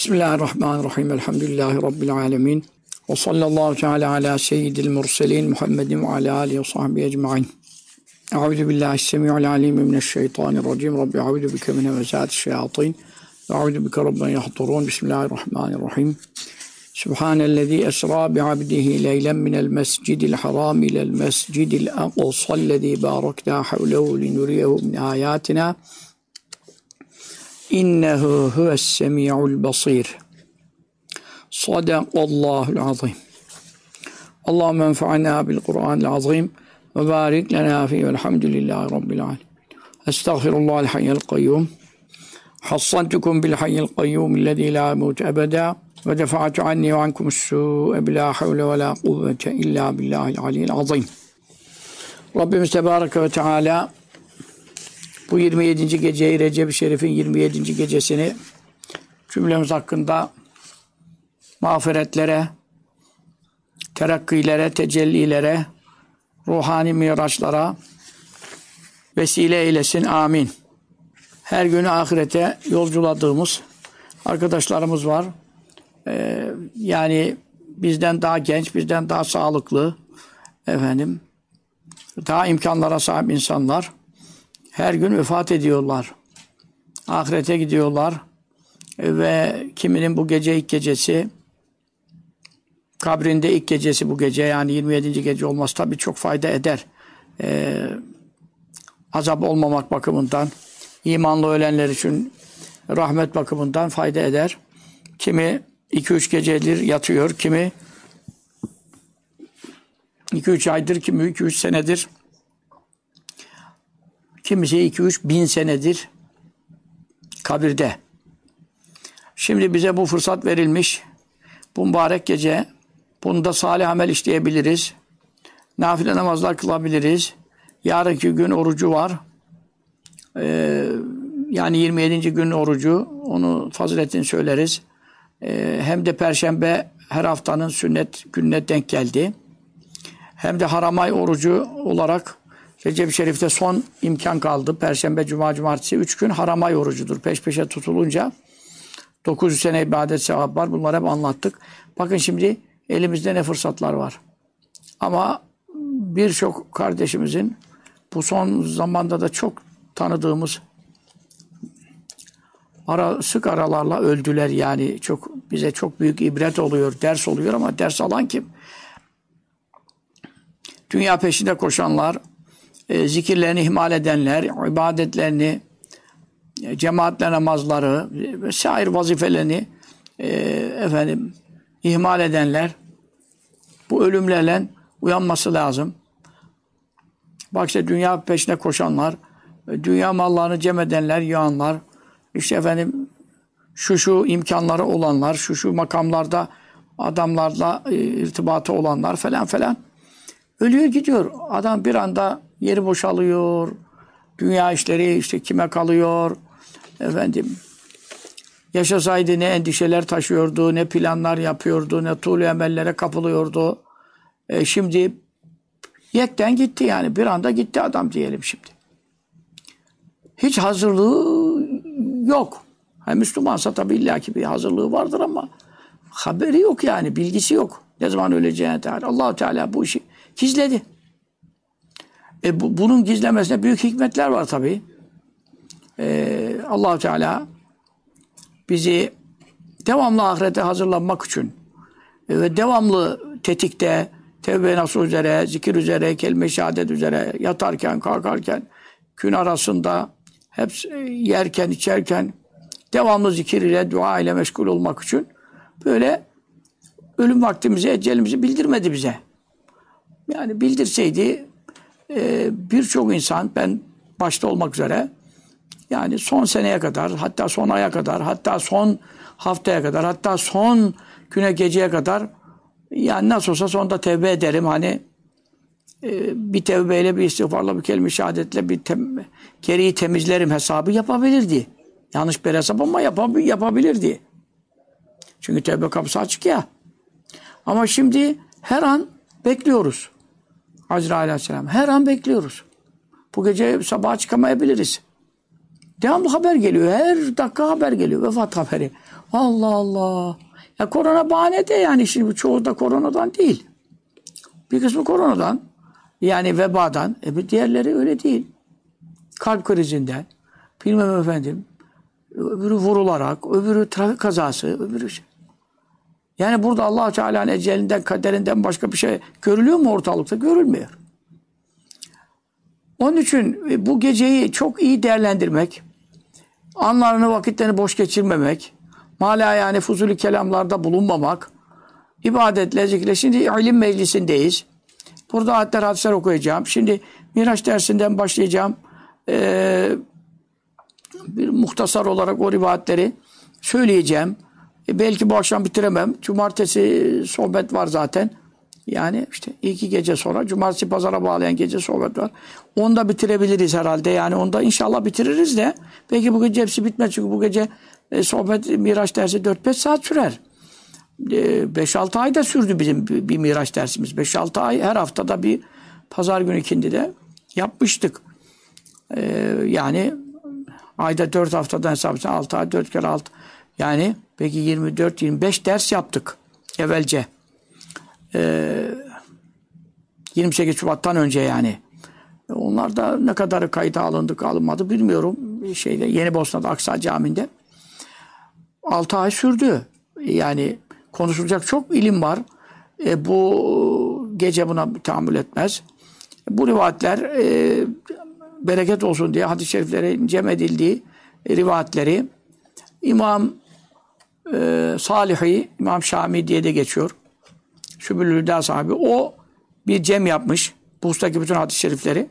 Bismillahirrahmanirrahim. Elhamdülillahi Rabbil alemin. Ve sallallahu teala ala seyyidil murselin Muhammedin ve ala alihi ve sahbihi ecma'in. Euzu billahi s-semi'ul alim mineşşeytanirracim. Rabbi euzu bike min hemezatiş şeyatin. Ve euzu bike rabben yahdurun. Bismillahirrahmanirrahim. Subhanellezî esrâ bi'abdihi leylen minel mescidil haram ilel mescidil aqsallezî bâreknâ havlehu linuriyehu min âyâtinâ. İnnehu huves-semî'ul basîr. Sadakallâhul azîm. Allahümme enfa'nâ bil Kur'anil azîm ve bârik lenâ fîhî velhamdülillâhi rabbil âlemin. Estağfirullahal hayyel kayyum. Hassantukum bil hayyil kayyum ellezî lâ yemûtu ebedâ ve defa'tu annî ve ankumus-sû'e bilâ havle ve lâ kuvvete illâ billâhil aliyyil azîm. Rabbimiz Tebâreke ve Teâlâ bu 27. geceyi, Recep-i Şerif'in 27. gecesini cümlemiz hakkında mağfiretlere, terakkilere, tecellilere, ruhani miraçlara vesile eylesin. Amin. Her günü ahirete yolculadığımız arkadaşlarımız var. Yani bizden daha genç, bizden daha sağlıklı, daha imkanlara sahip insanlar her gün vefat ediyorlar. Ahirete gidiyorlar. Ve kiminin bu gece ilk gecesi, kabrinde ilk gecesi bu gece, yani 27. gece olması tabii çok fayda eder. Azap olmamak bakımından, imanlı ölenler için rahmet bakımından fayda eder. Kimi 2-3 gecedir yatıyor, kimi 2-3 aydır, kimi 2-3 senedir, kimisi 2-3 bin senedir kabirde. Şimdi bize bu fırsat verilmiş. Bu mübarek gece. Bunda salih amel işleyebiliriz. Nafile namazlar kılabiliriz. Yarınki gün orucu var. Yani 27. gün orucu. Onu faziletini söyleriz. Hem de Perşembe her haftanın sünnet gününe denk geldi. Hem de haramay orucu olarak Recep-i Şerif'te son imkan kaldı. Perşembe, Cuma, Cumartesi 3 gün haramay orucudur. Peş peşe tutulunca 900 sene ibadet sevap var. Bunları hep anlattık. Bakın şimdi elimizde ne fırsatlar var. Ama birçok kardeşimizin bu son zamanda da çok tanıdığımız sık aralarla öldüler. Yani bize çok büyük ibret oluyor, ders oluyor ama ders alan kim? Dünya peşinde koşanlar, zikirlerini ihmal edenler, ibadetlerini, cemaatle namazları vesaire vazifelerini ihmal edenler, bu ölümlerle uyanması lazım. Bak işte dünya peşine koşanlar, dünya mallarını cem edenler, yığanlar, işte şu imkanları olanlar, şu makamlarda adamlarla irtibatı olanlar falan ölüyor gidiyor. Adam bir anda yeri boşalıyor. Dünya işleri işte kime kalıyor? Yaşasaydı ne endişeler taşıyordu, ne planlar yapıyordu, ne tuğlu emellere kapılıyordu. Şimdi yekten gitti yani. Bir anda gitti adam diyelim şimdi. Hiç hazırlığı yok. Müslümansa tabii illaki bir hazırlığı vardır ama haberi yok yani, bilgisi yok. Ne zaman öleceğine dair. Allah-u Teala bu işi gizledi. Bunun gizlemesine büyük hikmetler var tabii. Allah-u Teala bizi devamlı ahirete hazırlanmak için ve devamlı tetikte, tevbe nasuh üzere, zikir üzere, kelime-i şehadet üzere, yatarken, kalkarken, gün arasında, hep yerken, içerken, devamlı zikir ile, dua ile meşgul olmak için böyle ölüm vaktimizi, ecelimizi bildirmedi bize. Yani bildirseydi birçok insan, ben başta olmak üzere, yani son seneye kadar, hatta son aya kadar, hatta son haftaya kadar, hatta son güne, geceye kadar, yani nasıl olsa sonunda tevbe ederim. Bir tevbeyle, bir istiğfarla, bir kelime-i şehadetle geriyi temizlerim hesabı yapabilirdi. Yanlış bir hesap ama yapabilirdi. Çünkü tevbe kapısı açık ya. Ama şimdi her an bekliyoruz. Azrail Aleyhisselam. Her an bekliyoruz. Bu gece sabaha çıkamayabiliriz. Devamlı haber geliyor. Her dakika haber geliyor. Vefat haberi. Allah Allah. Ya korona bahane de yani şimdi çoğu da koronadan değil. Bir kısmı koronadan yani vebadan. Bir diğerleri öyle değil. Kalp krizinden. Bilmem efendim. Öbürü vurularak, öbürü trafik kazası, öbürü şey. Yani burada Allah-u Teala'nın ecelinden, kaderinden başka bir şey görülüyor mu ortalıkta? Görülmüyor. Onun için bu geceyi çok iyi değerlendirmek, anlarını, vakitlerini boş geçirmemek, mala yani fuzuli kelamlarda bulunmamak, ibadetle, zikirle. Şimdi ilim meclisindeyiz. Burada ayetler, hadisler okuyacağım. Şimdi Miraç dersinden başlayacağım. Bir muhtasar olarak o rivayetleri söyleyeceğim. Belki bu akşam bitiremem. Cumartesi sohbet var zaten. Yani işte 2 gece sonra cumartesi pazara bağlayan gece sohbet var. Onu da bitirebiliriz herhalde. Yani onu da inşallah bitiririz de. Belki bu gece hepsi bitmez. Çünkü bu gece sohbet Miraç dersi 4-5 saat sürer. 5-6 ay da sürdü bizim bir Miraç dersimiz. 5-6 ay her haftada bir pazar günü ikindide yapmıştık. Yani ayda 4 haftadan hesap etsen 6 ay 4 kere 6. Yani belki 24-25 ders yaptık evvelce. 28 Şubat'tan önce yani. Onlar da ne kadarı kayıta alındı alınmadı bilmiyorum. Yeni Bosna'da Aksa Camii'nde. 6 ay sürdü. Yani konuşulacak çok ilim var. Bu gece buna tahammül etmez. Bu rivayetler bereket olsun diye hadis-i şeriflere cem edildiği rivayetleri İmam Salihi, İmam Şami diye de geçiyor. Sübülül Hüda sahibi. O bir cem yapmış. Bu hustaki bütün hadis-i şerifleri.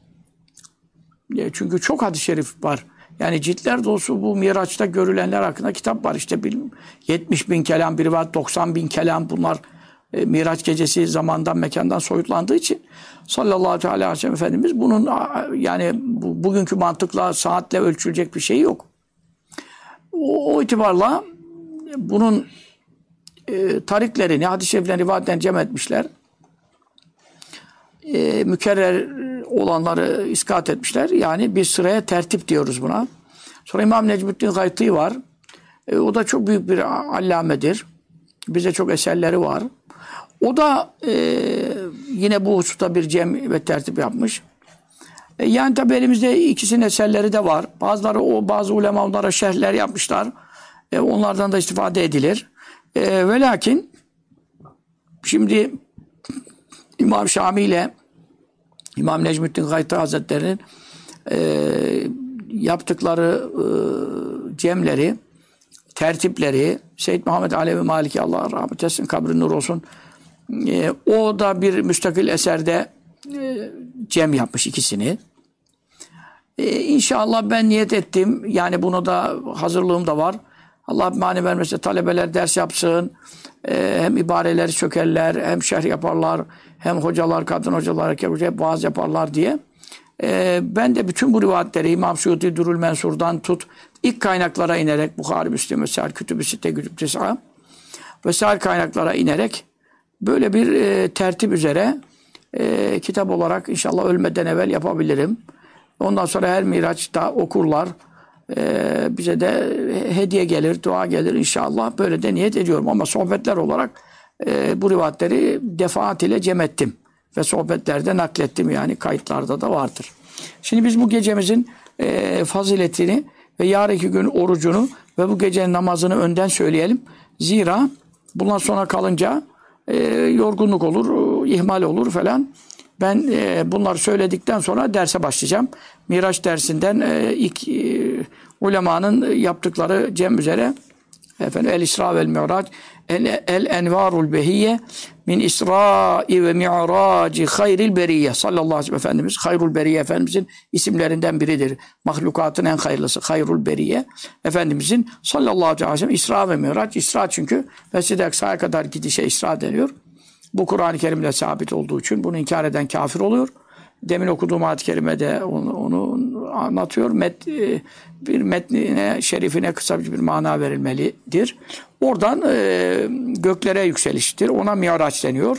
Çünkü çok hadis-i şerif var. Yani ciltler dolusu bu Miraç'ta görülenler hakkında kitap var. İşte 70 bin kelam, bir rivayet 90 bin kelam. Bunlar Miraç gecesi zamandan, mekandan soyutlandığı için sallallahu aleyhi ve sellem Efendimiz bunun yani bugünkü mantıkla, saatle ölçülecek bir şey yok. O itibarla bunun tariklerini, hadis-i şeriflerini rivayetten cem etmişler. Mükerrer olanları iskat etmişler. Yani bir sıraya tertip diyoruz buna. Sonra İmam Necmuddin Gaytî var. O da çok büyük bir allamedir. Bize çok eserleri var. O da yine bu hususta bir cem ve tertip yapmış. Yani tabi elimizde ikisinin eserleri de var. Bazı ulema onlara şerhler yapmışlar. Onlardan da istifade edilir. Ve lakin şimdi İmam Şami ile İmam Necmuddin Gaytî Hazretleri'nin yaptıkları cemleri, tertipleri, Seyyid Muhammed Alevi Maliki Allah rahmet etsin, kabri nur olsun. O da bir müstakil eserde cem yapmış ikisini. İnşallah ben niyet ettim. Yani bunu da hazırlığım da var. Allah mani vermese talebeler ders yapsın. Hem ibareleri çökerler, hem şerh yaparlar, hem hocalar, kadın hocalar, erkek hocalar hep vaaz yaparlar diye. Ben de bütün bu rivayetleri İmam Suyuti Durul Mensur'dan tut, ilk kaynaklara inerek Bukhari, Müslim, Vesaire, Kütüb-i Sitte, Kütüb-i Tis'a vesaire kaynaklara inerek böyle bir tertip üzere kitap olarak inşallah ölmeden evvel yapabilirim. Ondan sonra her Miraç'ta okurlar. Bize de hediye gelir, dua gelir inşallah. Böyle de niyet ediyorum. Ama sohbetler olarak bu rivayetleri defaat ile cem ettim. Ve sohbetlerde naklettim yani. Kayıtlarda da vardır. Şimdi biz bu gecemizin faziletini ve yarınki gün orucunu ve bu gecenin namazını önden söyleyelim. Zira bundan sonra kalınca yorgunluk olur, ihmal olur falan. Ben bunları söyledikten sonra derse başlayacağım. Miraç dersinden ilk ulemanın yaptıkları cem üzere El İsra vel Mi'raç El Envarul Behiyye min İsra'i ve Mi'raci Hayril Beriyye sallallahu aleyhi ve sellem Efendimiz Hayrul Beriyye Efendimizin isimlerinden biridir. Mahlukatın en hayırlısı Hayrul Beriyye Efendimizin sallallahu aleyhi ve sellem İsra ve Mi'raç. İsra çünkü Mescid-i Aksa'ya kadar gidişe İsra deniyor. Bu Kur'an-ı Kerim'de sabit olduğu için bunu inkar eden kafir oluyor. Demin okuduğum ayet-i kerimede onu anlatıyor. Bir metnine, şerifine kısa bir mana verilmelidir. Oradan göklere yükseliştir. Ona Miraç deniyor.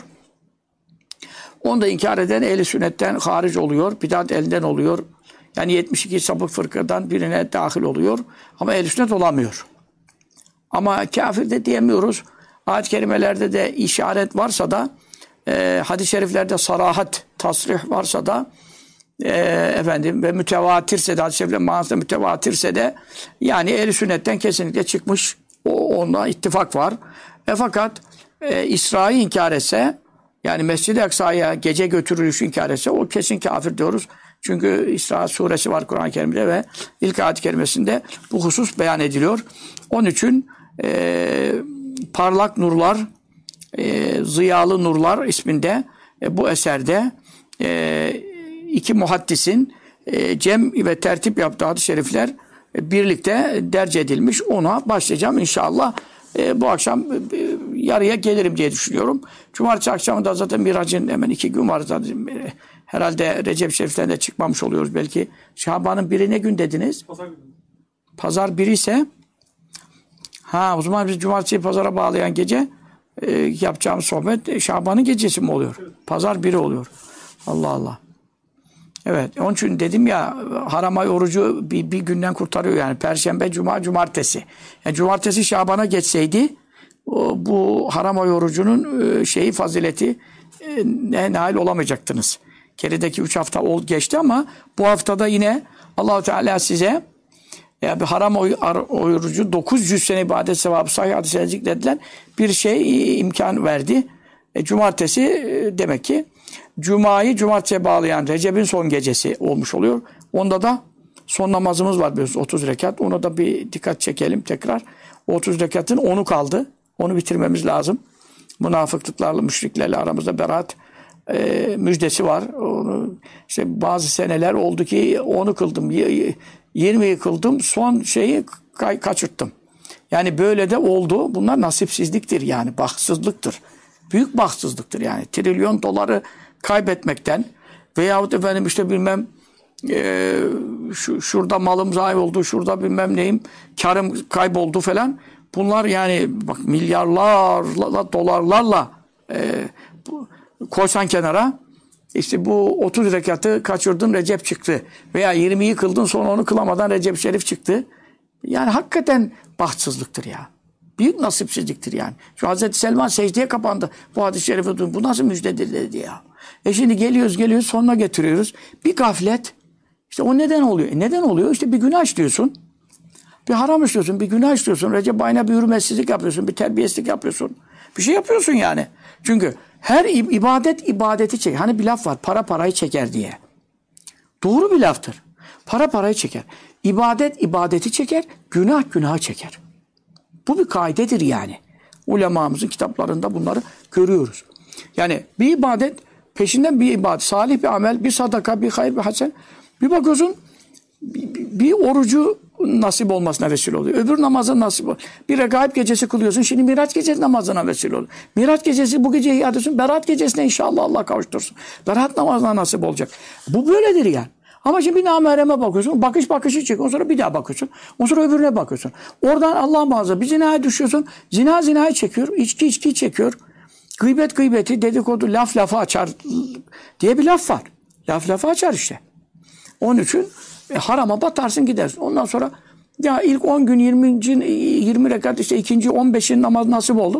Onu da inkar eden ehl-i sünnetten haric oluyor. Bidat elinden oluyor. Yani 72 sapık fırkadan birine dahil oluyor. Ama ehl-i sünnet olamıyor. Ama kafir de diyemiyoruz. Ayet-i kerimelerde de işaret varsa da hadis-i şeriflerde sarahat, tasrih varsa da efendim ve mütevatirse de hadis-i şeriflerin manasında mütevatirse de yani ehl-i sünnetten kesinlikle çıkmış. Onunla ittifak var. Fakat İsra'yı inkar etse yani Mescid-i Aksa'ya gece götürülüşü inkar etse o kesin kafir diyoruz. Çünkü İsra suresi var Kur'an-ı Kerim'de ve ilk ayet-i kerimesinde bu husus beyan ediliyor. Onun için parlak nurlar, ziyalı nurlar isminde bu eserde iki muhaddisin cem ve tertip yaptığı hadis-i şerifler birlikte derc edilmiş. Ona başlayacağım inşallah. Bu akşam yarıya gelirim diye düşünüyorum. Cumartesi akşamında zaten Miraç'ın hemen 2 gün var zaten. Herhalde Recep Şerif'ten de çıkmamış oluyoruz belki. Şaban'ın biri ne gün dediniz? Pazar günü. Pazar biri ise o zaman biz cumartesiyi pazara bağlayan gece yapacağımız sohbet Şaban'ın gecesi mi oluyor? Evet. Pazar biri oluyor. Allah Allah. Evet. Onun için dedim ya haram ay orucu bir günden kurtarıyor yani. Perşembe, cuma, cumartesi. Yani cumartesi Şaban'a geçseydi bu haram ay orucunun fazileti nail olamayacaktınız. Gerideki 3 hafta geçti ama bu haftada yine Allah-u Teala size bir haram orucu 900 sene ibadet sevabı sahih hadisine zikredilen bir imkan verdi. Cumartesi demek ki Cuma'yı cumartesiye bağlayan Recep'in son gecesi olmuş oluyor. Onda da son namazımız var biliyorsunuz 30 rekat. Ona da bir dikkat çekelim tekrar. 30 rekatın 10'u kaldı. Onu bitirmemiz lazım. Münafıklıklarla, müşriklerle aramızda beraat müjdesi var. Onu, bazı seneler oldu ki 10'u kıldım, 20'yi kıldım, son kaçırttım. Yani böyle de oldu. Bunlar nasipsizliktir yani, bahtsızlıktır. Büyük bahtsızlıktır yani. Trilyon doları kaybetmekten veyahut efendim bilmem şurada malım zayi oldu, şurada bilmem neyim karım kayboldu falan. Bunlar yani bak milyarlarla dolarlarla koysan kenara bu 30 rekatı kaçırdın Recep çıktı. Veya 20'yi kıldın sonra onu kılamadan Recep Şerif çıktı. Yani hakikaten bahtsızlıktır ya. Büyük nasipsizliktir yani. Şu Hazreti Selman secdeye kapandı. Bu hadis-i şerifi duyun. Bu nasıl müjdedir dedi ya. Şimdi geliyoruz sonuna getiriyoruz. Bir gaflet. O neden oluyor? Neden oluyor? Bir günah işliyorsun. Bir haram işliyorsun. Bir günah işliyorsun. Recep ayına bir hürmetsizlik yapıyorsun. Bir terbiyesizlik yapıyorsun. Bir şey yapıyorsun yani. Çünkü her ibadet ibadeti çeker. Hani bir laf var. Para parayı çeker diye. Doğru bir laftır. Para parayı çeker. İbadet ibadeti çeker. Günah günahı çeker. Bu bir kaidedir yani. Ulemamızın kitaplarında bunları görüyoruz. Yani bir ibadet peşinden bir ibadet, salih bir amel, bir sadaka, bir hayır, bir hasen. Bir bakıyorsun bir orucu nasip olmasına vesile oluyor. Öbür namazın nasip oluyor. Bir regaib gecesi kılıyorsun. Şimdi Miraç gecesi namazına vesile oluyor. Miraç gecesi bu geceyi iade Berat gecesine inşallah Allah kavuştursun. Berat namazına nasip olacak. Bu böyledir yani. Ama şimdi bir namereme bakıyorsun. Bakışı çekiyor. Ondan sonra bir daha bakıyorsun. Ondan sonra öbürüne bakıyorsun. Oradan Allah muhafaza bir zinaya düşüyorsun. Zinayı çekiyor. İçkiyi çekiyor. Gıybet gıybeti, dedikodu, laf lafı açar diye bir laf var. Laf lafı açar işte. Onun için harama batarsın gidersin. Ondan sonra ya ilk 10 gün 20 rekat ikinci 15'in namaz nasip oldu.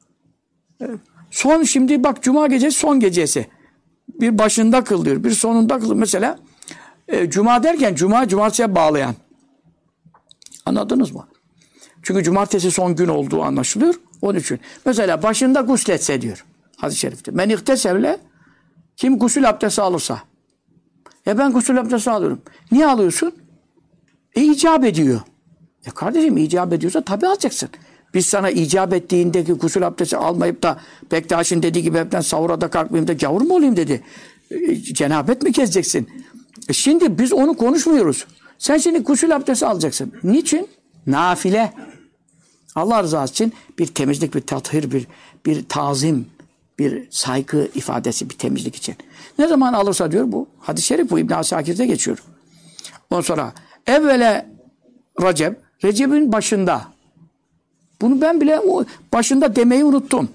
Son şimdi bak cuma gecesi son gecesi. Bir başında kılıyor, bir sonunda kılıyor. Mesela cuma derken cumartesiye bağlayan. Anladınız mı? Çünkü cumartesi son gün olduğu anlaşılıyor. Onun için. Mesela başında gusletse diyor hadis-i şerifte. Men ihtesevle kim gusül abdesti alırsa. Ben gusül abdesti alıyorum. Niye alıyorsun? İcap ediyor. Kardeşim icap ediyorsa tabii alacaksın. Biz sana icap ettiğindeki gusül abdesti almayıp da Bektaş'ın dediği gibi hepten sahura da kalkmayayım da gavur mu olayım dedi. Cenabet mi gezeceksin? Şimdi biz onu konuşmuyoruz. Sen şimdi gusül abdesti alacaksın. Niçin? Nafile. Allah rızası için bir temizlik, bir tathir, bir tazim, bir saygı ifadesi, bir temizlik için. Ne zaman alırsa diyor bu. Hadis-i şerif bu. İbn-i Asakir'de geçiyor. Ondan sonra evvele Recep'in başında. Bunu ben bile başında demeyi unuttum.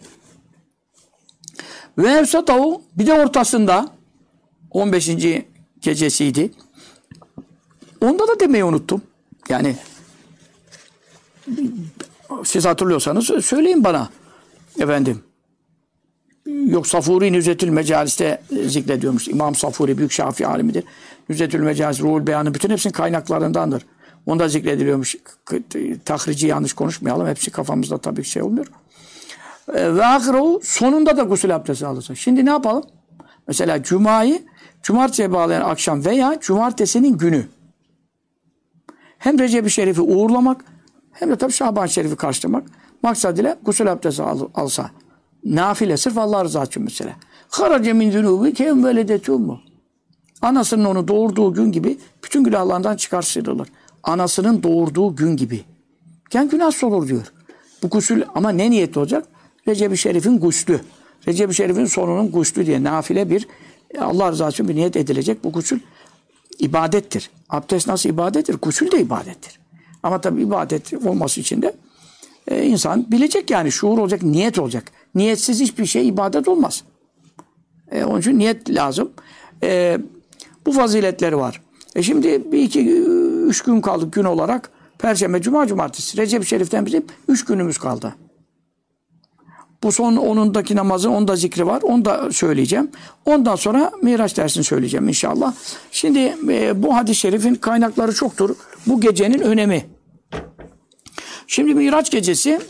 Ve evsatahu bir de ortasında 15. gecesiydi. Onda da demeyi unuttum. Yani Siz hatırlıyorsanız söyleyin bana. Efendim. Yok, Safuri Nüzetül Mecalis'te zikrediyormuş. İmam Safuri büyük Şafii alimidir. Nüzetül Mecalis, Ruhul Beyan'ın bütün hepsinin kaynaklarındandır. Onda zikrediliyormuş. Tahrici yanlış konuşmayalım. Hepsi kafamızda tabii şey olmuyor. Ve ahiru, sonunda da gusül abdesti alırsa. Şimdi ne yapalım? Mesela cumartesiye bağlayan akşam veya cumartesinin günü. Hem Recep-i Şerif'i uğurlamak hem de tabii Şaban-ı Şerif'i karşılamak maksadıyla gusül abdesti alsa. Nafile, sırf Allah rızası için mesela. Harace min zunubi kem veledetum mu? Anasının onu doğurduğu gün gibi bütün günahlarından çıkartılır. Anasının doğurduğu gün gibi. Yani günahsız olur diyor. Bu gusül ama ne niyet olacak? Recep-i Şerif'in guslü. Recep-i Şerif'in sonunun guslü diye nafile bir Allah rızası için bir niyet edilecek. Bu gusül ibadettir. Abdest nasıl ibadettir? Gusül de ibadettir. Ama tabii ibadet olması için de insan bilecek yani şuur olacak, niyet olacak. Niyetsiz hiçbir şey ibadet olmaz. Onun için niyet lazım. Bu faziletleri var. Şimdi bir iki, üç gün kaldık gün olarak. Perşembe, Cuma, Cumartesi. Recep-i Şerif'ten bizim 3 günümüz kaldı. Bu son 10'undaki namazın 10'da zikri var. Onu da söyleyeceğim. Ondan sonra Miraç dersini söyleyeceğim inşallah. Şimdi bu hadis-i şerifin kaynakları çoktur. Bu gecenin önemi. Şimdi Miraç gecesi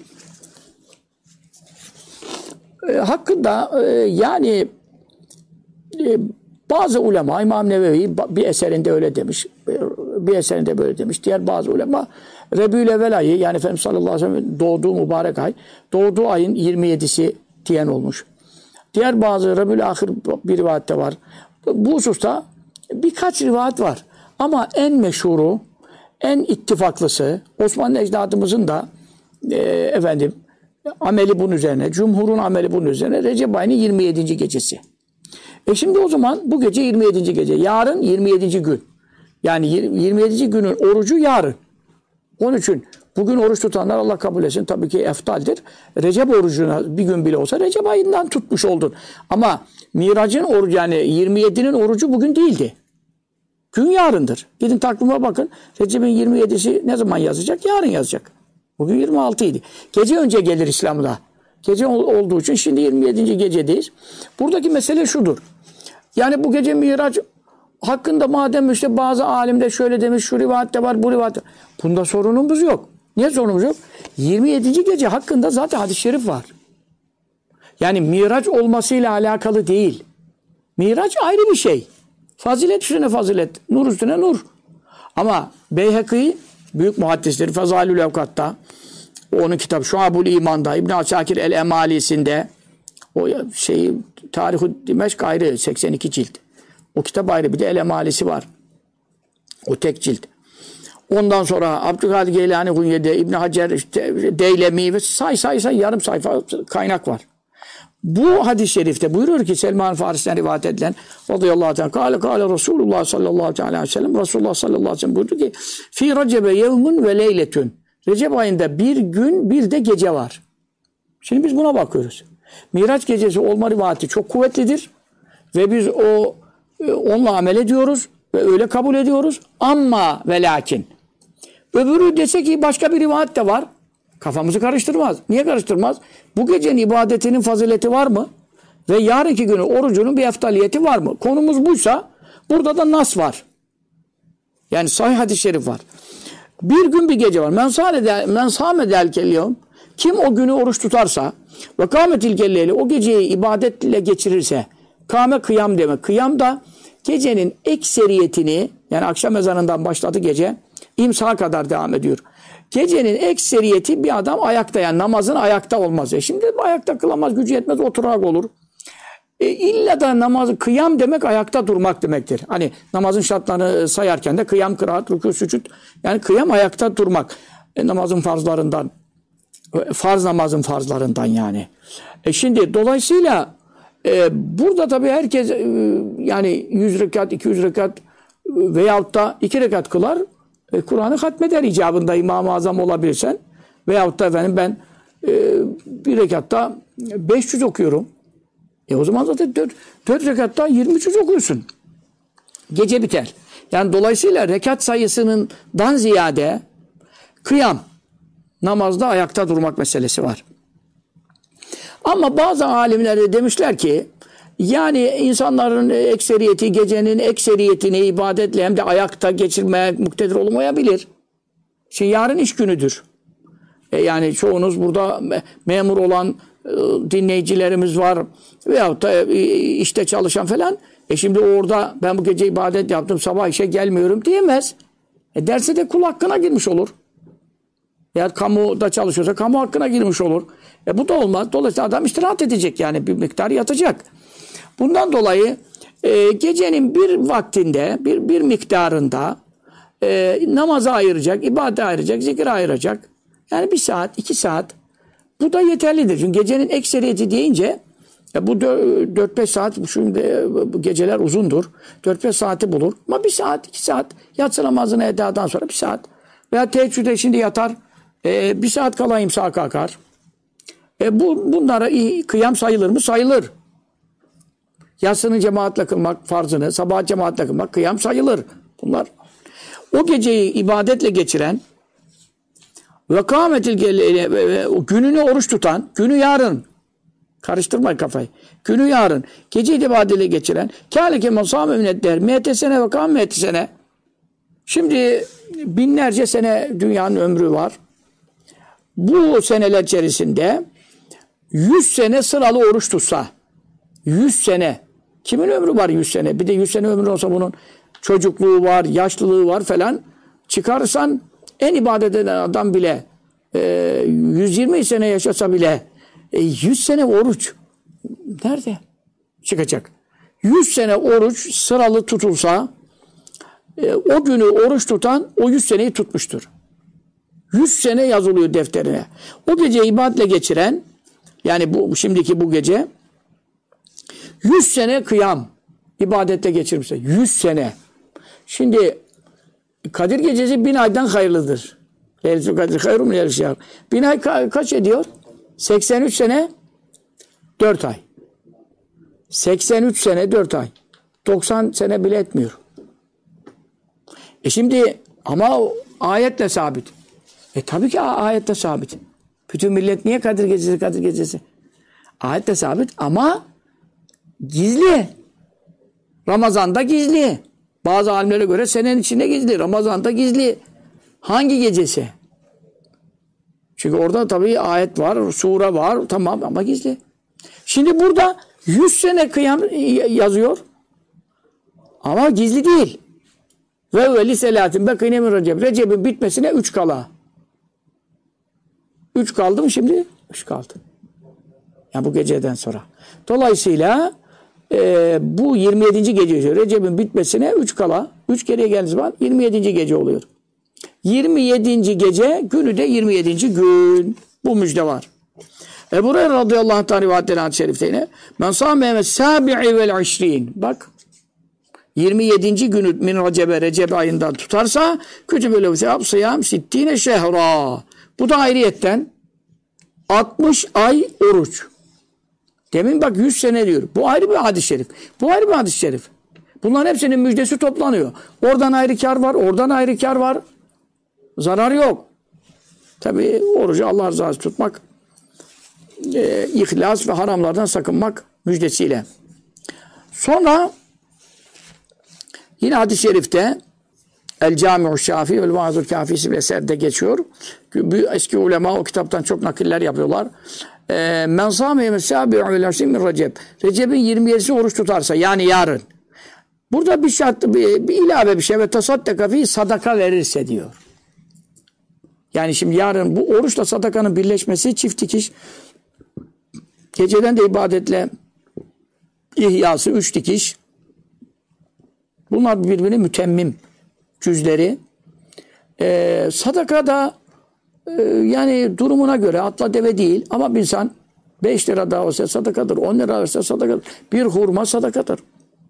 hakkında yani bazı ulema, İmam Nevevi bir eserinde öyle demiş. Bir eserinde böyle demiş. Diğer bazı ulema Rebül-i ayı yani Efendimiz sallallahu aleyhi ve sellem doğduğu mübarek ay, doğduğu ayın 27'si diyen olmuş. Diğer bazı Rebül-i bir rivayette var. Bu hususta birkaç rivayet var. Ama en meşhuru, en ittifaklısı Osmanlı ecdadımızın da ameli bunun üzerine, cumhurun ameli bunun üzerine Recep ayının 27. gecesi. Şimdi o zaman bu gece 27. gece. Yarın 27. gün. Yani 27. günün orucu yarın. Onun için bugün oruç tutanlar Allah kabul etsin. Tabii ki eftaldir. Recep orucuna bir gün bile olsa Recep ayından tutmuş oldun. Ama Mirac'ın orucu yani 27'nin orucu bugün değildi. Gün yarındır. Gidin takvime bakın. Recep'in 27'si ne zaman yazacak? Yarın yazacak. Bugün 26 idi. Gece önce gelir İslam'da. Gece olduğu için şimdi 27. gecedeyiz. Buradaki mesele şudur. Yani bu gece Miraç hakkında madem işte bazı alimde şöyle demiş, şu rivayette var, bu rivayette. Bunda sorunumuz yok. Niye sorunumuz yok? 27. gece hakkında zaten hadis-i şerif var. Yani Miraç olmasıyla alakalı değil. Miraç ayrı bir şey. Fazilet üstüne fazilet, nur üstüne nur. Ama Beyhekî büyük muhaddistir Fezailül Evkat'ta, onun kitabı Şuabul İman'da, İbn Asakir el-Emalisi'nde, o Tarih-i Dimeşk ayrı 82 cilt. O kitap ayrı, bir de el-Emalisi var. O tek cilt. Ondan sonra Abdülkadir Geylani Hunye'de, İbn Hacer, Deylemi ve say yarım sayfa kaynak var. Bu hadis-i şerifte buyuruyor ki Selman Farisi'den rivayet edilen radıyallahu anh kâle Resulullah sallallahu aleyhi ve sellem Resulullah sallallahu aleyhi ve sellem buyurdu ki fi recebe yevmun ve leyletün. Recep ayında bir gün bir de gece var. Şimdi biz buna bakıyoruz. Miraç gecesi olma rivayeti çok kuvvetlidir ve biz onunla amel ediyoruz ve öyle kabul ediyoruz. Ama ve lakin öbürü dese ki başka bir rivayet de var. Kafamızı karıştırmaz. Niye karıştırmaz? Bu gecenin ibadetinin fazileti var mı? Ve yarınki günü orucunun bir eftaliyeti var mı? Konumuz buysa burada da nas var. Yani sahih hadis-i şerif var. Bir gün bir gece var. Men sâmedel kelyevm. Kim o günü oruç tutarsa ve kâmetil kelleyli o geceyi ibadetle geçirirse, kâme kıyam demek. Kıyam da gecenin ekseriyetini, yani akşam ezanından başladı gece, imsaha kadar devam ediyor. Gecenin ekseriyeti bir adam ayakta, yani namazın ayakta olması. Şimdi ayakta kılamaz, gücü yetmez, oturarak olur. İlla da namazı, kıyam demek ayakta durmak demektir. Hani namazın şartlarını sayarken de kıyam, kıraat, rükû, sücud. Yani kıyam ayakta durmak. Namazın farzlarından, farz namazın farzlarından yani. Şimdi dolayısıyla burada tabii herkes yani 100 rekat, 200 rekat veyahut da 2 rekat kılar. Kur'an'ı hatmeder icabında İmam-ı Azam olabilirsen. Veyahut da efendim ben bir rekatta 500 okuyorum. O zaman zaten 4 rekatta 23 okuyorsun. Gece biter. Yani dolayısıyla rekat sayısından ziyade kıyam. namazda ayakta durmak meselesi var. Ama bazı alimler de demişler ki yani insanların ekseriyeti, gecenin ekseriyetini ibadetle hem de ayakta geçirmeye muktedir olmayabilir. Şimdi yarın iş günüdür. Yani çoğunuz burada memur olan dinleyicilerimiz var veyahut da işte çalışan falan. Şimdi orada ben bu gece ibadet yaptım, sabah işe gelmiyorum diyemez. Derse de kul hakkına girmiş olur. Ya kamuda çalışıyorsa kamu hakkına girmiş olur. Bu da olmaz. Dolayısıyla adam istirahat edecek, yani bir miktar yatacak. Bundan dolayı gecenin bir vaktinde, bir miktarında namaza ayıracak, ibadete ayıracak, zikir ayıracak. Yani 1 saat, 2 saat. Bu da yeterlidir. Çünkü gecenin ekseriyeti deyince bu 4-5 saat, şimdi bu geceler uzundur. 4-5 saati bulur. Ama 1 saat, 2 saat yatsı namazını edadan sonra 1 saat. Veya teheccüde şimdi yatar. 1 saat kala imsak kalkar. Bunlara kıyam sayılır mı? Sayılır. Yatsının cemaatle kılmak farzını, sabah cemaatle kılmak kıyam sayılır. Bunlar. O geceyi ibadetle geçiren ve kâmetil gününü oruç tutan, günü yarın, karıştırma kafayı, günü yarın, geceyi ibadetle geçiren, kâleke masâme minedder, miyete sene ve kâmete sene. Şimdi binlerce sene dünyanın ömrü var. Bu seneler içerisinde 100 sene sıralı oruç tutsa, 100 sene, kimin ömrü var 100 sene? Bir de 100 sene ömrü olsa bunun çocukluğu var, yaşlılığı var falan. Çıkarırsan en ibadet eden adam bile 120 sene yaşasa bile 100 sene oruç nerede çıkacak? 100 sene oruç sıralı tutulsa o günü oruç tutan o 100 seneyi tutmuştur. 100 sene yazılıyor defterine. O gece ibadetle geçiren, yani şimdiki bu gece 100 sene kıyam ibadetle geçirmişse 100 sene. Şimdi Kadir gecesi 1000 aydan hayırlıdır. Leyletül Kadir hayrun min elfi şehr. 1000 ay kaç ediyor? 83 sene 4 ay. 83 sene 4 ay. 90 sene bile etmiyor. Şimdi ama ayetle sabit. Tabii ki ayetle sabit. Bütün millet niye Kadir gecesi, Kadir gecesi? Ayetle sabit ama gizli. Ramazan'da gizli. Bazı alimlere göre senenin içinde gizli. Ramazan'da gizli. Hangi gecesi? Çünkü orada tabii ayet var, sure var, tamam ama gizli. Şimdi burada 100 sene kıyam yazıyor. Ama gizli değil. Ve veli selatin bekine min Recep. Recep'in bitmesine 3 kala. 3 kaldı mı şimdi? 3 kaldı. Yani bu geceden sonra. Dolayısıyla bu 27. gece Recep'in bitmesine 3 kala. 3 kereye geldiği zaman 27. gece oluyor. 27. gece günü de 27. gün. Bu müjde var. Ebu Hureyre radıyallahu anh rivayet edilen hadis-i şerifte yine men sâme sâbi'i vel işrin. Bak 27. günü min Recep ayından tutarsa kütübü lehu sevâb sıyâm sittîne şehra. Bu da ayrıyetten 60 ay oruç. Demin bak 100 sene diyor. Bu ayrı bir hadis-i şerif. Bu ayrı bir hadis-i şerif. Bunların hepsinin müjdesi toplanıyor. Oradan ayrı kar var, oradan ayrı kar var. Zarar yok. Tabii orucu Allah rızası tutmak, ihlas ve haramlardan sakınmak müjdesiyle. Sonra yine hadis-i şerifte El-Cami'u Şafi ve Vaazul Kafisi bir eserde geçiyor. Eski ulema o kitaptan çok nakiller yapıyorlar. Men sâme mesâbi'u min Recep. Recep'in 27'si oruç tutarsa, yani yarın. Burada bir şart, bir ilave bir şey ve tasaddaka fi sadaka verirse diyor. Yani şimdi yarın bu oruçla sadakanın birleşmesi çift dikiş. Geceden de ibadetle ihyası 3 dikiş. Bunlar birbirine mütemmim cüzleri. Sadaka da yani durumuna göre atla deve değil ama bir insan 5 lira daha olsa sadakadır, 10 lira olsa sadakadır. Bir hurma sadakadır.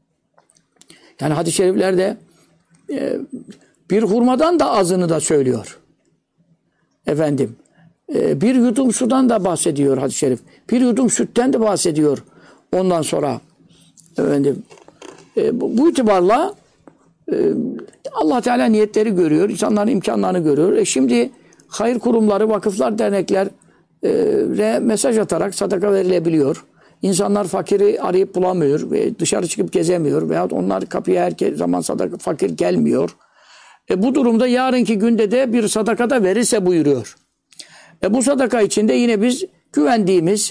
Yani hadis-i şeriflerde bir hurmadan da azını da söylüyor. Efendim, bir yudum sudan da bahsediyor hadis-i şerif. Bir yudum sütten de bahsediyor. Ondan sonra efendim, bu itibarla Allah Teala niyetleri görüyor, insanların imkanlarını görüyor. Şimdi hayır kurumları, vakıflar, dernekler mesaj atarak sadaka verilebiliyor. İnsanlar fakiri arayıp bulamıyor ve dışarı çıkıp gezemiyor veyahut onlar kapıya her zaman sadaka fakir gelmiyor. Bu durumda yarınki günde de bir sadaka da verirse buyuruyor. Bu sadaka içinde yine biz güvendiğimiz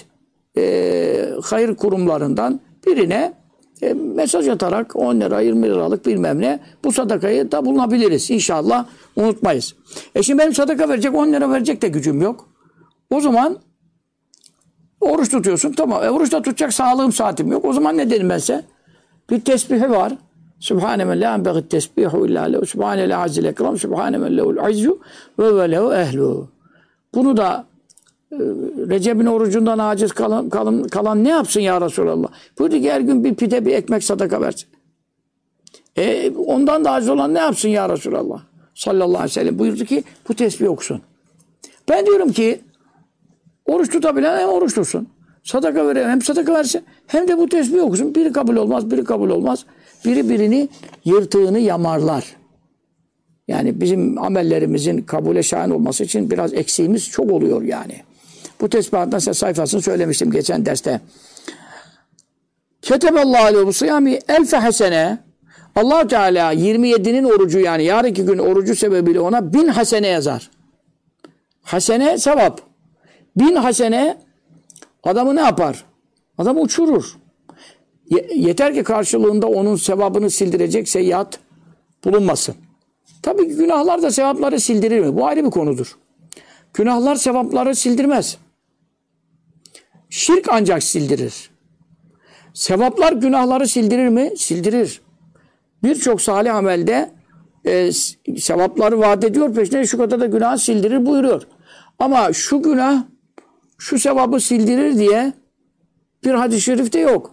hayır kurumlarından birine mesaj atarak 10 lira 20 liralık bilmem ne bu sadakayı da bulunabiliriz. İnşallah unutmayız. Şimdi benim sadaka verecek 10 lira verecek de gücüm yok. O zaman oruç tutuyorsun. Tamam. Oruç da tutacak sağlığım saatim yok. O zaman ne dedim ben size? Bir tesbihi var. Sübhane men la enbeğit tesbihu illa lehu. Sübhane la azzil ekram. Sübhane men lehul izzu ve lehu ehlu. Bunu da Recep'in orucundan aciz kalan ne yapsın ya Resulallah? Buyurdu ki her gün bir pide bir ekmek sadaka versin. Ondan da aciz olan ne yapsın ya Resulallah? Sallallahu aleyhi ve sellem buyurdu ki bu tesbih okusun. Ben diyorum ki oruç tutabilen hem oruç tutsun. Sadaka veren hem sadaka versin hem de bu tesbih okusun. Biri kabul olmaz, biri kabul olmaz. Biri birini yırtığını yamarlar. Yani bizim amellerimizin kabule şahin olması için biraz eksiğimiz çok oluyor yani. Bu tesbihattan size sayfasını söylemiştim geçen derste. Keteballahu aleyhi ve sıyami elfe hasene. Allah Teala 27'nin orucu yani yarınki gün orucu sebebiyle ona 1000 hasene yazar. Hasene sevap. 1000 hasene adamı ne yapar? Adamı uçurur. Yeter ki karşılığında onun sevabını sildirecek seyyiat bulunmasın. Tabii ki günahlar da sevapları sildirir mi? Bu ayrı bir konudur. Günahlar sevapları sildirmez. Şirk ancak sildirir. Sevaplar günahları sildirir mi? Sildirir. Birçok salih amelde sevapları vaat ediyor, peşine şu kadar da günahı sildirir buyuruyor. Ama şu günah şu sevabı sildirir diye bir hadis-i şerifte yok.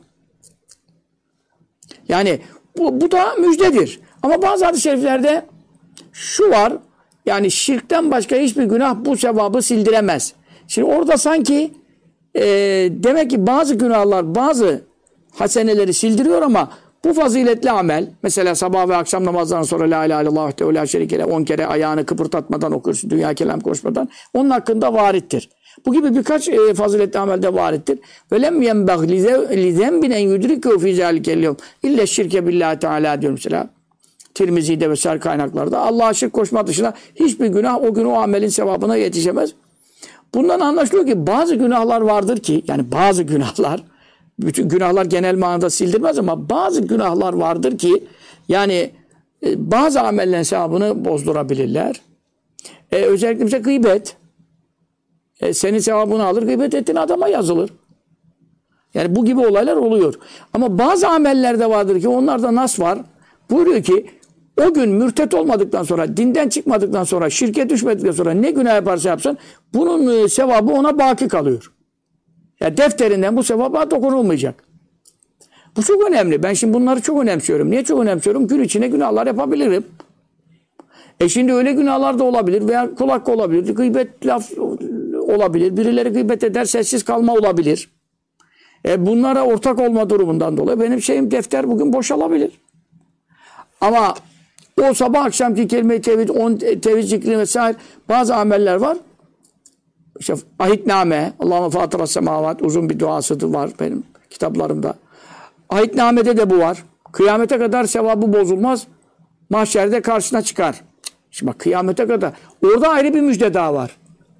Yani bu da müjdedir. Ama bazı hadis-i şeriflerde şu var, yani şirkten başka hiçbir günah bu sevabı sildiremez. Şimdi orada sanki demek ki bazı günahlar bazı haseneleri sildiriyor ama bu faziletli amel, mesela sabah ve akşam namazdan sonra la ilahe illallah ve la şerike leh 10 kere ayağını kıpırdatmadan okursun, dünya kelam konuşmadan, onun hakkında varittir. Bu gibi birkaç faziletli amelde varittir. Ve lem yenbagh li zenbin en yudrikehu fi zalikel yevm illa şirke billahi teala diyor mesela. Tirmizi'de ve sair kaynaklarda Allah'a şirk koşma dışında hiçbir günah o gün o amelin sevabına yetişemez. Bundan anlaşılıyor ki bazı günahlar vardır ki, yani bazı günahlar, bütün günahlar genel manada sildirmez ama bazı günahlar vardır ki yani bazı amellerin sevabını bozdurabilirler. Özellikle mesela gıybet. Senin sevabını alır, gıybet ettiğin adama yazılır. Yani bu gibi olaylar oluyor. Ama bazı amellerde vardır ki onlarda nas var. Buyuruyor ki o gün mürtet olmadıktan sonra, dinden çıkmadıktan sonra, şirke düşmedikten sonra ne günah yaparsa yapsın bunun sevabı ona baki kalıyor. Yani defterinden bu sevaba dokunulmayacak. Bu çok önemli. Ben şimdi bunları çok önemsiyorum. Niye çok önemsiyorum? Gün içine günahlar yapabilirim. Şimdi öyle günahlar da olabilir veya kul hakkı olabilir. Gıybet laf olabilir. Birileri gıybet eder, sessiz kalma olabilir. Bunlara ortak olma durumundan dolayı benim defter bugün boşalabilir. Ama o sabah akşamki kelime-i tevhid, tevhid zikri vesaire bazı ameller var. İşte ahitname, Allahümme fatıras semavat uzun bir duası var benim kitaplarımda. Ahitname'de de bu var. Kıyamete kadar sevabı bozulmaz. Mahşerde karşına çıkar. Şimdi bak kıyamete kadar. Orada ayrı bir müjde daha var.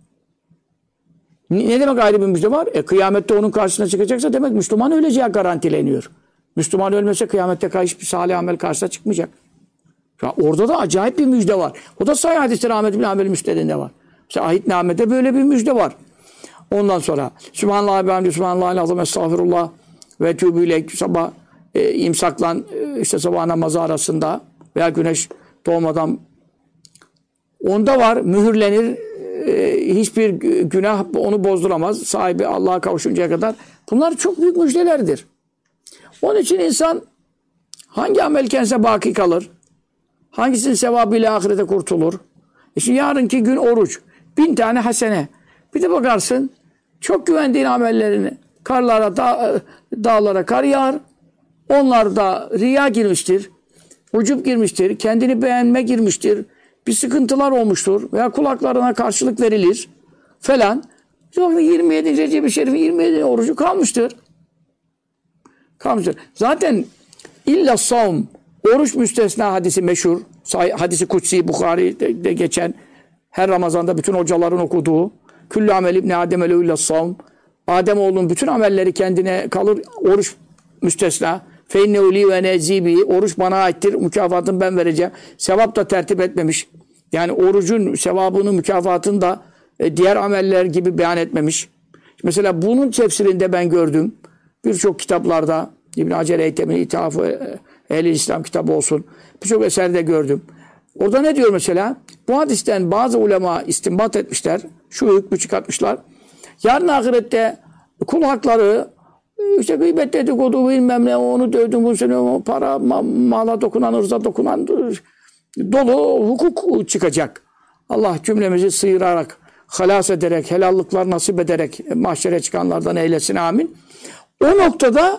Ne demek ayrı bir müjde var? Kıyamette onun karşısına çıkacaksa demek Müslüman öleceği garantileniyor. Müslüman ölmese kıyamette hiçbir salih amel karşısına çıkmayacak. Ya orada da acayip bir müjde var. O da sahih hadis-i rahmet bin amel müstedinde var. Mesela ahitnamede böyle bir müjde var. Ondan sonra Sübhanallah ve hamdü Sübhanallah azam estağfirullah ve tûbü ileyk sabah imsakla işte sabah namazı arasında veya güneş doğmadan onda var mühürlenir hiçbir günah onu bozduramaz sahibi Allah'a kavuşuncaya kadar. Bunlar çok büyük müjdelerdir. Onun için insan hangi amel kendisine baki kalır? Hangisinin sevabıyla ahirete kurtulur? Şimdi yarınki gün oruç. 1000 tane hasene. Bir de bakarsın çok güvendiğin amellerini karlara, dağlara kar yağar. Onlarda riya girmiştir. Ucup girmiştir. Kendini beğenme girmiştir. bir sıkıntılar olmuştur veya kulaklarına karşılık verilir falan. 27. Recep-i Şerif'in 27. orucu kalmıştır. Kalmıştır. Zaten illa savm, oruç müstesna hadisi meşhur. Hadisi kutsi, Bukhari'de geçen, her Ramazan'da bütün hocaların okuduğu. Küllü amel ibn Adem illa savm. Ademoğlunun bütün amelleri kendine kalır. Oruç müstesna. Feinnehu li ve nezibi. Oruç bana aittir. Mükafatını ben vereceğim. Sevap da tertip etmemiş. Yani orucun sevabını, mükafatını da diğer ameller gibi beyan etmemiş. Mesela bunun tefsirinde ben gördüm. Birçok kitaplarda İbn Hacer Eytem'in İthaf-ı Ehl-i İslam kitabı olsun. Birçok eserde gördüm. Orada ne diyor mesela? Bu hadisten bazı ulema istinbat etmişler. Şu hükmü çıkartmışlar. Yarın ahirette kul hakları, işte gıybet dedikodu bilmem ne, onu dövdüm, bu sene para, mala dokunan, ırza dokunan dolu hukuk çıkacak. Allah cümlemizi sıyırarak, halas ederek, helallıklar nasip ederek mahşere çıkanlardan eylesin, amin. O noktada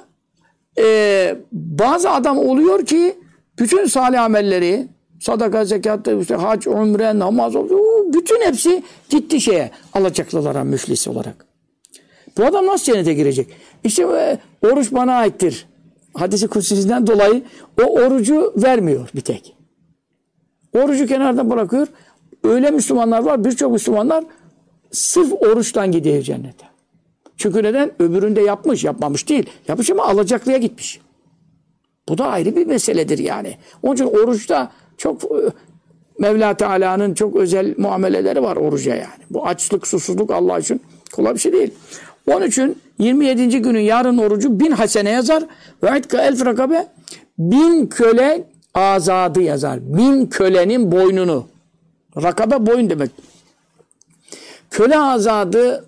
bazı adam oluyor ki bütün salih amelleri, sadaka, zekat, işte hac, umre, namaz, bütün hepsi gitti şeye, alacaklılara müflis olarak. Bu adam nasıl cennete girecek? İşte oruç bana aittir. Hadis-i kutsisinden dolayı o orucu vermiyor bir tek. Orucu kenarda bırakıyor. Öyle Müslümanlar var, birçok Müslümanlar sırf oruçtan gidiyor cennete. Çünkü neden? Öbüründe yapmış, yapmamış değil. Yapmış ama alacaklıya gitmiş. Bu da ayrı bir meseledir yani. Onun için oruçta çok Mevla Teala'nın çok özel muameleleri var oruca yani. Bu açlık, susuzluk Allah için kolay bir şey değil. Onun için 27. günün yarın orucu 1000 hasene yazar. Ve itka elf rakabe, 1000 köle azadı yazar. 1000 kölenin boynunu. Rakabe boyun demek. Köle azadı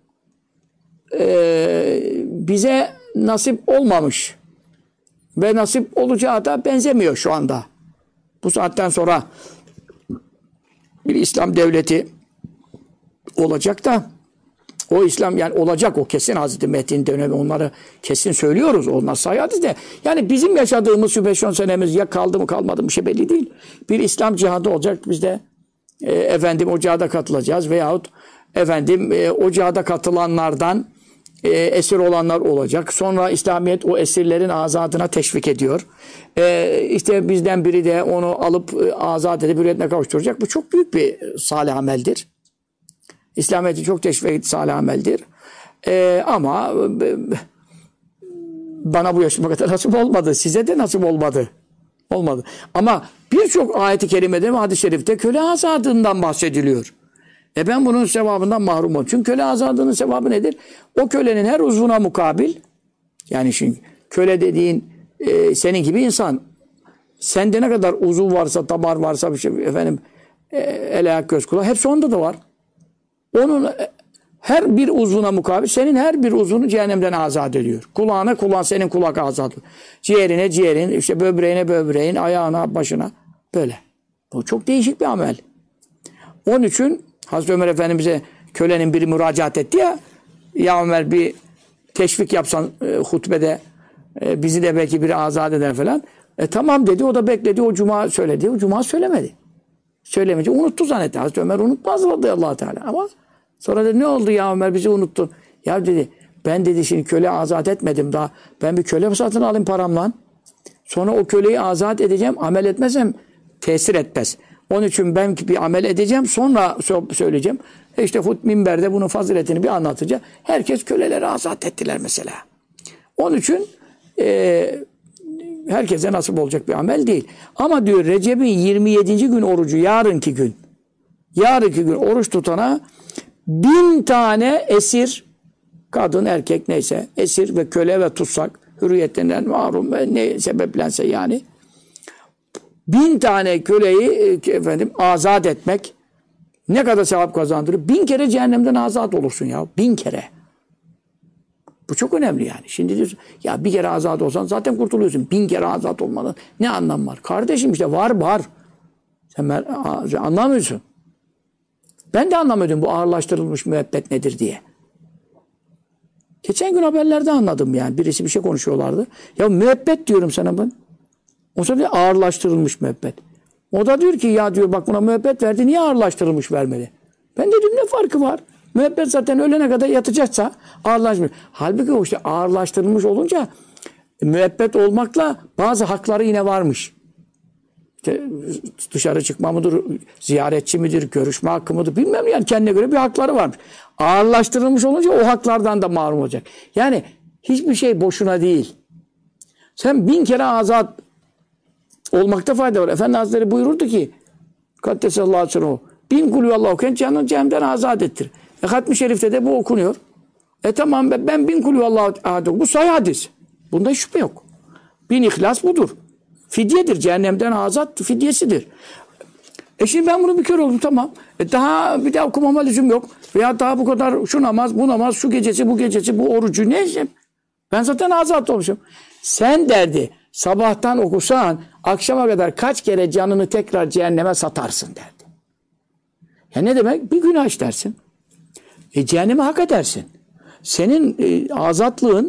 bize nasip olmamış. Ve nasip olacağı da benzemiyor şu anda. Bu saatten sonra bir İslam devleti olacak da o İslam yani olacak, o kesin. Hazreti Mehdi'nin dönemi, onları kesin söylüyoruz. Onlar sahih hadis de. Yani bizim yaşadığımız şu 5-10 senemiz ya kaldı mı kalmadı mı bir şey belli değil. Bir İslam cihadı olacak. Biz de o cihada katılacağız veyahut o cihada katılanlardan esir olanlar olacak. Sonra İslamiyet o esirlerin azadına teşvik ediyor. İşte bizden biri de onu alıp azat edip hürriyetine kavuşturacak. Bu çok büyük bir salih ameldir. İslamiyet'i çok teşvik etti, salih ameldir. Ama bana bu yaşıma kadar nasip olmadı. Size de nasip olmadı. Olmadı. Ama birçok ayet-i kerimede ve hadis-i şerifte köle azadından bahsediliyor. Ben bunun sevabından mahrum oldum. Çünkü köle azadının sevabı nedir? O kölenin her uzvuna mukabil, yani şimdi köle dediğin senin gibi insan. Sende ne kadar uzuv varsa, damar varsa, bir şey, el, ayak, göz, kulak, hepsi onda da var. Onun her bir uzvuna mukabil senin her bir uzvunu cehennemden azat ediyor. Kulağına kulağın, senin kulak azat. Ciğerine ciğerin, işte böbreğine böbreğin, ayağına, başına, böyle. Bu çok değişik bir amel. Onun için Hazreti Ömer Efendimiz'e kölenin biri müracaat etti ya, ya Ömer bir teşvik yapsan hutbede bizi de belki biri azat eder falan. Tamam dedi, o da bekledi, o cuma söyledi, o cuma söylemedi. Söylemeyince unuttu zannetti. Hazreti Ömer unutmaz radıyallahu teala. Ama sonra dedi, ne oldu ya Ömer, bizi unuttun. Ya dedi, ben dedi şimdi köle azat etmedim daha. Ben bir köle satın alayım paramla. Sonra o köleyi azat edeceğim. Amel etmezsem tesir etmez. Onun için ben bir amel edeceğim. Sonra söyleyeceğim. İşte minberde bunun faziletini bir anlatacağım. Herkes köleleri azat ettiler mesela. Onun için herkese nasip olacak bir amel değil. Ama diyor Recep'in 27. gün orucu, yarınki gün oruç tutana 1000 tane esir, kadın erkek neyse, esir ve köle ve tutsak, hürriyetinden mahrum ve ne sebeplense yani 1000 tane köleyi azat etmek ne kadar sevap kazandırır? 1000 kere cehennemden azat olursun ya. 1000 kere. Bu çok önemli yani. Şimdi diyorsun ya bir kere azat olsan zaten kurtuluyorsun. 1000 kere azat olmanın ne anlamı var? Kardeşim işte var. Sen anlamıyorsun. Ben de anlamıyordum bu ağırlaştırılmış müebbet nedir diye. Geçen gün haberlerde anladım yani. Birisi bir şey konuşuyorlardı. Ya müebbet diyorum sana ben. O zaman ağırlaştırılmış müebbet. O da diyor ki ya diyor bak buna müebbet verdi niye ağırlaştırılmış vermeli? Ben dedim ne farkı var? Müebbet zaten ölene kadar yatacaksa ağırlaşmış. Halbuki o işte ağırlaştırılmış olunca müebbet olmakla bazı hakları yine varmış. İşte dışarı çıkma mıdır, ziyaretçi midir, görüşme hakkı mıdır bilmem yani kendine göre bir hakları varmış. Ağırlaştırılmış olunca o haklardan da mahrum olacak. Yani hiçbir şey boşuna değil. Sen 1000 kere azat olmakta fayda var. Efendi Hazretleri buyururdu ki Kaddesallahu aleyhi ve sellem 1000 kulüvallahu okuyan canını cehennemden azat ettir. Hatmi Şerif'te de bu okunuyor. Tamam ben 1000 kulüvallahu ahad bu sahih hadis. Bunda şüphe yok. 1000 ihlas budur. Fidyedir. Cehennemden azat fidyesidir. Şimdi ben bunu bir kere oldum tamam. Daha bir daha okumama lüzum yok. Veya daha bu kadar şu namaz, bu namaz, şu gecesi, bu gecesi, bu orucu ne edeceğim? Ben zaten azat olmuşum. Sen derdi sabahtan okusan akşama kadar kaç kere canını tekrar cehenneme satarsın derdi. Ya ne demek? Bir günah işlersin. Cehenneme hak edersin. Senin azatlığın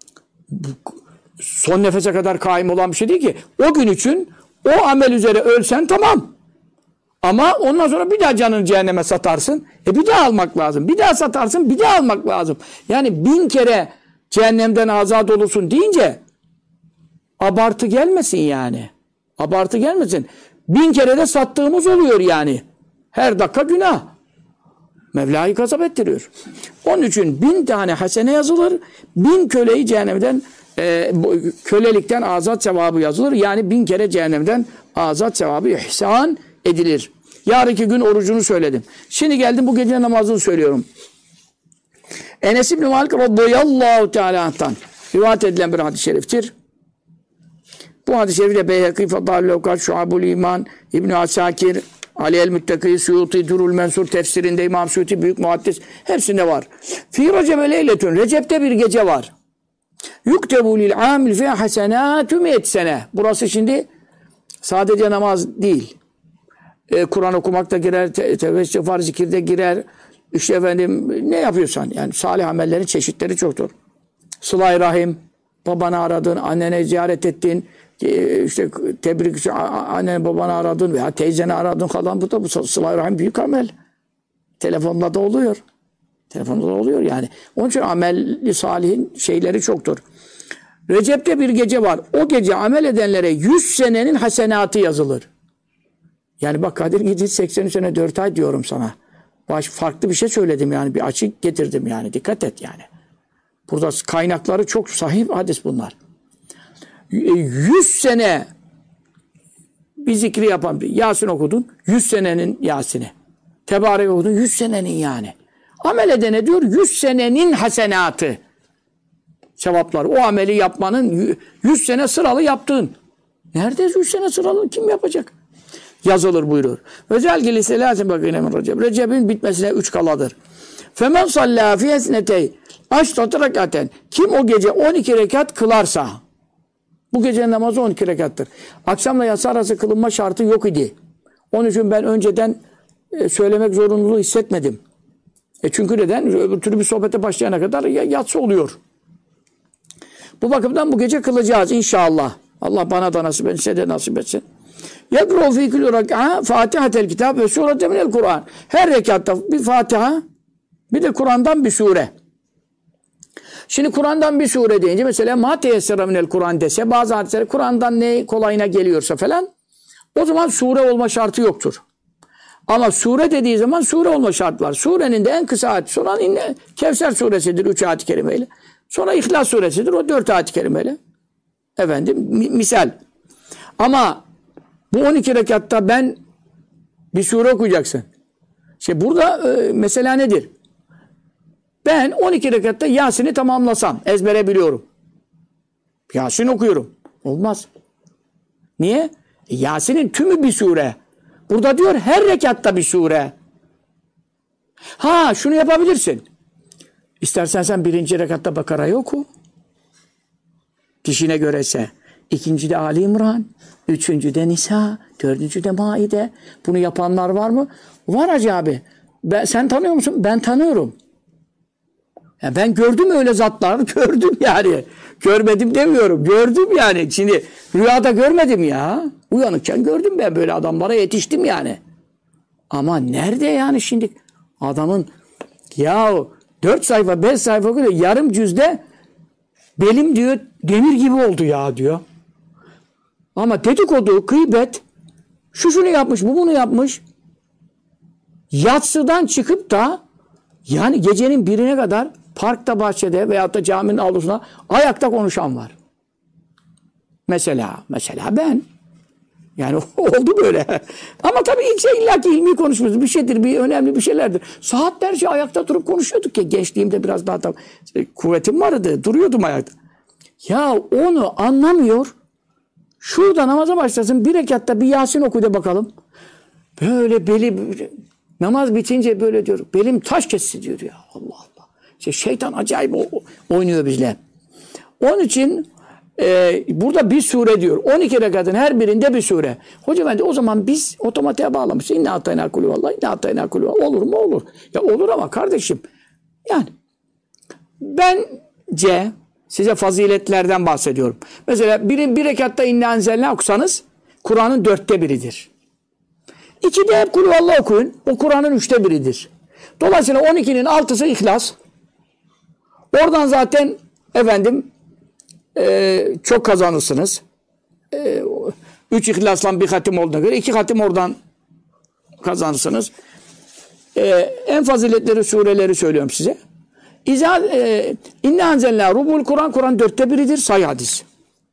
son nefese kadar kaim olan bir şey değil ki. O gün için o amel üzere ölsen tamam. Ama ondan sonra bir daha canını cehenneme satarsın. Bir daha almak lazım. Bir daha satarsın, bir daha almak lazım. Yani 1000 kere cehennemden azat olursun deyince abartı gelmesin yani. Abartı gelmesin. 1000 kere de sattığımız oluyor yani. Her dakika günah. Mevla'yı gazap ettiriyor. Onun için 1000 tane hasene yazılır. 1000 köleyi cehennemden kölelikten azat sevabı yazılır. Yani 1000 kere cehennemden azat sevabı ihsan edilir. Yarınki gün orucunu söyledim. Şimdi geldim bu gece namazını söylüyorum. Enes İbn Malik radıyallahu teala anh'tan rivayet edilen bir hadis-i şeriftir. Bu hadis-i şerif de Beyhekî, Fadâil Levkât, Şuabul İman, İbn-i Asakir, Ali el-Müttekî, Suyuti, Durul Mensur tefsirinde İmam Suyuti büyük muhaddis hepsinde var. Fî Recebe leyletün, Recep'te bir gece var. Yuktebu lil amil fi hasenâtü mi'et sene. Burası şimdi sadece namaz değil. Kur'an okumak da girer, tevbe istiğfar zikirde girer. İşte efendim ne yapıyorsan yani salih amellerin çeşitleri çoktur. Sıla-i Rahim, babanı aradın, annene ziyaret ettin, işte tebrik için anneni babanı aradın veya teyzeni aradın falan bu Sıla-i Rahim büyük amel. Telefonla da oluyor. Telefonda da oluyor yani. Onun için amelli salihin şeyleri çoktur. Recep'te bir gece var. O gece amel edenlere 100 senenin hasenatı yazılır. Yani bak Kadir Gecesi 83 sene 4 ay diyorum sana. Farklı bir şey söyledim yani. Bir açık getirdim yani. Dikkat et yani. Burada kaynakları çok sahih hadis bunlar. 100 sene bir zikri yapan Yasin okudun. 100 senenin Yasin'i. Tebarek okudun. 100 senenin yani. Amel edene diyor 100 senenin hasenatı. Sevaplar. O ameli yapmanın 100 sene sıralı yaptığın. Nerede 100 sene sıralı? Kim yapacak? Yazılır buyuruyor. Özel gelirse lazım bakın Recep. Recep'in bitmesine 3 kaladır. Femen sallâ fi esnetey aştat rekaten. Kim o gece 12 rekat kılarsa. Bu gece namazı 12 rekattır. Akşamla yatsı arası kılınma şartı yok idi. Onun için ben önceden söylemek zorunluluğu hissetmedim. Çünkü neden? Öbür türlü bir sohbete başlayana kadar yatsı oluyor. Bu bakımdan bu gece kılacağız inşallah. Allah bana da nasip etsin, size de nasip etsin. Yakrû fî kulli rek'a Fâtihatel kitâb ve sûrete minel Kur'an. Her rekatta bir Fatiha, bir de Kur'an'dan bir sure. Şimdi Kur'an'dan bir sure deyince mesela mâ teyessere minel Kur'an dese bazı hadisler Kur'an'dan ne kolayına geliyorsa falan o zaman sure olma şartı yoktur. Ama sure dediği zaman sure olma şartı var. Surenin de en kısa ayeti sonra Kevser suresidir 3 ayet-i kerimeyle. Sonra İhlas suresidir o 4 ayet-i kerimeyle. Efendim misal. Ama bu 12 rekatta ben bir sure okuyacaksın. İşte burada mesela nedir? Ben 12 rekatta Yasin'i tamamlasam, ezbere biliyorum. Yasin okuyorum. Olmaz. Niye? Yasin'in tümü bir sure. Burada diyor her rekatta bir sure. Ha şunu yapabilirsin. İstersen sen 1. rekatta Bakara'yı oku. Dişine görese. 2. de Ali İmran. 3. de Nisa. 4. de Maide. Bunu yapanlar var mı? Var Hacı abi. Sen tanıyor musun? Ben tanıyorum. Ya ben gördüm öyle zatlar, gördüm yani. Görmedim demiyorum, gördüm yani. Şimdi rüyada görmedim ya. Uyanıkken gördüm ben böyle adamlara yetiştim yani. Ama nerede yani şimdi adamın ya 4 sayfa 5 sayfa okuyor, yarım cüzde belim diyor demir gibi oldu ya diyor. Ama dedikodu, gıybet, şunu yapmış, bu bunu yapmış. Yatsıdan çıkıp da yani gecenin 1'ine kadar parkta, bahçede veyahut da caminin avlusuna ayakta konuşan var. Mesela ben. Yani oldu böyle. Ama tabii illaki ilmi konuşmuyoruz. Bir şeydir, bir önemli bir şeylerdir. Saatlerce ayakta durup konuşuyorduk ya. Gençliğimde biraz daha kuvvetim vardı. Duruyordum ayakta. Ya onu anlamıyor. Şurada namaza başlasın. Bir rekatta bir Yasin oku de bakalım. Böyle namaz bitince böyle diyor. Belim taş kessi diyor ya. Allah Allah. Şeytan acayip oynuyor bizle. Onun için burada bir sure diyor. 12 rekatın her birinde bir sure. Hoca efendi o zaman biz otomatiğe bağlamışız. İnne atayna kulü vallahi, inne atayna kulü vallahi. Olur mu? Olur. Ya olur ama kardeşim. Yani bence size faziletlerden bahsediyorum. Mesela bir rekatta inne enzelna okusanız Kur'an'ın 1/4'idir. 2'de hep kulü vallahi okuyun. O Kur'an'ın 3'te 1'idir. Dolayısıyla 12'nin 6'sı İhlas. Oradan zaten efendim çok kazanırsınız. 3 İhlas'la bir hatim olduğuna göre 2 hatim oradan kazanırsınız. En faziletleri sureleri söylüyorum size. İnne enzelna rubul Kur'an 1/4'idir. Sahih hadis.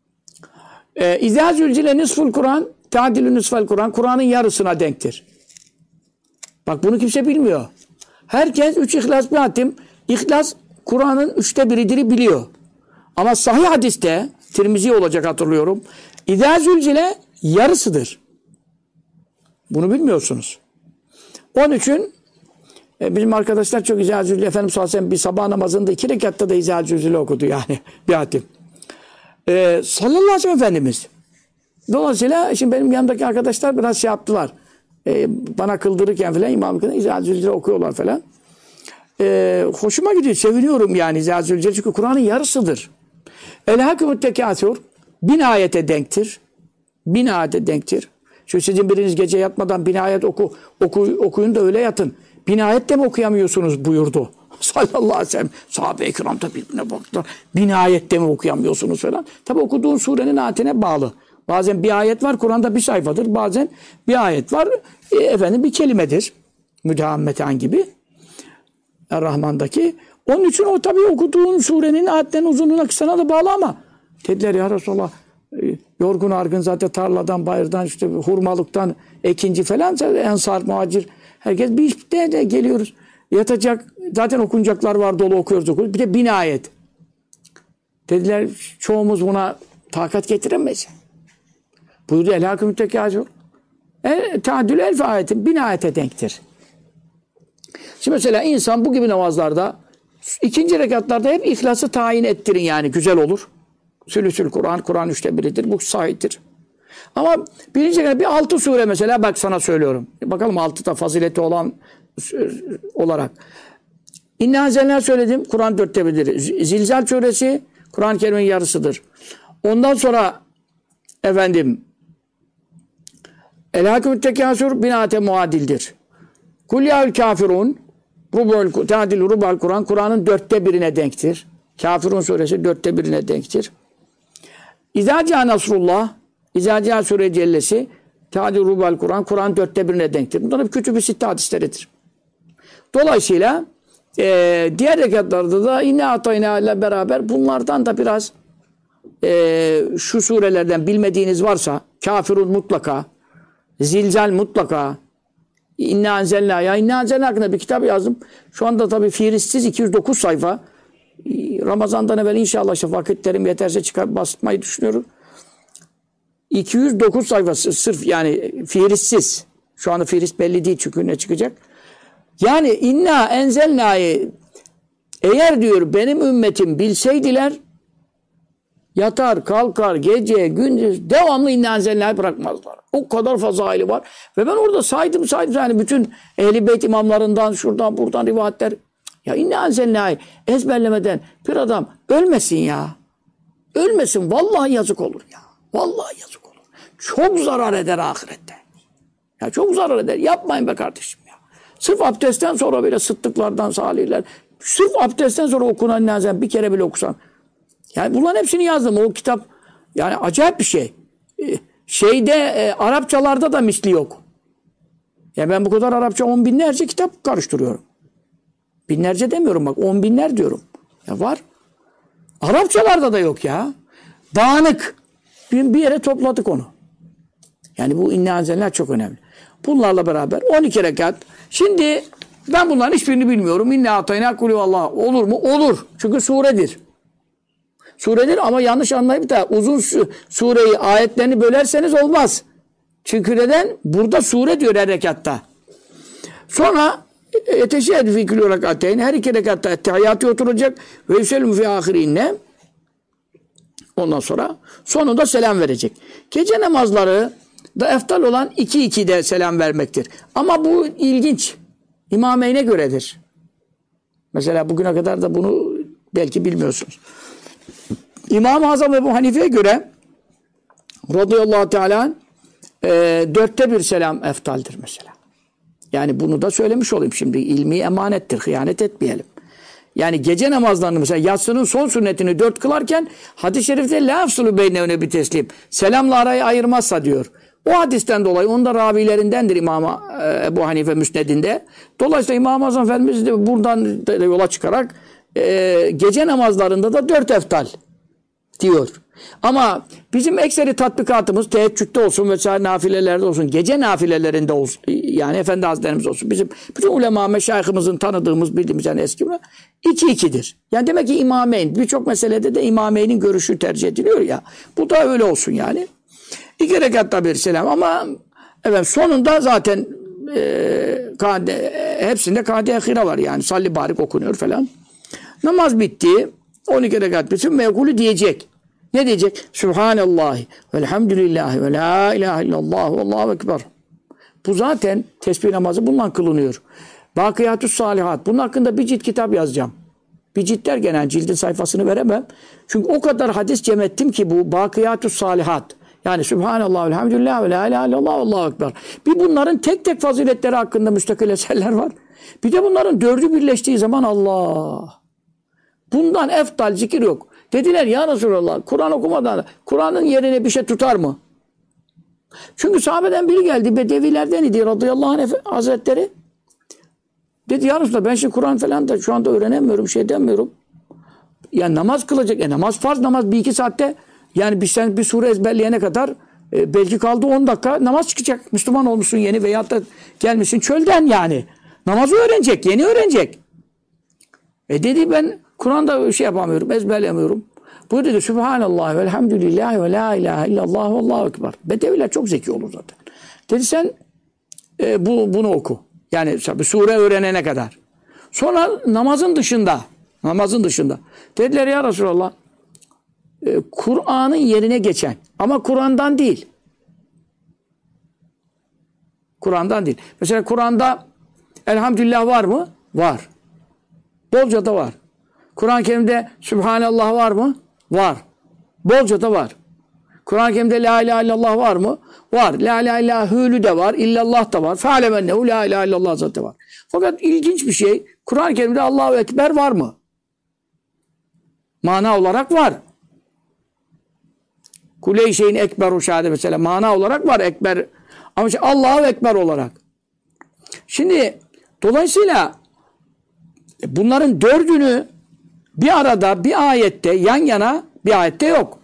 İzâ zülcile nisful Kur'an teadilü nisfel Kur'an. Kur'an'ın yarısına denktir. Bak bunu kimse bilmiyor. Herkes 3 İhlas bir hatim. İhlas Kur'an'ın 1/3'idir biliyor. Ama sahih hadiste Tirmizi olacak hatırlıyorum. İzâ zülcile yarısıdır. Bunu bilmiyorsunuz. Onun için bizim arkadaşlar çok İzâ zülcile Efendimiz sallallahu aleyhi ve sellem bir sabah namazında 2 rekatta da İzâ zülcile okudu yani bir hatim. Sallallahu aleyhi ve sellem Efendimiz. Dolayısıyla şimdi benim yanımdaki arkadaşlar biraz şey yaptılar. Bana kıldırırken falan imamlıkta İzâ zülcile okuyorlar falan. Hoşuma gidiyor, seviniyorum yani İzâ zülcile çünkü Kur'an'ın yarısıdır. El-Hakimut Tekâsur 1000 ayete denktir. 1000 ayete denktir. Çünkü sizin biriniz gece yatmadan 1000 ayet okuyun da öyle yatın. 1000 ayet de mi okuyamıyorsunuz buyurdu. Sallallahu aleyhi ve sellem. Sahabe-i kiram da birbirine baktılar. 1000 ayet de mi okuyamıyorsunuz falan. Tabi okuduğun surenin ayetine bağlı. Bazen bir ayet var Kur'an'da bir sayfadır. Bazen bir ayet var efendim bir kelimedir. Müdehammeten gibi. Er-Rahman'daki. Onun için o tabii okuduğun surenin ayetlerin uzunluğuna kısana da bağlı ama dediler ya Resulallah yorgun argın zaten tarladan, bayırdan, işte hurmalıktan, ekinci falan ensar, muhacir herkes bir işte de geliyoruz. Yatacak zaten okunacaklar var dolu okuyoruz. Bir de 1000 ayet. Dediler çoğumuz buna takat getiremeyiz. Buyurdu el-Hakimut Tekâsur. Teadül elf ayetin 1000 ayete denktir. Şimdi mesela insan bu gibi namazlarda 2. rekatlarda hep İhlas'ı tayin ettirin yani güzel olur. Sülüsül Kur'an, Kur'an 1/3'idir. Bu sahiptir. Ama 1. rekat bir 6 sure mesela bak sana söylüyorum. Bakalım 6'da fazileti olan olarak. İnne enzelna söyledim. Kur'an 1/4'idir. Zilzal suresi Kur'an-ı Kerim'in yarısıdır. Ondan sonra efendim El-Hakimut Tekâsur 1000 ayete muadildir. Kul yâül kâfirun teadilü rubal Kur'an Kur'an'ın 1/4'ine denktir. Kafirun suresi 1/4'ine denktir. İzâ câ nasrullah İzâ câ sure cellesi teadilü rubal Kur'an Kur'an 1/4'ine denktir. Bunlar hep kütüb-i sitte hadisleridir. Dolayısıyla diğer rekatlarda da inne atayna ile beraber bunlardan da biraz şu surelerden bilmediğiniz varsa Kafirun mutlaka, Zilzal mutlaka, İnne enzelna ya İnne enzelna hakkında bir kitap yazdım. Şu anda tabii fiiristsiz 209 sayfa. Ramazan'dan evvel inşallah işte vakitlerim yeterse çıkar basmayı düşünüyorum. 209 sayfası sırf yani fiiristsiz. Şu anda fiirist belli değil çünkü ne çıkacak. Yani inna enzelna'yı eğer diyor benim ümmetim bilseydiler yatar, kalkar, gece, gündüz devamlı inna enzelna'yı bırakmazlar. O kadar fazaili var. Ve ben orada saydım yani bütün Ehl-i Beyt imamlarından şuradan buradan rivayetler. Ya inna anzelnâhi ezberlemeden bir adam ölmesin ya. Ölmesin. Vallahi yazık olur ya. Vallahi yazık olur. Çok zarar eder ahirette. Ya çok zarar eder. Yapmayın be kardeşim ya. Sırf abdestten sonra bile sıddıklardan salihler. Sırf abdestten sonra okunan nazem bir kere bile okusan. Yani bunların hepsini yazdım. O kitap yani acayip bir şey. Arapçalarda da misli yok. Ya ben bu kadar Arapça 10 binlerce kitap karıştırıyorum. Binlerce demiyorum bak 10 binler diyorum. Ya var. Arapçalarda da yok ya. Dağınık. Bir yere topladık onu. Yani bu inna anzelnâ çok önemli. Bunlarla beraber 12 rekat. Şimdi ben bunların hiçbirini bilmiyorum. İnna atayna kulü Allah. Olur mu? Olur. Çünkü suredir. Suredir ama yanlış anlayıp da uzun sureyi ayetlerini bölerseniz olmaz. Çünkü neden? Burada sure diyor her rekatta. Sonra eteşehedü fî külü rekateyni. Her iki rekatta ettehiyyatı oturacak. Ve yüselüm fî ahirinne. Ondan sonra sonunda selam verecek. Gece namazları da eftal olan 2-2'de selam vermektir. Ama bu ilginç. İmameyne göredir. Mesela bugüne kadar da bunu belki bilmiyorsunuz. İmam-ı Azam Ebu Hanife'ye göre radıyallahu teala 4'te 1 selam eftaldir mesela. Yani bunu da söylemiş olayım şimdi. İlmi emanettir. Hıyanet etmeyelim. Yani gece namazlarını mesela yatsının son sünnetini 4 kılarken hadis-i şerifte la afsulu beynevne bir teslim. Selamla arayı ayırmazsa diyor. O hadisten dolayı onun da ravilerindendir İmam Ebu Hanife Müsned'inde. Dolayısıyla İmam-ı Azam Efendimiz de buradan yola çıkarak gece namazlarında da 4 eftal diyor. Ama bizim ekseri tatbikatımız teheccüde olsun vesaire nafilelerde olsun, gece nafilelerinde olsun. Yani Efendi Hazretlerimiz olsun. Bizim bütün ulema meşayihimizin tanıdığımız, bildiğimiz yani eski 2-2'dir. Yani demek ki imameyn. Birçok meselede de imameynin görüşü tercih ediliyor ya. Bu da öyle olsun yani. 2 rekatta bir selam ama evet sonunda zaten hepsinde kâde ehire var yani. Salli barik okunuyor falan. Namaz bitti. 12 rekat bitsin mekulü diyecek. Ne diyecek? Sübhanallahi velhamdülillahi ve la ilahe illallah ve allahu ekber. Bu zaten tesbih namazı bununla kılınıyor. Bakiyatü's salihat. Bunun hakkında bir cilt kitap yazacağım. Bir cilt derken yani cildin sayfasını veremem. Çünkü o kadar hadis cem ettim ki bu bakiyatü's salihat. Yani Sübhanallah velhamdülillah ve la ilahe illallah ve allahu ekber. Bir bunların tek tek faziletleri hakkında müstakil eserler var. Bir de bunların 4'ü birleştiği zaman Allah. Bundan eftal zikir yok. Dediler ya Resulallah Kur'an okumadan Kur'an'ın yerine bir şey tutar mı? Çünkü sahabeden biri geldi. Bedevilerden idi radıyallahu anh hazretleri. Dedi ya Resulallah ben şimdi Kur'an falan da şu anda öğrenemiyorum. Şey demiyorum. Yani namaz kılacak. Namaz farz namaz 1-2 saatte. Yani sen bir sure ezberleyene kadar belki kaldı 10 dakika namaz çıkacak. Müslüman olmuşsun yeni veyahut da gelmişsin çölden yani. Namazı öğrenecek. Yeni öğrenecek. Dedi ben Kur'an'da şey yapamıyorum, ezberleyemiyorum. Bu dedi Sübhanallah ve elhamdülillah ve la ilahe illallah ve allahu ekber. Bedeviler çok zeki olur zaten. Dedi sen bunu oku. Yani bir sure öğrenene kadar. Sonra namazın dışında. Dediler ya Resulallah Kur'an'ın yerine geçen ama Kur'an'dan değil. Mesela Kur'an'da elhamdülillah var mı? Var. Bolca da var. Kur'an-ı Kerim'de Sübhanallah var mı? Var. Bolca da var. Kur'an-ı Kerim'de La ilahe illallah var mı? Var. La ilahe illallahü de var. İllallah da var. Fe'alemennehu La ilahe illallah zaten var. Fakat ilginç bir şey. Kur'an-ı Kerim'de Allahu Ekber var mı? Mana olarak var. Kule-i şeyin ekberu şahade mesela. Mana olarak var ekber. Ama Allahu Ekber olarak. Şimdi dolayısıyla bunların 4'ünü bir arada bir ayette yan yana bir ayette yok.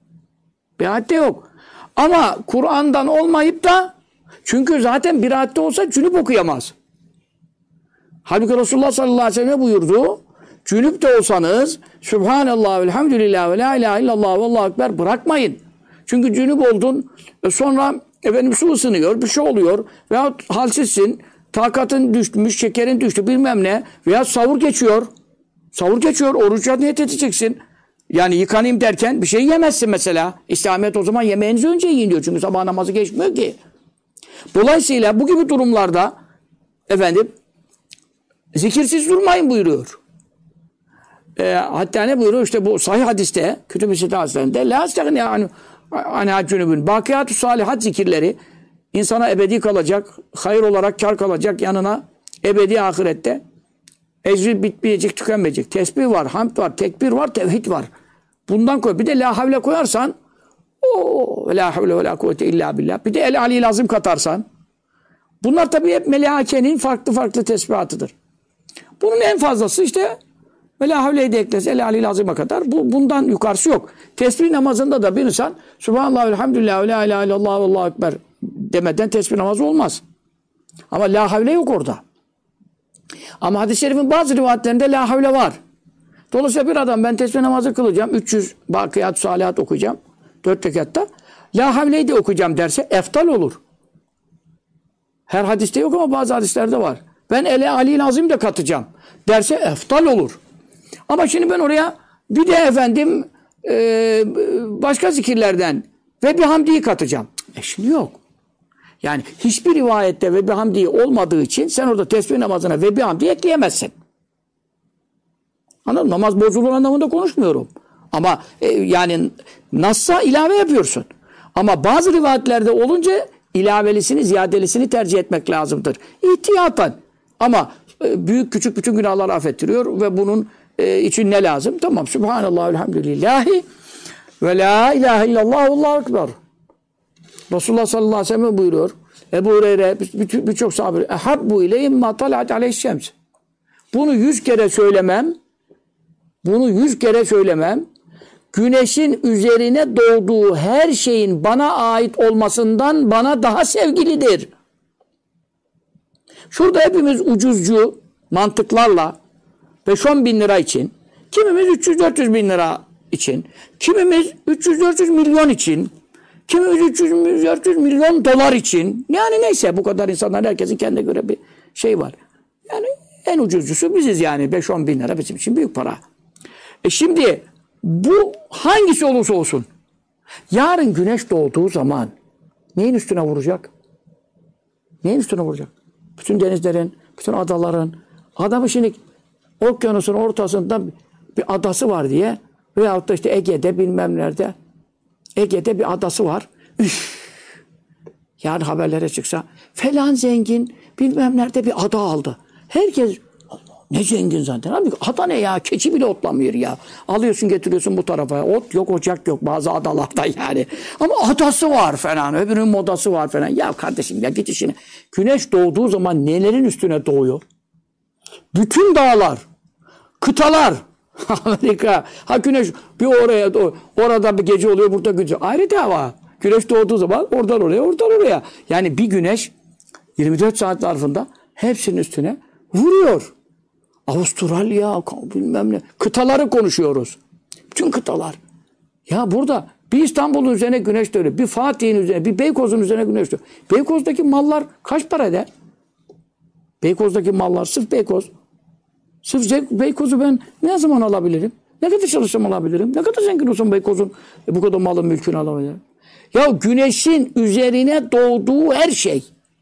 Ama Kur'an'dan olmayıp da çünkü zaten bir ayette olsa cünüp okuyamaz. Halbuki Resulullah sallallahu aleyhi ve sellem buyurdu. Cünüp de olsanız Sübhanallah velhamdülillah ve la ilahe illallah ve allahu ekber bırakmayın. Çünkü cünüp oldun sonra su ısınıyor bir şey oluyor veyahut halsizsin. Takatın düşmüş, şekerin düştü bilmem ne. Veya savur geçiyor. Oruca niyet edeceksin. Yani yıkanayım derken bir şey yemezsin mesela. İslamiyet o zaman yemeğinizi önce yiyin diyor. Çünkü sabah namazı geçmiyor ki. Dolayısıyla bu gibi durumlarda Zikirsiz durmayın buyuruyor. Hatta ne buyuruyor? İşte bu sahih hadiste, Kütüb-i Sitte hadislerinde la estagni anha cünübün. Bakiyatü salihat zikirleri insana ebedi kalacak, hayır olarak kar kalacak yanına ebedi ahirette. Ecri bitmeyecek, tükenmeyecek. Tesbih var, hamd var, tekbir var, tevhid var. Bundan koy. Bir de la havle koyarsan la havle ve la kuvvete illa billah. Bir de el aliyil azim katarsan. Bunlar tabii hep melaikenin farklı farklı tesbihatıdır. Bunun en fazlası işte ve la havleyi de eklese el aliyil azime kadar. Bundan yukarısı yok. Tesbih namazında da bir insan Subhanallah, elhamdülillah, ve la ilahe illallah, Allahu ekber demeden tesbih namazı olmaz. Ama la havle yok orada. Ama hadis-i şerifin bazı rivayetlerinde la havle var. Dolayısıyla bir adam ben tesbih namazı kılacağım, 300 bakiyat salihat okuyacağım, 4 rekatta. La havleyi de okuyacağım derse eftal olur. Her hadiste yok ama bazı hadislerde var. Ben ele aliyil azim de katacağım derse eftal olur. Ama şimdi ben oraya bir de efendim başka zikirlerden ve bihamdiyi katacağım. Şimdi yok. Yani hiçbir rivayette ve bihamdi olmadığı için sen orada tesbih namazına ve bihamdi ekleyemezsin. Anladın mı? Namaz bozulur anlamında konuşmuyorum. Ama yani Nass'a ilave yapıyorsun. Ama bazı rivayetlerde olunca ilavelisini, ziyadelisini tercih etmek lazımdır. İhtiyaten. Ama büyük küçük bütün günahları affettiriyor ve bunun için ne lazım? Tamam. Subhanallah, elhamdülillahi ve la ilahe illallah, Allahu ekber. Resulullah sallallahu aleyhi ve sellem buyuruyor. Ebu Hureyre birçok sahabe ehabbu ileyhim ma talat aleyhissems. Bunu 100 kere söylemem. Bunu 100 kere söylemem. Güneşin üzerine doğduğu her şeyin bana ait olmasından bana daha sevgilidir. Şurada hepimiz ucuzcu mantıklarla 5-10 bin lira için, kimimiz 300-400 bin lira için, kimimiz 300-400 milyon için, kimimiz 300-400 milyon dolar için. Yani neyse bu kadar insanlar herkesin kendine göre bir şey var. Yani en ucuzcusu biziz yani 5-10 bin lira bizim için büyük para. Şimdi bu hangisi olursa olsun yarın güneş doğduğu zaman neyin üstüne vuracak? Neyin üstüne vuracak? Bütün denizlerin, bütün adaların, adamı şimdi okyanusun ortasında bir adası var diye veyahut da işte Ege'de bilmem nerede Ege'de bir adası var. Üf! Yarın haberlere çıksa falan zengin bilmem nerede bir ada aldı. Herkes ne zengin zaten. Abi ada ne ya? Keçi bile otlamıyor ya. Alıyorsun getiriyorsun bu tarafa. Ot yok, ocak yok bazı adalarda yani. Ama adası var falan. Öbürünün modası var falan. Ya kardeşim ya git işine. Güneş doğduğu zaman nelerin üstüne doğuyor? Bütün dağlar, kıtalar, Amerika. Ha güneş bir oraya orada bir gece oluyor, burada gece. Ayrı dava. Güneş doğduğu zaman oradan oraya, oradan oraya. Yani bir güneş 24 saat zarfında hepsinin üstüne vuruyor. Avustralya, bilmem ne. Kıtaları konuşuyoruz. Bütün kıtalar. Ya burada bir İstanbul'un üzerine güneş doğuyor. Bir Fatih'in üzerine, bir Beykoz'un üzerine güneş doğuyor. Beykoz'daki mallar kaç para eder? Beykoz'daki mallar, sırf Beykoz. Sırf Beykoz'u ben ne zaman alabilirim? Ne kadar çalışsam alabilirim? Ne kadar zengin olsam Beykoz'un bu kadar malın mülkünü alabilirim? Ya güneşin üzerine doğduğu her şey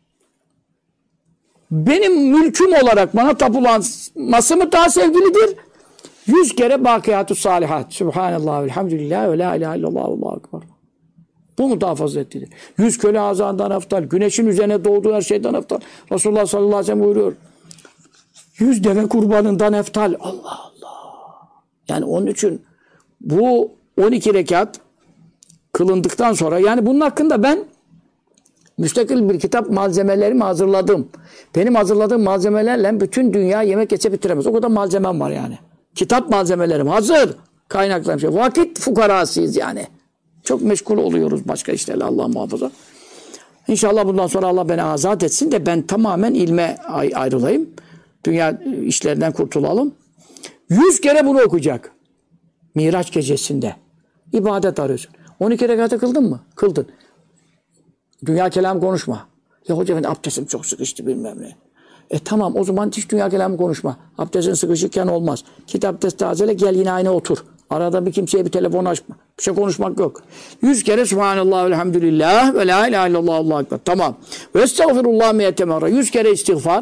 benim mülküm olarak bana tapılması mı daha sevgilidir? 100 kere bakiyatü salihat. Subhanallah, elhamdülillah ve la ilahe illallah, Allahu ekber. Bu mu daha faziletlidir? 100 köle azandan eftal. Güneşin üzerine doğduğu her şeyden eftal. Resulullah sallallahu aleyhi ve sellem buyuruyor. 100 deve kurbanından eftal. Allah Allah. Yani onun için bu 12 rekat kılındıktan sonra yani bunun hakkında ben müstakil bir kitap malzemelerimi hazırladım. Benim hazırladığım malzemelerle bütün dünya yemek yese bitiremez. O kadar malzemem var yani. Kitap malzemelerim hazır. Kaynaklarım şey. Vakit fukarasıyız yani. Çok meşgul oluyoruz başka işlerle Allah muhafaza. İnşallah bundan sonra Allah beni azat etsin de ben tamamen ilme ayrılayım. Dünya işlerinden kurtulalım. 100 kere bunu okuyacak. Miraç gecesinde. İbadet arıyorsun. 12 rekatı kıldın mı? Kıldın. Dünya kelamı konuşma. Ya hocam ben abdestim çok sıkıştı bilmem ne. Tamam o zaman hiç dünya kelamı konuşma. Abdestin sıkışıkken olmaz. Git abdest tazele gel yine aynı otur. Arada bir kimseye bir telefon açma. Bir şey konuşmak yok. 100 kere Subhanallah, elhamdülillah ve la ilahe illallah, Allahu ekber. Tamam. Ve estağfirullah miyete merre. 100 kere istiğfar.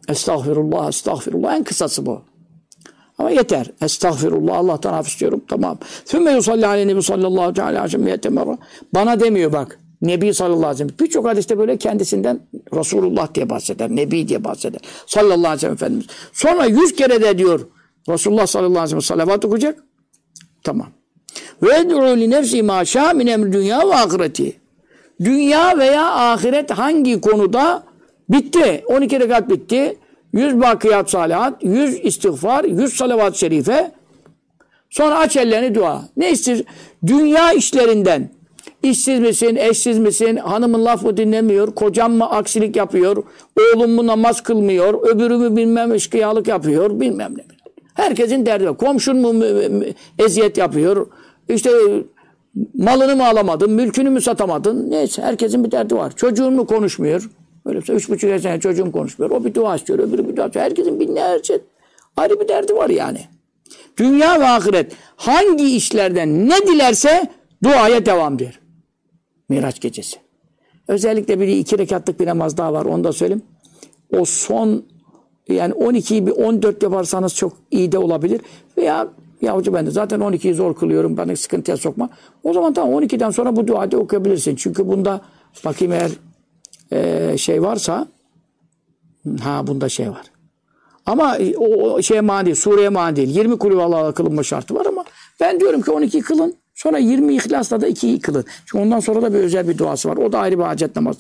Estağfirullah, estağfirullah. En kısası bu. Ama yeter. Estağfirullah. Allah'tan af istiyorum. Tamam. Sümme yusalli aleyhi nebi sallallahu aleyhi ve sellem. Bana demiyor bak. Nebi sallallahu aleyhi ve sellem. Birçok hadiste böyle kendisinden Resulullah diye bahseder. Nebi diye bahseder. Sallallahu aleyhi ve sellem Efendimiz. Sonra 100 kere de diyor Resulullah sallallahu aleyhi ve sellem salavat okuyacak. Tamam. Ve ed'u li nefsi ma şâ min emri dünya ve ahireti. Dünya veya ahiret hangi konuda bitti? 12 rekat bitti. 100 bakiyat salihat, 100 istiğfar, 100 salavat-ı şerife. Sonra aç ellerini dua. Ne ister? Dünya işlerinden. İşsiz misin, eşsiz misin, hanımın lafı dinlemiyor, kocam mı aksilik yapıyor, oğlum mu namaz kılmıyor, öbürü mü bilmem eşkıyalık yapıyor, bilmem ne. Herkesin derdi var. Komşun mu eziyet yapıyor, işte malını mı alamadın, mülkünü mü satamadın, neyse herkesin bir derdi var. Çocuğun mu konuşmuyor, öyle 3,5 sene çocuğum konuşmuyor, o bir dua istiyor, öbürü bir dua istiyor. Herkesin binlerce ayrı bir derdi var yani. Dünya ve ahiret hangi işlerden ne dilerse duaya devam der. Miraç gecesi. Özellikle bir 2 rekatlık bir namaz daha var. Onu da söyleyeyim. O son yani 12'yi bir 14 yaparsanız çok iyi de olabilir. Veya ya hoca ben de zaten 12'yi zor kılıyorum. Bana sıkıntıya sokma. O zaman tamam 12'den sonra bu duayı okuyabilirsin. Çünkü bunda bakayım eğer şey varsa bunda şey var. Ama o şeye mani değil. Sureye mani değil. 20 kulü Allah'a kılınma şartı var ama ben diyorum ki 12 kılın. Sonra 20 ihlasla da 2'yi kılın. Çünkü ondan sonra da bir özel bir duası var. O da ayrı bir hacet namazı.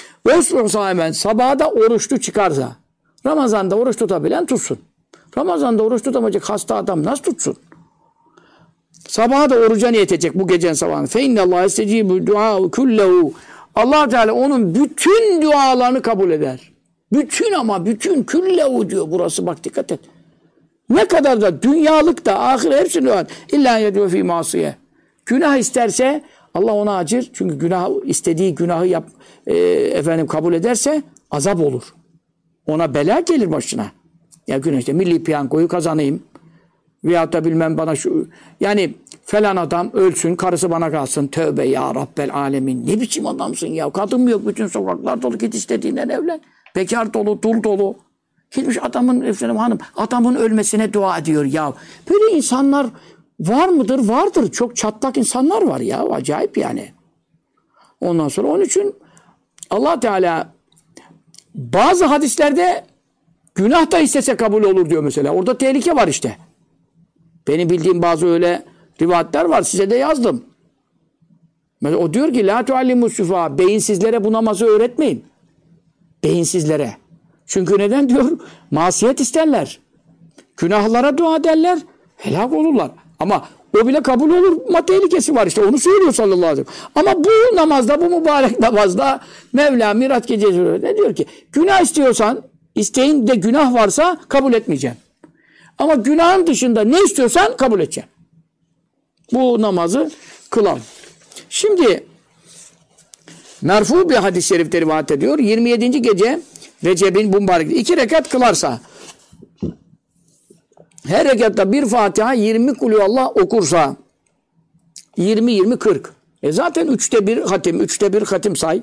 Ve sabahda oruçlu çıkarsa, Ramazan'da oruç tutabilen tutsun. Ramazan'da oruç tutamayacak hasta adam nasıl tutsun? Sabaha da oruca niyet edecek bu gecenin sabahını. Fe innallâhe estecîbü duâ kullehu. Allah Teala onun bütün dualarını kabul eder. Bütün ama bütün küllehu diyor burası bak dikkat et. Ne kadar da dünyalık da ahiret hepsini var. İllâ yedû fî mâsiye. Günah isterse Allah ona acır. Çünkü günah istediği günahı kabul ederse azap olur. Ona bela gelir başına. Ya günah işte milli piyangoyu kazanayım. Veyahut da bilmem bana şu yani falan adam ölsün, karısı bana kalsın. Tövbe ya Rabbel alemin. Ne biçim adamsın ya? Kadın mı yok? Bütün sokaklar dolu. Git istediğinden evlen. Bekar dolu, dul dolu. Hiçbir adamın ölmesine dua ediyor ya. Böyle insanlar var mıdır? Vardır. Çok çatlak insanlar var ya. Acayip yani. Ondan sonra onun için Allah Teala bazı hadislerde günah da istese kabul olur diyor mesela. Orada tehlike var işte. Benim bildiğim bazı öyle rivayetler var. Size de yazdım. Mesela o diyor ki la tuallimus sufa. Beyinsizlere bu namazı öğretmeyin. Beyinsizlere. Çünkü neden diyor? Masiyet isterler. Günahlara dua ederler. Helak olurlar. Ama o bile kabul olma tehlikesi var işte. Onu söylüyor sallallahu aleyhi ve sellem. Ama bu namazda, bu mübarek namazda Mevla Miraç gecesi ne diyor ki? Günah istiyorsan, isteğinde günah varsa kabul etmeyeceğim. Ama günahın dışında ne istiyorsan kabul edeceğim. Bu namazı kılalım. Şimdi merfu bir hadis-i şerifte rivayet ediyor. 27. gece Recep'in bu mübarek 2 rekat kılarsa her rekatta bir Fatiha 20 kulüvallah okursa 20-20-40. Zaten 3'te 1 hatim say.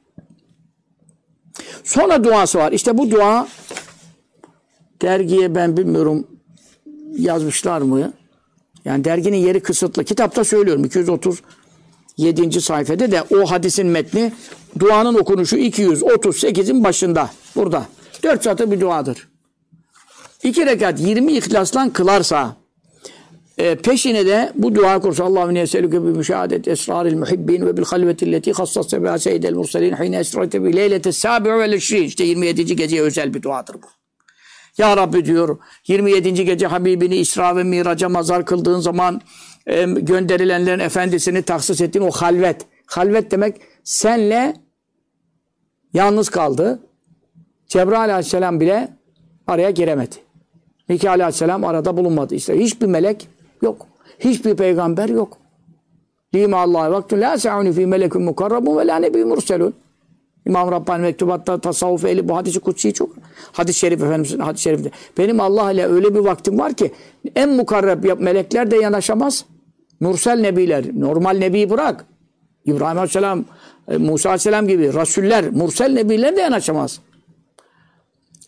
Sonra duası var. İşte bu dua dergiye ben bilmiyorum yazmışlar mı? Yani derginin yeri kısıtlı. Kitapta söylüyorum 237. sayfada da o hadisin metni duanın okunuşu 238'in başında. Burada. 4 satır bir duadır. 2 rekat 20 ihlaslan kılarsa peşine de bu dua kursa Allahümme neselüke bi müşahadet esraril muhibbin ve bil halvetilleti hassase biha seyyidel murselin hine esrate bi leyletes sabi'u vel işrin. İşte 27. geceye özel bir duadır bu. Ya Rabbi diyor 27. gece Habibini İsra ve Miraç'a mazhar kıldığın zaman gönderilenlerin efendisini tahsis ettiğin o halvet. Halvet demek senle yalnız kaldı. Cebrail aleyhisselam bile araya giremedi. Mikail aleyhisselam arada bulunmadı. İşte hiçbir melek yok. Hiçbir peygamber yok. Lima Allah'a vaktun la sa'uni fi melekun mukarrabun ve la nebi murselun. İmam Rabbani mektubatta tasavvuf ehli bu hadisi kutsi çok. Hadis-i şerif Efendimiz'in hadis-i şerifinde. Benim Allah ile öyle bir vaktim var ki en mukarreb melekler de yanaşamaz. Mursel nebiler, normal nebiyi bırak. İbrahim aleyhisselam, Musa aleyhisselam gibi rasuller, mursel nebiler de yanaşamaz.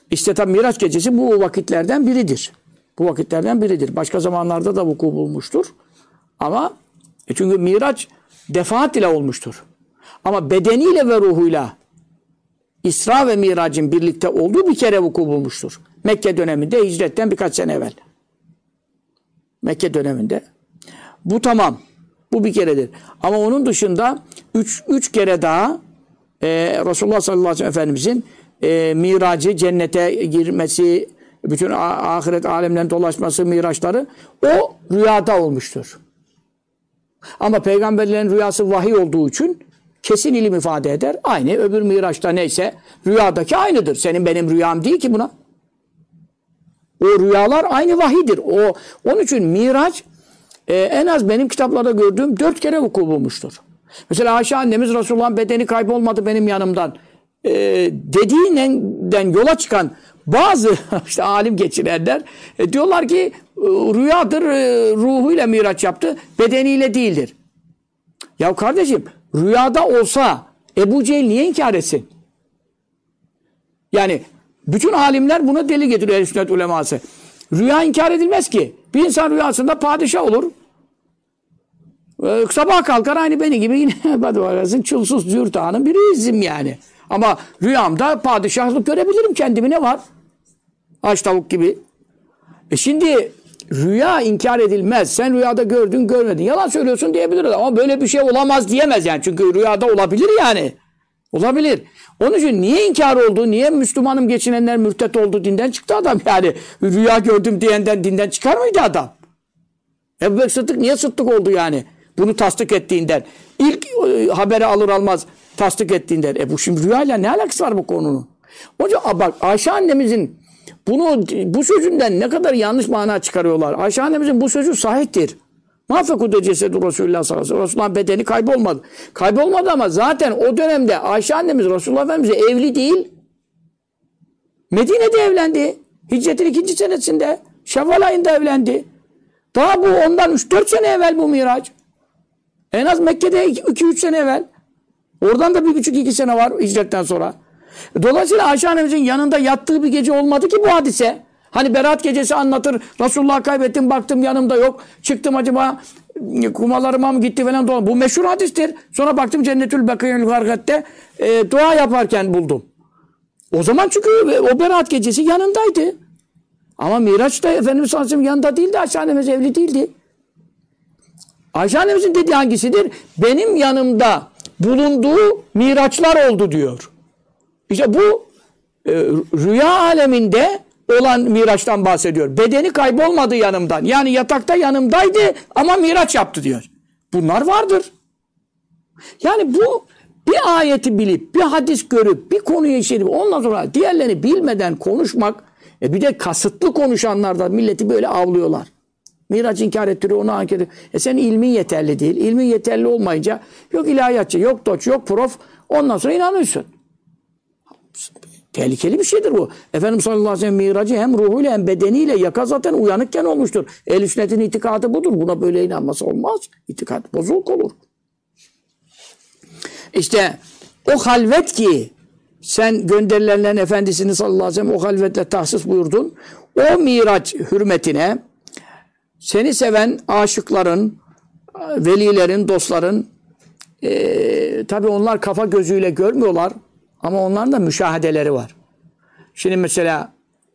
İşte tabi Miraç gecesi bu vakitlerden biridir. Bu vakitlerden biridir. Başka zamanlarda da vuku bulmuştur. Ama çünkü Miraç defaat ile olmuştur. Ama bedeniyle ve ruhuyla İsra ve Mirac'ın birlikte olduğu bir kere vuku bulmuştur. Mekke döneminde, hicretten birkaç sene evvel. Mekke döneminde. Bu tamam. Bu bir keredir. Ama onun dışında üç kere daha Resulullah sallallahu aleyhi ve sellem Efendimizin miracı, cennete girmesi, bütün ahiret alemlerine dolaşması, miraçları o rüyada olmuştur. Ama peygamberlerin rüyası vahiy olduğu için kesin ilim ifade eder. Aynı öbür miraçta neyse rüyadaki aynıdır. Senin benim rüyam değil ki buna. O rüyalar aynı vahidir. Onun için miraç en az benim kitaplarda gördüğüm 4 kere vuku bulmuştur. Mesela Ayşe annemiz Resulullah'ın bedeni kaybolmadı benim yanımdan dediğinden yola çıkan bazı işte alim geçirenler diyorlar ki rüyadır, ruhuyla miraç yaptı, bedeniyle değildir. Ya kardeşim rüyada olsa Ebu Cehil niye inkar etsin? Yani bütün alimler buna delil getiriyor ehl-i sünnet uleması. Rüya inkar edilmez ki. Bir insan rüyasında padişah olur. Sabah kalkar aynı beni gibi yine çulsuz zürtanın biriyizim yani. Ama rüyamda padişahlık görebilirim kendimi, ne var? Aç tavuk gibi. Şimdi rüya inkar edilmez. Sen rüyada gördün görmedin. Yalan söylüyorsun diyebiliriz ama böyle bir şey olamaz diyemez yani. Çünkü rüyada olabilir yani. Olabilir. Onun için niye inkar oldu? Niye Müslümanım geçinenler mürtet oldu? Dinden çıktı adam yani. Rüya gördüm diyenden dinden çıkar mıydı adam? Ebu Bekir Sıddık niye Sıddık oldu yani? Bunu tasdik ettiğinden. İlk haberi alır almaz tasdik ettiğinden. Bu şimdi rüyayla ne alakası var bu konunun? Hocam bak Ayşe annemizin bu sözünden ne kadar yanlış mana çıkarıyorlar. Ayşe annemizin bu sözü sahihtir. Mâfekude cesedu Resulullah sallallahu aleyhi ve sellem. Resulullah'ın bedeni kaybolmadı. Kaybolmadı ama zaten o dönemde Ayşe annemiz Resulullah Efendimiz'e evli değil. Medine'de evlendi. Hicretin 2. senesinde. Şevval ayında evlendi. Daha bu ondan 3-4 sene evvel bu miraç. En az Mekke'de 2-3 sene evvel. Oradan da 1,5-2 sene var hicretten sonra. Dolayısıyla Ayşe annemizin yanında yattığı bir gece olmadı ki bu hadise. Hani Berat gecesi anlatır. Resulullah'ı kaybettim, baktım yanımda yok. Çıktım acaba kumalarıma mı gitti falan. Bu meşhur hadistir. Sonra baktım Cennetül Bekî'ül Gargat'te dua yaparken buldum. O zaman çünkü o Berat gecesi yanındaydı. Ama Miraç'ta Efendimiz sallallahu aleyhi ve sellem yanında değildi. Ayşe annemiz evli değildi. Ayşe annemizin dediği hangisidir? Benim yanımda bulunduğu miraçlar oldu diyor. İşte bu rüya aleminde olan miraçtan bahsediyor. Bedeni kaybolmadı yanımdan. Yani yatakta yanımdaydı ama miraç yaptı diyor. Bunlar vardır. Yani bu bir ayeti bilip, bir hadis görüp, bir konuyu işledip ondan sonra diğerlerini bilmeden konuşmak, bir de kasıtlı konuşanlar da milleti böyle avlıyorlar. Miraç inkar ettiriyor, onu inkar ediyor. Senin ilmin yeterli değil. İlmin yeterli olmayınca yok ilahiyatçı, yok doç, yok prof. Ondan sonra inanıyorsun. Tehlikeli bir şeydir bu. Efendimiz sallallahu aleyhi ve sellem miracı hem ruhuyla hem bedeniyle yakazaten uyanıkken olmuştur. Ehl-i sünnetin itikadı budur. Buna böyle inanması olmaz. İtikat bozuk olur. İşte o halvet ki sen gönderilenlerin efendisini sallallahu aleyhi ve sellem o halvetle tahsis buyurdun. O miraç hürmetine seni seven aşıkların, velilerin, dostların tabi onlar kafa gözüyle görmüyorlar ama onların da müşahedeleri var. Şimdi mesela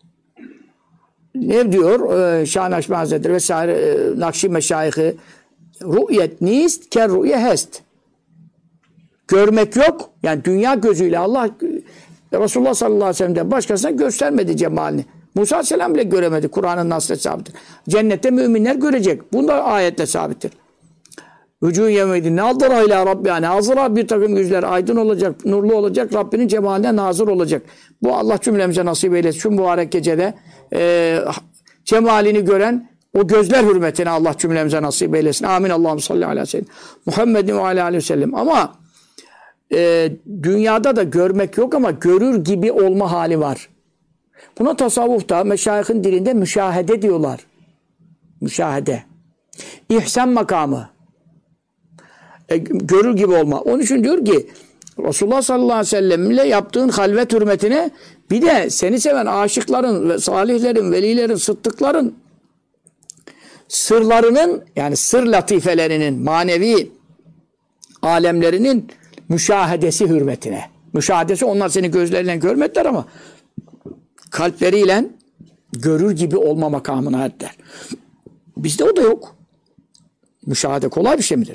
ne diyor Şah Nakşibendi Hazretleri vesaire Nakşi Meşayihi ru'yet nist ker ru'ye hest. Görmek yok. Yani dünya gözüyle Allah Resulullah sallallahu aleyhi ve sellem'den başkasına göstermedi cemalini. Musa aleyhisselam bile göremedi. Kur'an'ın nasıl sabittir. Cennette müminler görecek. Bunda ayetle sabittir. Vücûn yevmeydin nâzıra ilâ rabbiha nâzıra, bir takım yüzler aydın olacak, nurlu olacak, Rabbinin cemaline nazır olacak. Bu Allah cümlemize nasip eylesin. Şu mübarek gecede cemalini gören o gözler hürmetine Allah cümlemize nasip eylesin. Amin. Allahümme salli aleyhi ve sellem. Muhammedin ve aleyhi ve sellem. Ama dünyada da görmek yok ama görür gibi olma hali var. Buna tasavvufta, meşayihin dilinde müşahede diyorlar. Müşahede. İhsan makamı. Görür gibi olma. Onun için diyor ki Resulullah sallallahu aleyhi ve sellem ile yaptığın halvet hürmetine bir de seni seven aşıkların, salihlerin, velilerin, sıddıkların sırlarının yani sır latifelerinin, manevi alemlerinin müşahedesi hürmetine. Müşahedesi onlar seni gözleriyle görmediler ama kalpleriyle görür gibi olma makamına erdiler. Bizde o da yok. Müşahede kolay bir şey midir?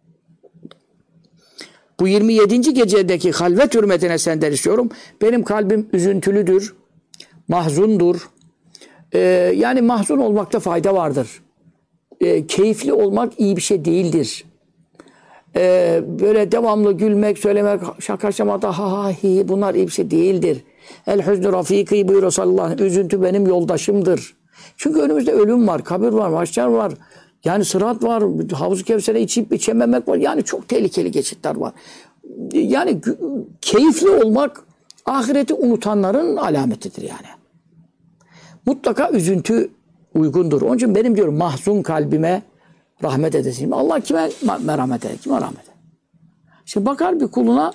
Bu 27. gecedeki halvet hürmetine senden istiyorum. Benim kalbim üzüntülüdür, mahzundur. Yani mahzun olmakta fayda vardır. Keyifli olmak iyi bir şey değildir. Böyle devamlı gülmek, söylemek, şakaşamada ha ha hi bunlar iyi bir şey değildir. El hüznü rafiki buyuruyor sallallahu aleyhi ve sellem. Üzüntü benim yoldaşımdır. Çünkü önümüzde ölüm var, kabir var, mahşer var. Yani sırat var, Havuz-u Kevser'e içip içememek var. Yani çok tehlikeli geçitler var. Yani keyifli olmak ahireti unutanların alametidir yani. Mutlaka üzüntü uygundur. Onun için benim diyorum mahzun kalbime rahmet edesiyim. Allah kime merhamet eder? Kime rahmet eder? Şimdi bakar bir kuluna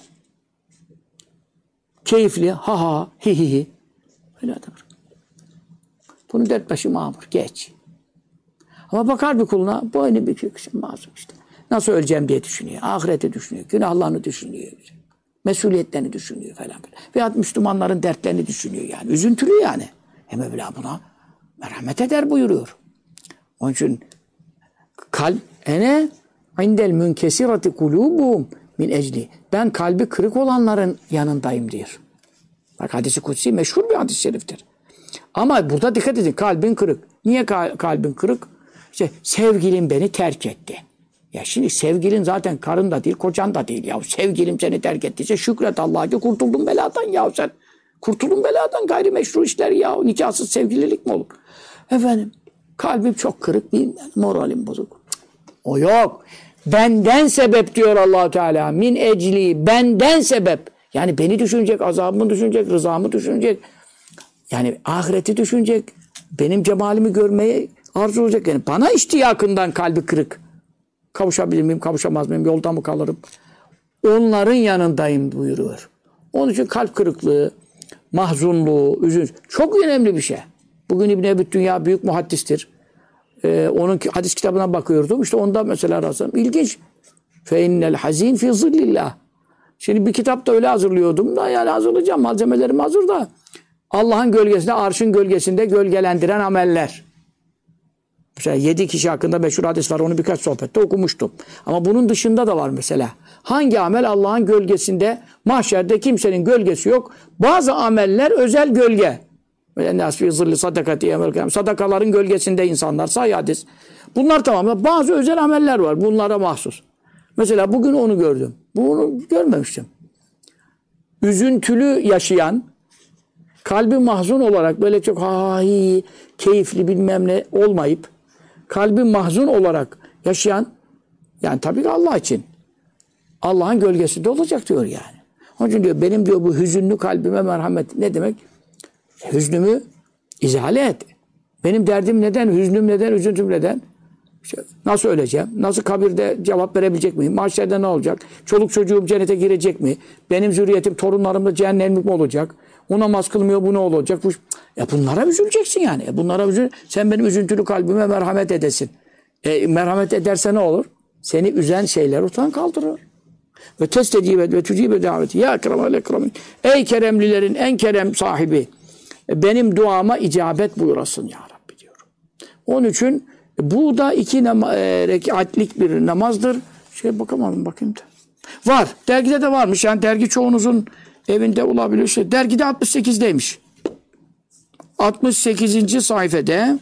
keyifli, ha ha, hi hi hi. Öyle adamdır. Bunun dert başı mamur, geç. Ama bakar bir kuluna, boynu bükük, masum işte. Nasıl öleceğim diye düşünüyor. Ahireti düşünüyor, günahlarını düşünüyor. Mesuliyetlerini düşünüyor falan. Veyahut Müslümanların dertlerini düşünüyor yani. Üzüntülü yani. Mevla buna merhamet eder buyuruyor. Onun için kalp ene indel münkesirati kulubum min ecli. Ben kalbi kırık olanların yanındayım diyor. Bak hadisi kutsi meşhur bir hadis-i şeriftir. Ama burada dikkat edin kalbin kırık. Niye kalbin kırık? İşte sevgilim beni terk etti. Ya şimdi sevgilin zaten karın da değil, kocan da değil ya. Sevgilim seni terk ettiyse şükret Allah'a ki kurtuldun beladan ya sen. Kurtuldun beladan gayrimeşru işler ya. Nikahsız sevgililik mi olur? Efendim kalbim çok kırık, moralim bozuk. O yok. Benden sebep diyor Allah Teala. Min ecli benden sebep. Yani beni düşünecek, azabımı düşünecek, rızamı düşünecek. Yani ahireti düşünecek. Benim cemalimi görmeyi arzu olacak. Yani bana iştiyakından kalbi kırık. Kavuşabilir miyim, kavuşamaz mıyım, yolda mı kalırım? Onların yanındayım buyuruyor. Onun için kalp kırıklığı, mahzunluğu, üzüntü çok önemli bir şey. Bugün İbn Ebi Dünya büyük muhaddistir. Onun hadis kitabına bakıyordum. İşte onda mesela rastladım. İlginç. Fe innel hazin fi zillillah. Şimdi bir kitap da öyle hazırlıyordum da yani hazırlayacağım. Malzemelerim hazır da. Allah'ın gölgesinde, arşın gölgesinde gölgelendiren ameller. Mesela 7 kişi hakkında meşhur hadis var. Onu birkaç sohbette okumuştum. Ama bunun dışında da var mesela. Hangi amel Allah'ın gölgesinde, mahşerde kimsenin gölgesi yok. Bazı ameller özel gölge. Sadakaların gölgesinde insanlar. Sahih hadis. Bunlar tamamen bazı özel ameller var. Bunlara mahsus. Mesela bugün onu gördüm. Bunu görmemiştim. Üzüntülü yaşayan, kalbi mahzun olarak böyle çok keyifli bilmem ne olmayıp kalbi mahzun olarak yaşayan yani tabii ki Allah için Allah'ın gölgesinde olacak diyor yani. Onun için diyor benim diyor bu hüzünlü kalbime merhamet ne demek? Hüznümü izale et. Benim derdim neden? Hüznüm neden? Üzüntüm neden? İşte nasıl öleceğim? Nasıl kabirde cevap verebilecek miyim? Mahşerde ne olacak? Çoluk çocuğum cennete girecek mi? Benim zürriyetim, torunlarım da cehennemlik mi olacak? O namaz kılmıyor, bu ne olacak? Bunlara üzüleceksin yani. Bunlara üzül. Sen benim üzüntülü kalbime merhamet edesin. Merhamet ederse ne olur? Seni üzen şeyler ortadan kaldırır. Ve testecibe ve tücibe daveti. Ya ekremel ekremin. Ey keremlilerin en kerem sahibi. Benim duama icabet buyurasın ya Rabbi diyor. Onun için bu da 2 rekatlik bir namazdır. Bakamadım bakayım da. Var. Dergide de varmış. Yani dergi çoğunuzun evinde olabilir. Dergide 68'deymiş. 68. sayfede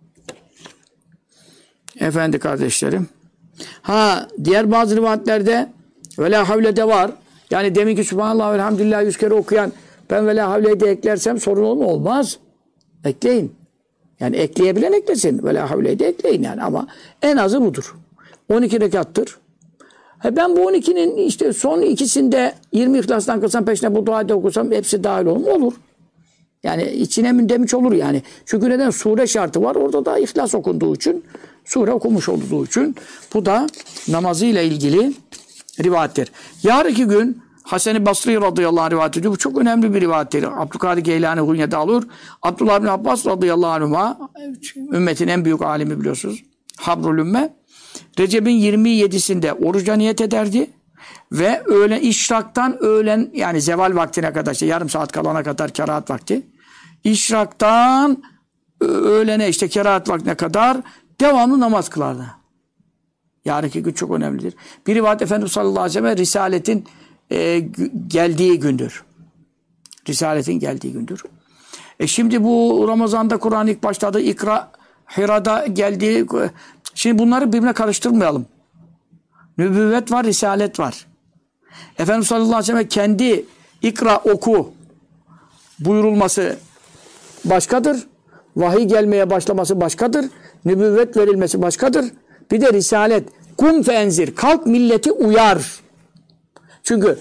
efendi kardeşlerim. Diğer bazı rivayetlerde ve la havle de var. Yani demin ki Subhanallah ve elhamdülillah 100 kere okuyan ben ve la havleyi de eklersem sorun olmaz. Ekleyin. Yani ekleyebilen eklesin. Ve la havleyi de ekleyin yani ama en azı budur. 12 rekattır. Ben bu 12'nin işte son ikisinde 20 ihlastan kılsam peşine bu duayı da okusam hepsi dahil olur mu? Olur. Yani içine mündemiş olur yani. Çünkü neden? Sure şartı var. Orada da ihlas okunduğu için, sure okumuş olduğu için bu da namazıyla ilgili rivayettir. Yarınki gün Hasan-ı Basri radıyallahu anh rivayet ediyor. Bu çok önemli bir rivayettir. Abdülkadir Geylani Hunya'da alır. Abdullah bin Abbas radıyallahu anhuma, ümmetin en büyük alimi biliyorsunuz. Habrul ümme. Recep'in 27'sinde oruca niyet ederdi. Ve öğlen, işraktan öğlen, yani zeval vaktine kadar, işte yarım saat kalana kadar kerahat vakti. İşraktan öğlene, işte kerahat vaktine kadar devamlı namaz kılardı. Yarınki gün çok önemlidir. Bir rivayet Efendimiz sallallahu aleyhi ve sellem Risaletin geldiği gündür. Risaletin geldiği gündür. Şimdi bu Ramazan'da Kur'an ilk başladı. İkra, Hira'da geldiği. Şimdi bunları birbirine karıştırmayalım. Nübüvvet var, risalet var. Efendimiz sallallahu aleyhi ve sellem kendi ikra, oku buyurulması başkadır. Vahiy gelmeye başlaması başkadır. Nübüvvet verilmesi başkadır. Bir de risalet. Kum fenzir. Kalk milleti uyar. Çünkü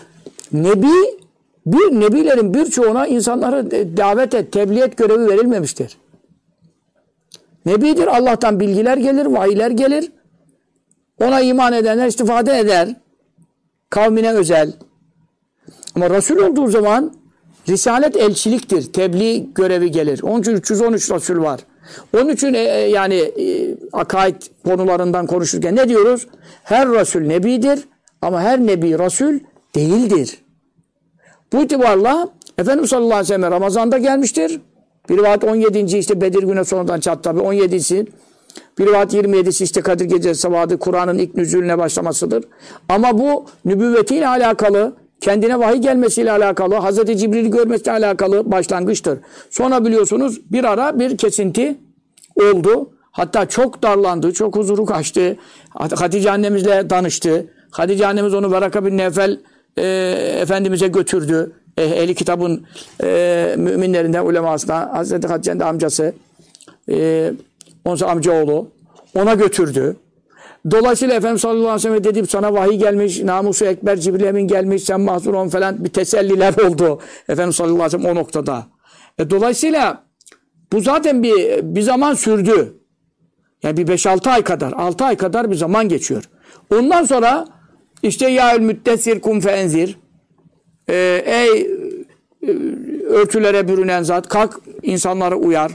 nebilerin birçoğuna insanları davet et, tebliğ et görevi verilmemiştir. Nebidir. Allah'tan bilgiler gelir, vahiyler gelir. Ona iman edenler istifade eder. Kavmine özel. Ama Resul olduğu zaman risalet elçiliktir. Tebliğ görevi gelir. Onun için 313 Resul var. Onun için akaid konularından konuşurken ne diyoruz? Her Resul nebidir ama her nebi Resul değildir. Bu itibarla Efendimiz sallallahu aleyhi ve sellem Ramazan'da gelmiştir. Bir rivayet 17. işte Bedir güne sonradan çattı tabi. 17'si. Bir rivayet 27'si işte Kadir Gecesi sabahı Kur'an'ın ilk nüzulüne başlamasıdır. Ama bu nübüvvetiyle alakalı, kendine vahiy gelmesiyle alakalı, Hazreti Cibril'i görmesiyle alakalı başlangıçtır. Sonra biliyorsunuz bir ara bir kesinti oldu. Hatta çok darlandı, çok huzuru kaçtı. Hatice annemizle danıştı. Hatice annemiz onu Varaka bin Nevfel Efendimiz'e götürdü. Ehli kitabın müminlerinden, ulemasına, Hazreti Hatice'nin de amcası, onun amcaoğlu, ona götürdü. Dolayısıyla Efendimiz sallallahu aleyhi ve sellem dedi, sana vahiy gelmiş, namusu ekber Cibril Emin gelmiş, sen mahzur ol falan, bir teselliler oldu Efendimiz sallallahu aleyhi ve sellem o noktada. Dolayısıyla bu zaten bir zaman sürdü. Yani bir 5-6 ay kadar, 6 ay kadar bir zaman geçiyor. Ondan sonra işte yâül müddessir kum feenzir, ey örtülere bürünen zat, kalk insanları uyar.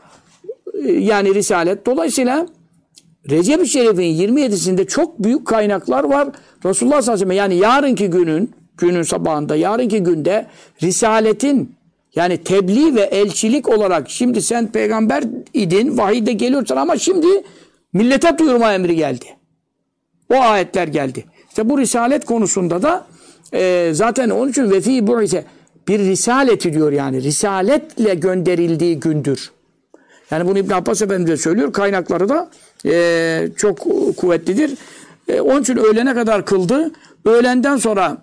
Yani risalet. Dolayısıyla Recep-i Şerif'in 27'sinde çok büyük kaynaklar var. Resulullah sallallahu aleyhi ve sellem, yani yarınki günün sabahında, yarınki günde risaletin, yani tebliğ ve elçilik olarak, şimdi sen peygamber idin, vahiy de geliyorsan ama şimdi millete duyurma emri geldi. O ayetler geldi. İşte bu risalet konusunda da zaten onun için vefi bu ise bir risaleti diyor, yani risaletle gönderildiği gündür. Yani bunu İbn Abbas Efendimiz de söylüyor. Kaynakları da çok kuvvetlidir. Onun için öğlene kadar kıldı. Öğlenden sonra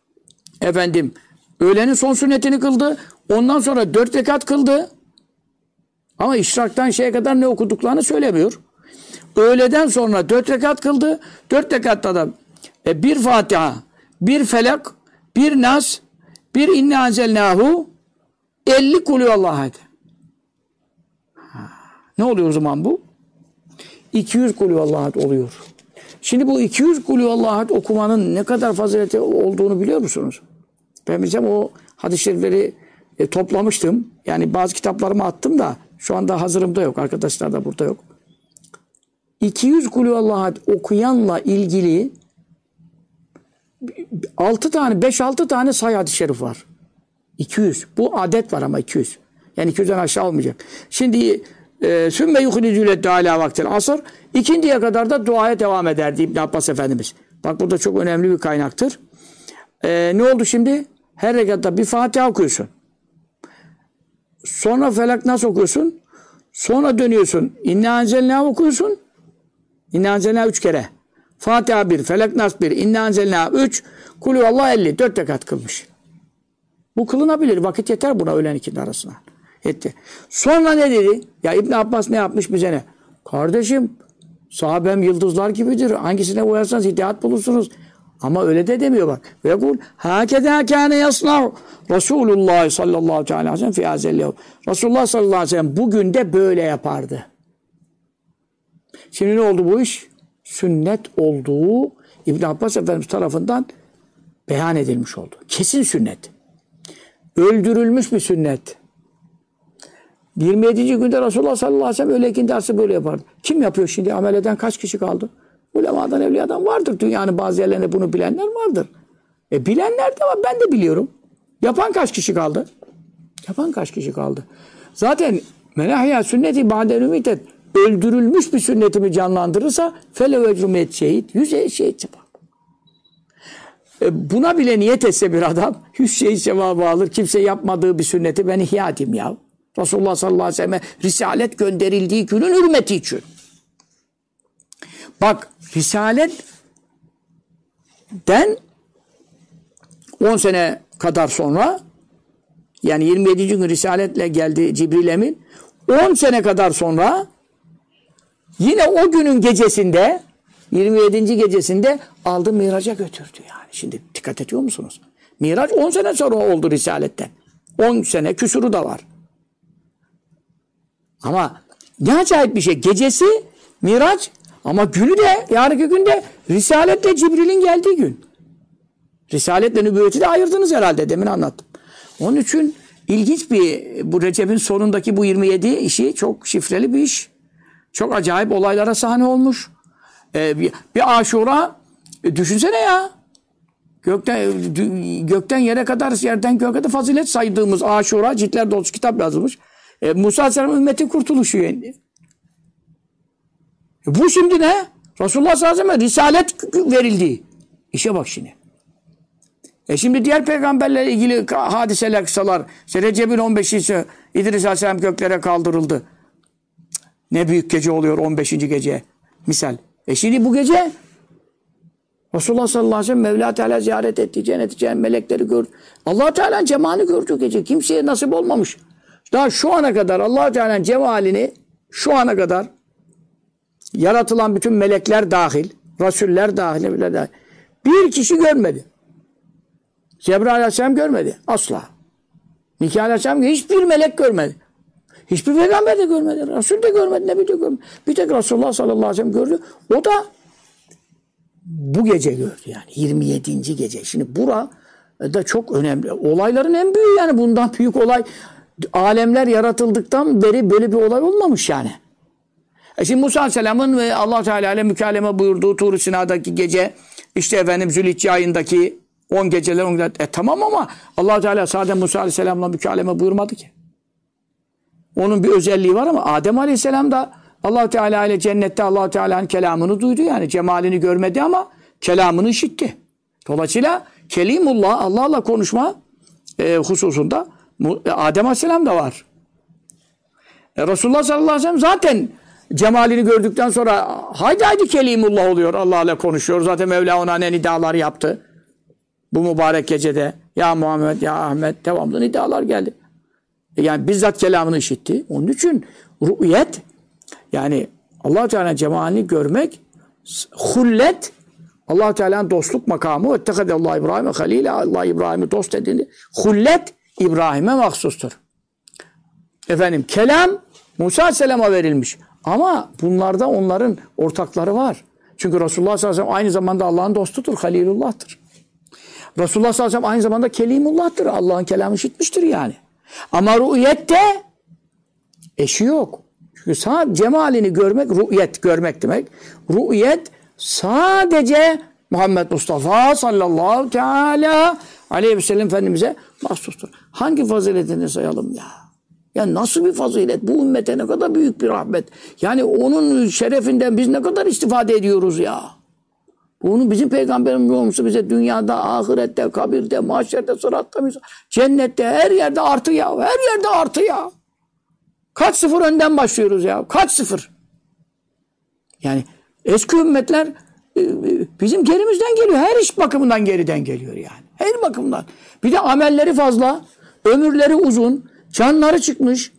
öğlenin son sünnetini kıldı. Ondan sonra 4 rekat kıldı. Ama işraktan şeye kadar ne okuduklarını söylemiyor. Öğleden sonra 4 rekat kıldı. 4 rekatta da bir Fatiha, bir Felak, bir Nas, bir İnne Anzelnahu, 50 Kulüvallahu Ahad. Ne oluyor o zaman bu? 200 Kulüvallahu Ahad oluyor. Şimdi bu 200 Kulüvallahu Ahad okumanın ne kadar fazileti olduğunu biliyor musunuz? Ben bilsem o hadis-i şerifleri toplamıştım. Yani bazı kitaplarımı attım da şu anda hazırımda yok. Arkadaşlar da burada yok. 200 Kulüvallahu Ahad okuyanla ilgili 5-6 tane sayı hadis-i şerif var. 200. Bu adet var ama 200. Yani 200'den aşağı olmayacak. Şimdi sümme yuhricüle teâlâ vaktil asr. İkindiye kadar da duaya devam ederdi İbn Abbas Efendimiz. Bak bu da çok önemli bir kaynaktır. Ne oldu şimdi? Her rekatta bir Fatiha okuyorsun. Sonra Felak Nas okuyorsun. Sonra dönüyorsun. İnne Anzelnâ okuyorsun. İnne Anzelnâ 3 kere. Fatiha 1, Felak Nas 1, İnne Anzelnâ 3, Kulüvallah 50. 4 rekat kılmış. Bu kılınabilir. Vakit yeter buna öğlen ikindi arasına. Etti. Sonra ne dedi? Ya İbn Abbas ne yapmış bize ne? Kardeşim, sahabem yıldızlar gibidir. Hangisine uyarsanız hidayet bulursunuz. Ama öyle de demiyor bak. Ve kul hakeza kâne yasnav Resulullah sallallahu aleyhi ve sellem fi hazellehu. Resulullah sallallahu aleyhi ve sellem bugün de böyle yapardı. Şimdi ne oldu bu iş? Sünnet olduğu İbn Abbas Efendimiz tarafından beyan edilmiş oldu. Kesin sünnet. Öldürülmüş bir sünnet. 27. günde Resulullah sallallahu aleyhi ve sellem öğle ikindi arası böyle yapardı. Kim yapıyor şimdi? Amel eden kaç kişi kaldı? Ulemadan, evliyadan vardır. Dünyanın bazı yerlerinde bunu bilenler vardır. Bilenler de var. Ben de biliyorum. Yapan kaç kişi kaldı? Yapan kaç kişi kaldı? Zaten menahya sünneti ba'del ümitet, öldürülmüş bir sünnetimi canlandırırsa felev ecrumet şehit, 100 şehit yapar. Buna bile niyet etse bir adam 100 şehit sevabı alır. Kimse yapmadığı bir sünneti ben ihya edeyim ya. Resulullah sallallahu aleyhi ve selleme risalet gönderildiği günün hürmeti için. Bak, risaletten 10 sene kadar sonra, yani 27. gün risaletle geldi Cibril Emin, 10 sene kadar sonra yine o günün gecesinde, 27. gecesinde aldı Miraç'a götürdü yani. Şimdi dikkat ediyor musunuz? Miraç 10 sene sonra oldu risaletten. 10 sene küsuru da var. Ama ne acayip bir şey. Gecesi Miraç ama günü de, yarınki günde risaletle Cibril'in geldiği gün. Risaletle nübüvveti de ayırdınız herhalde. Demin anlattım. Onun için ilginç bu Recep'in sonundaki bu 27 işi çok şifreli bir iş. Çok acayip olaylara sahne olmuş. Bir Aşura, düşünsene ya. Gökten yere kadar, yerden göğe kadar fazilet saydığımız Aşura, ciltler dolusu kitap yazılmış. Musa Aleyhisselam ümmetin kurtuluşu yani. Bu şimdi ne? Resulullah sallallahu aleyhi ve sellem risalet verildi. İşe bak şimdi. Şimdi diğer peygamberlerle ilgili hadiseler, kısalar. İşte Recep'in 15'i İdris Aleyhisselam göklere kaldırıldı. Ne büyük gece oluyor 15. gece. Misal. Şimdi bu gece Resulullah sallallahu aleyhi ve sellem Mevla Teala ziyaret etti. Cenneti, melekleri gördü. Allah Teala'nın cemalini gördü gece. Kimseye nasip olmamış. Daha şu ana kadar Allah Teala'nın cemalini şu ana kadar yaratılan bütün melekler dahil, rasuller dahil, bir kişi görmedi. Cebrail Aleyhisselam görmedi. Asla. Mikail Aleyhisselam hiçbir melek görmedi. Hiçbir peygamber de görmedi. Resul de görmedi. Nebi de görmedi. Bir tek Resulullah sallallahu aleyhi ve sellem gördü. O da bu gece gördü yani. 27. gece. Şimdi bura da çok önemli. Olayların en büyüğü yani. Bundan büyük olay, alemler yaratıldıktan beri böyle bir olay olmamış yani. Şimdi Musa Aleyhisselam'ın ve Allah Teala ile mükalleme buyurduğu Tur-u Sina'daki gece, işte efendim Zülhicce ayındaki 10 geceler 10 geceler. Tamam ama Allah Teala sadece Musa Aleyhisselam'la mükalleme buyurmadı ki. Onun bir özelliği var ama Adem Aleyhisselam da Allah Teala ile cennette Allah Teala'nın kelamını duydu yani. Cemalini görmedi ama kelamını işitti. Dolayısıyla Kelimullah, Allah'la konuşma hususunda Adem Aleyhisselam da var. Resulullah sallallahu aleyhi ve sellem zaten cemalini gördükten sonra haydi Kelimullah oluyor. Allah'la konuşuyor. Zaten Mevla ona ne nidalar yaptı. Bu mübarek gecede ya Muhammed, ya Ahmet devamlı nidalar geldi. Yani bizzat kelamını işitti. Onun için rü'yet, yani Allah Teala'nın cemalini görmek, hullet, Allah Teala'nın dostluk makamı, Allah İbrahim'e halile, Allah İbrahim'i dost edindi. Hullet İbrahim'e mahsustur. Efendim kelam Musa Aleyhisselam'a verilmiş. Ama bunlarda onların ortakları var. Çünkü Resulullah sallallahu aleyhi ve sellem aynı zamanda Allah'ın dostudur, Halilullah'tır. Resulullah sallallahu aleyhi ve sellem aynı zamanda Kelimullah'tır. Allah'ın kelamı işitmiştir yani. Ama rü'yette eşi yok. Çünkü sadece cemalini görmek, rü'yet görmek demek. Rü'yet sadece Muhammed Mustafa sallallahu teala aleyhi ve sellem Efendimiz'e mahsustur. Hangi faziletini sayalım ya? Ya nasıl bir fazilet? Bu ümmete ne kadar büyük bir rahmet. Yani onun şerefinden biz ne kadar istifade ediyoruz ya. Bunu bizim peygamberimiz olmuşsa bize dünyada, ahirette, kabirde, mahşerde, sıratta, cennette, her yerde artı ya. Her yerde artı ya. Kaç sıfır önden başlıyoruz ya. Kaç sıfır. Yani eski ümmetler bizim gerimizden geliyor. Her iş bakımından geriden geliyor yani. Her bakımdan. Bir de amelleri fazla, ömürleri uzun, canları çıkmış.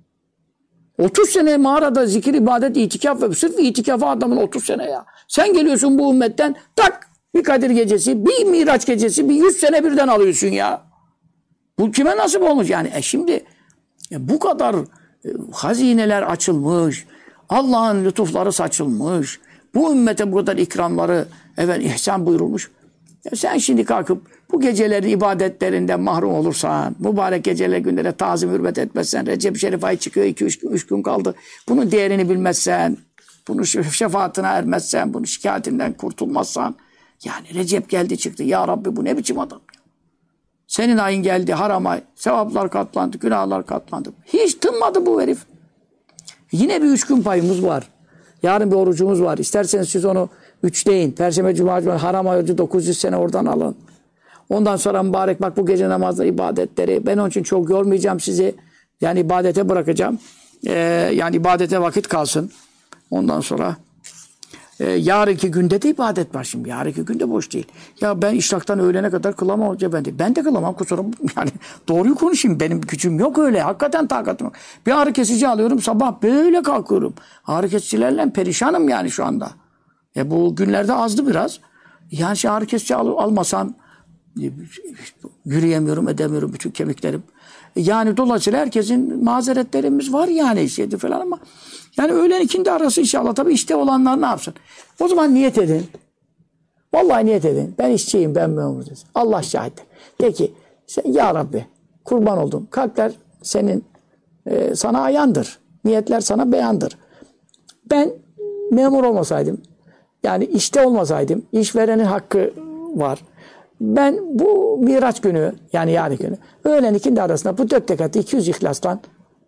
30 sene mağarada zikir, ibadet, itikaf ve sırf itikafa adamın 30 sene ya. Sen geliyorsun bu ümmetten tak bir Kadir gecesi, bir Miraç gecesi, bir 100 sene birden alıyorsun ya. Bu kime nasip olmuş yani? Şimdi bu kadar hazineler açılmış, Allah'ın lütufları saçılmış, bu ümmete bu kadar ikramları ihsan buyurulmuş. Ya sen şimdi kalkıp bu gecelerin ibadetlerinden mahrum olursan, mübarek geceler günlere tazim hürmet etmezsen, Recep-i Şerif ayı çıkıyor, 2-3 gün kaldı. Bunun değerini bilmezsen, bunun şefaatine ermezsen, bunun şikayetinden kurtulmazsan, yani Recep geldi çıktı. Ya Rabbi bu ne biçim adam? Senin ayın geldi, haram ay, sevaplar katlandı, günahlar katlandı. Hiç tınmadı bu herif. Yine bir 3 gün payımız var. Yarın bir orucumuz var. İsterseniz siz onu 3 deyin. Perşembe, Cuma, haram ay orucu 900 sene oradan alın. Ondan sonra mübarek bak bu gece namazda ibadetleri. Ben onun için çok yormayacağım sizi. Yani ibadete bırakacağım. Yani ibadete vakit kalsın. Ondan sonra yarınki günde de ibadet var şimdi. Yarınki günde boş değil. Ya ben işraktan öğlene kadar kılamam hoca ben de. Ben de kılamam kusurum. Yani doğruyu konuşayım. Benim gücüm yok öyle. Hakikaten takatım yok. Bir ağrı kesici alıyorum sabah böyle kalkıyorum. Ağrı kesicilerle perişanım yani şu anda. Bu günlerde azdı biraz. Yani ağrı kesici almasam yürüyemiyorum, edemiyorum bütün kemiklerim. Yani dolayısıyla herkesin mazeretlerimiz var yani şeydi falan ama yani öğlen ikindi arası inşallah tabii işte olanlar ne yapsın? O zaman niyet edin. Vallahi niyet edin. Ben işçiyim, ben memuruyum. Allah şahittir. De ki ya Rabbi kurban oldum. Kalpler senin sana ayandır. Niyetler sana beyandır. Ben memur olmasaydım, yani işte olmasaydım, işverenin hakkı var. Ben bu Miraç günü, yani yarın günü, öğlen ikindi arasında bu 4 rekatı 200 ihlastan,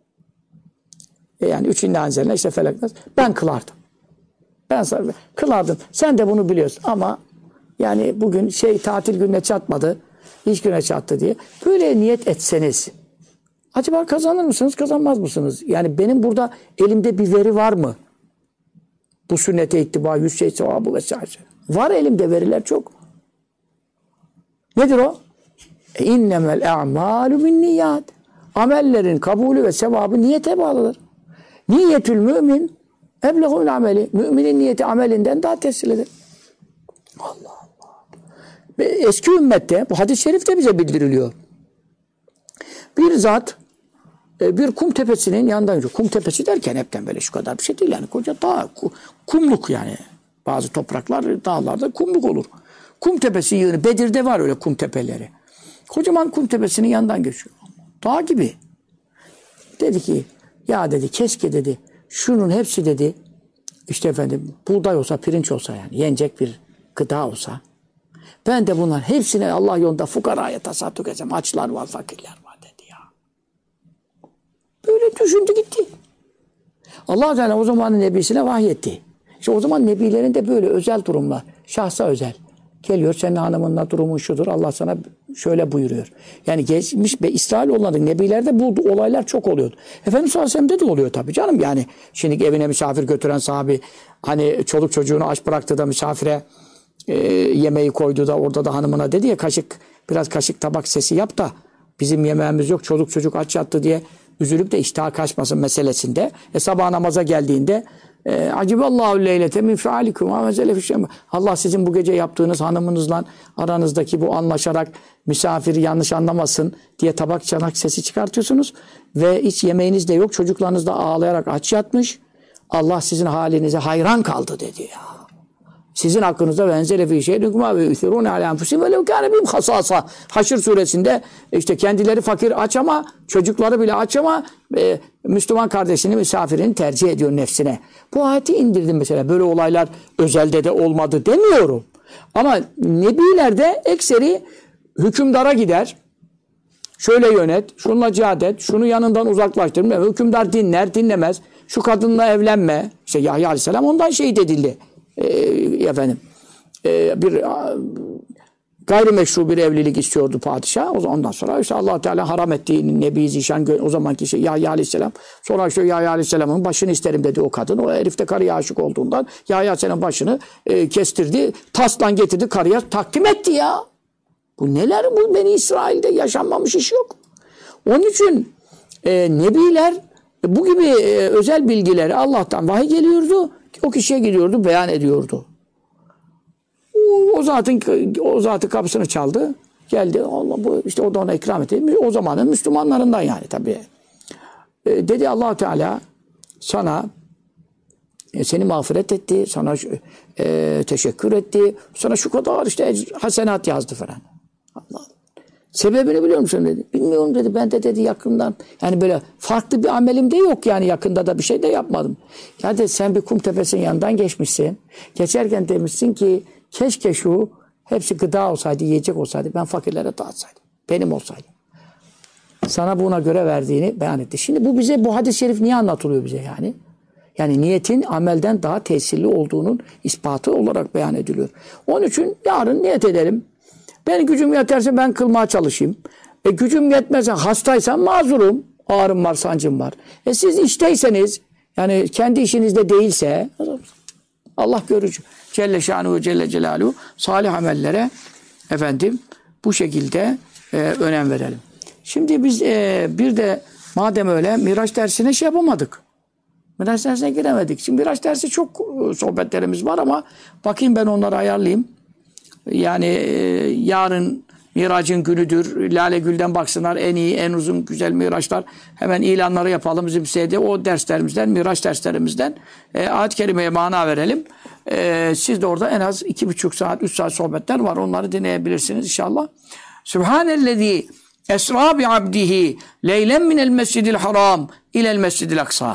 yani 3 anzeline işte felaklar, ben kılardım. Ben sana kılardım. Sen de bunu biliyorsun ama yani bugün tatil gününe çatmadı, iş güne çattı diye. Böyle niyet etseniz, acaba kazanır mısınız, kazanmaz mısınız? Yani benim burada elimde bir veri var mı? Bu sünnete ittiba, 100 şey sevabı vesaire. Var elimde veriler çok. Nedir o? İnnemel a'malu bin niyat. Amellerin kabulü ve sevabı niyete bağlıdır. Niyetül mümin eblehul ameli. Müminin niyeti amelinden daha tesirlidir. Allah Allah. Ve eski ümmette, bu hadis-i şerif de bize bildiriliyor. Bir zat bir kum tepesinin yanından yürüyor. Kum tepesi derken hepten böyle şu kadar bir şey değil yani. Koca dağ, kumluk yani. Bazı topraklar, dağlarda kumluk olur. Kum tepesi yığını. Bedir'de var öyle kum tepeleri. Kocaman kum tepesinin yanından geçiyor. Dağ gibi. Dedi ki ya dedi keşke dedi şunun hepsi dedi işte efendim buğday olsa pirinç olsa yani yenecek bir gıda olsa ben de bunların hepsini Allah yolunda fukaraya tasadduk edeceğim. Açlar var, fakirler var dedi ya. Böyle düşündü gitti. Allah Teala o zamanın nebisine vahyetti. İşte o zaman nebilerin de böyle özel durumlar. Şahsa özel. Geliyor senin hanımınla durumun şudur. Allah sana şöyle buyuruyor. Yani geçmiş ve İsrailoğulları nebilerde bu olaylar çok oluyordu. Efendimiz sallallahu aleyhi ve sellem'de de oluyor tabii canım. Yani şimdi evine misafir götüren sahabi hani çoluk çocuğunu aç bıraktı da misafire yemeği koydu da orada da hanımına dedi ya biraz kaşık tabak sesi yap da bizim yemeğimiz yok çoluk çocuk aç yattı diye üzülüp de iştah kaçmasın meselesinde. Sabah namaza geldiğinde Aciballahu leylete min fealikum ve mezele fişem. Allah sizin bu gece yaptığınız hanımınızla aranızdaki bu anlaşarak misafiri yanlış anlamasın diye tabak çanak sesi çıkartıyorsunuz ve hiç yemeğiniz de yok. Çocuklarınız da ağlayarak aç yatmış. Allah sizin halinize hayran kaldı dedi ya. Sizin hakkınızda benzeri fi şeyin ve yusirun ala enfusim ve lev kana bihim hasasa. Haşr suresinde işte kendileri fakir aç ama çocukları bile aç ama Müslüman kardeşini misafirini tercih ediyor nefsine. Bu ayeti indirdim mesela. Böyle olaylar özelde de olmadı demiyorum. Ama nebilerde ekseri hükümdara gider. Şöyle yönet, şununla cihad et, şunu yanından uzaklaştırma. Hükümdar dinler, dinlemez. Şu kadınla evlenme. İşte Yahya Aleyhisselam ondan şehit edildi. Bir gayrimeşru bir evlilik istiyordu padişah. Ondan sonra işte Allah Teala haram ettiği Nebi Zişan o zamanki Yahya Aleyhisselam. Sonra işte Yahya Aleyhisselam'ın başını isterim dedi o kadın. O herif de karıya aşık olduğundan Yahya Aleyhisselam başını kestirdi. Taslan getirdi karıya takdim etti ya. Bu neler bu Beni İsrail'de yaşanmamış iş yok. Onun için Nebiler bu gibi özel bilgileri Allah'tan vahiy geliyordu. O kişiye gidiyordu, beyan ediyordu. O zatın kapısını çaldı. Geldi. Allah bu işte o da ona ikram etti. O zamanın Müslümanlarından yani tabii. Dedi Allah Teala sana Seni mağfiret etti, sana teşekkür etti, sana şu kadar işte hasenat yazdı falan. Allah Allah. Sebebini biliyor musun dedi. Bilmiyorum dedi. Ben de dedi yakından. Yani böyle farklı bir amelim de yok yani yakında da bir şey de yapmadım. Ya dedi sen bir kum tepesinin yanından geçmişsin. Geçerken demişsin ki keşke şu hepsi gıda olsaydı, yiyecek olsaydı ben fakirlere dağıtsaydım. Benim olsaydı. Sana buna göre verdiğini beyan etti. Şimdi bu bize bu hadis-i şerif niye anlatılıyor bize yani? Yani niyetin amelden daha tesirli olduğunun ispatı olarak beyan ediliyor. Onun için yarın niyet edelim. Ben gücüm yeterse ben kılmaya çalışayım. Gücüm yetmezse hastaysam mazurum. Ağrım var, sancım var. Siz işteyseniz yani kendi işinizde değilse Allah görücü. Celle şanuhu ve celle celaluhu salih amellere efendim bu şekilde önem verelim. Şimdi biz bir de madem öyle Miraç dersine şey yapamadık. Miraç dersine giremedik. Şimdi Miraç dersi çok sohbetlerimiz var ama bakayım ben onları ayarlayayım. Yani yarın Miraç'ın günüdür. Lale Gül'den baksınlar en iyi, en uzun, güzel Miraçlar. Hemen ilanları yapalım bizim sitede. O derslerimizden, Miraç derslerimizden ayet-i kerimeye mana verelim. Siz de orada en az 2,5 saat, 3 saat sohbetler var. Onları dinleyebilirsiniz inşallah. Sübhanellezî esrâ bi abdihi leylen minel mescidil haram ilel mescidil aksa.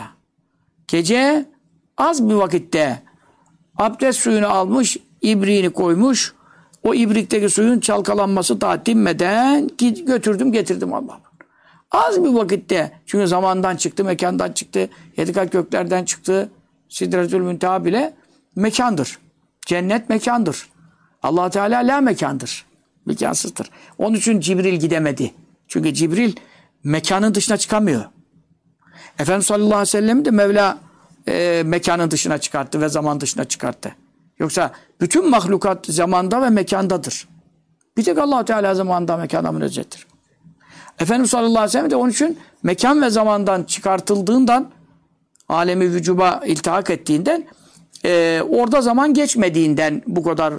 Gece az bir vakitte abdest suyunu almış, ibriğini koymuş. O ibrikteki suyun çalkalanması daha dinmeden götürdüm getirdim Allah'ım. Az bir vakitte çünkü zamandan çıktı, mekandan çıktı, yedi kat göklerden çıktı. Sidretül Münteha bile mekandır. Cennet mekandır. Allah Teala la mekandır. Mekansızdır. Onun için Cibril gidemedi. Çünkü Cibril mekanın dışına çıkamıyor. Efendimiz sallallahu aleyhi ve sellem de Mevla mekanın dışına çıkarttı ve zaman dışına çıkarttı. Yoksa bütün mahlukat zamanda ve mekandadır. Bir tek Allah Teala zamanda mekanda münezzehtir. Efendimiz sallallahu aleyhi ve sellem de onun için mekan ve zamandan çıkartıldığından alemi vücuba iltihak ettiğinden orada zaman geçmediğinden bu kadar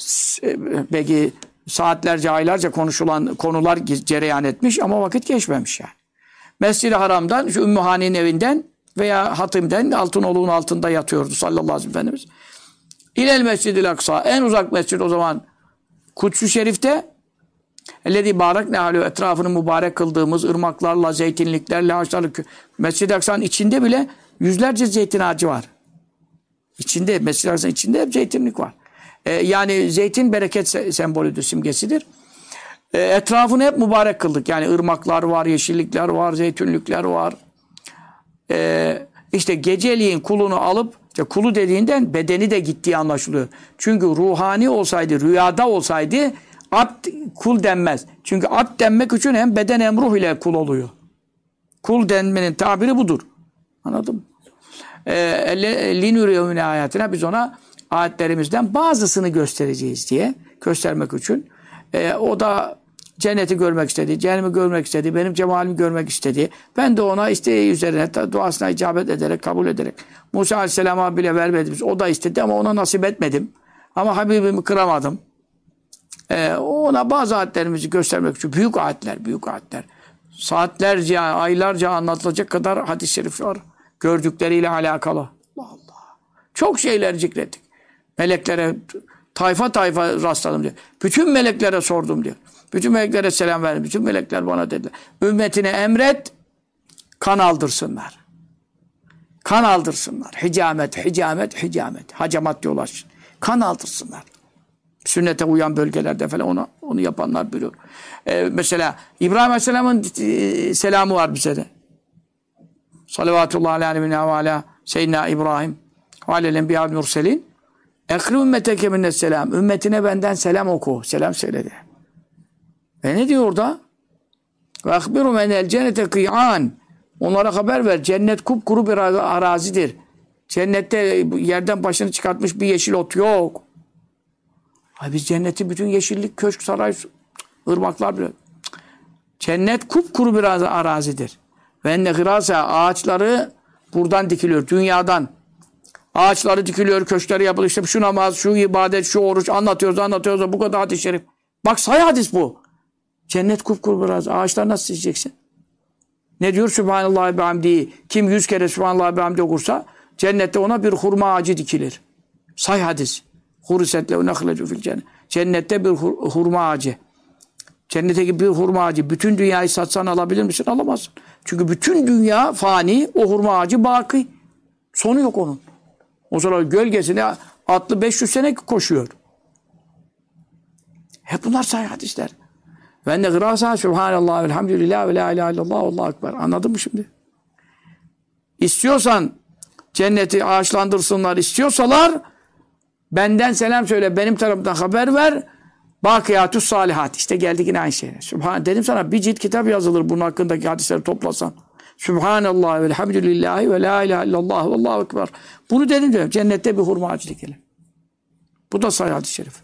belki saatlerce aylarca konuşulan konular cereyan etmiş ama vakit geçmemiş yani. Mescid-i Haram'dan şu Ümmü Hani'nin evinden veya Hatim'den Altınoluk'un altında yatıyordu sallallahu aleyhi ve sellem Efendimiz. İlel Mescid-i Aksa en uzak mescid o zaman Kuds-ı Şerif'te ellezî bâreknâ aleyhi etrafını mübarek kıldığımız ırmaklarla, zeytinliklerle, ağaçlarla Mescid-i Aksa'nın içinde bile yüzlerce zeytin ağacı var. İçinde, Mescid-i Aksa'nın içinde hep zeytinlik var. Yani zeytin bereket sembolüdür, simgesidir. Etrafını hep mübarek kıldık. Yani ırmaklar var, yeşillikler var, zeytinlikler var. İşte geceliğin kulunu alıp işte kulu dediğinden bedeni de gittiği anlaşılıyor. Çünkü ruhani olsaydı, rüyada olsaydı abd kul denmez. Çünkü abd denmek için hem beden hem ruh ile kul oluyor. Kul denmenin tabiri budur. Anladın mı? Linuriye'mine hayatına biz ona ayetlerimizden bazısını göstereceğiz diye göstermek için. O da cenneti görmek istedi, cehennemi görmek istedi, benim cemalimi görmek istedi. Ben de ona isteği üzerine duasına icabet ederek, kabul ederek Musa Aleyhisselam'a bile vermedim. O da istedi ama ona nasip etmedim. Ama Habibimi kıramadım. Ona bazı ayetlerimizi göstermek için büyük ayetler, büyük ayetler. Saatlerce, aylarca anlatılacak kadar hadis-i şerif var. Gördükleriyle alakalı. Allah Allah. Çok şeyler zikrettik. Meleklere tayfa tayfa rastladım diyor. Bütün meleklere sordum diyor. Bütün meleklere selam verdim. Bütün melekler bana dediler. Ümmetine emret, kan aldırsınlar. Kan aldırsınlar. Hicamet, hicamet, hicamet. Hacamat diyorlar. Kan aldırsınlar. Sünnete uyan bölgelerde falan onu yapanlar biliyor. Mesela İbrahim Aleyhisselam'ın selamı var bize de. Salavatullahi aleyhi ve ala seyyidina İbrahim ve aleyhi bi'al murselin. Ekrim ümmeteke minnesselam. Ümmetine benden selam oku. Selam söyledi. Ve ne diyor orada? Ve akbiru menel cennete kıy'an. Onlara haber ver. Cennet kupkuru bir arazidir. Cennette yerden başını çıkartmış bir yeşil ot yok. Ay biz cenneti bütün yeşillik, köşk, saray, ırmaklar bile. Cennet kupkuru bir arazidir. Ve enne hırasa ağaçları buradan dikiliyor. Dünyadan. Ağaçları dikiliyor, köşkleri yapılıyor. İşte şu namaz, şu ibadet, şu oruç anlatıyoruz. Bu kadar hadis-i şerif. Bak say hadis bu. Cennet kupkuru bir arazi. Ağaçlar nasıl seçeceksin? Ne diyor? Sübhanallah ve hamdi. Kim 100 kere Sübhanallah ve hamdi okursa Cennette ona bir hurma ağacı dikilir. Say hadis. Hurisetle nehletu fil cennet. Cennette bir hurma ağacı. Cennetteki bir hurma ağacı. Bütün dünyayı satsan alabilir misin? Alamazsın. Çünkü bütün dünya fani. O hurma ağacı baki. Sonu yok onun. O sonra gölgesine atlı 500 sene koşuyor. Hep bunlar sahih hadisler. Ve enne gırasa subhanallah velhamdülillah ve la ilahe illallah Allahu ekber. Anladın mı şimdi? İstiyorsan cenneti ağaçlandırsınlar istiyorsalar benden selam söyle, benim tarafımdan haber ver. Bakiyatü's salihat. İşte geldik yine aynı şeye. Subhan dedim sana bir cilt kitap yazılır bunun hakkındaki hadisleri toplasan. Subhanallah ve elhamdülillahi ve la ilahe illallah ve Allahu ekber. Bunu dedim diyorum. Cennette bir hurma ağacı dikelim. Bu da sahih hadis-i şerif.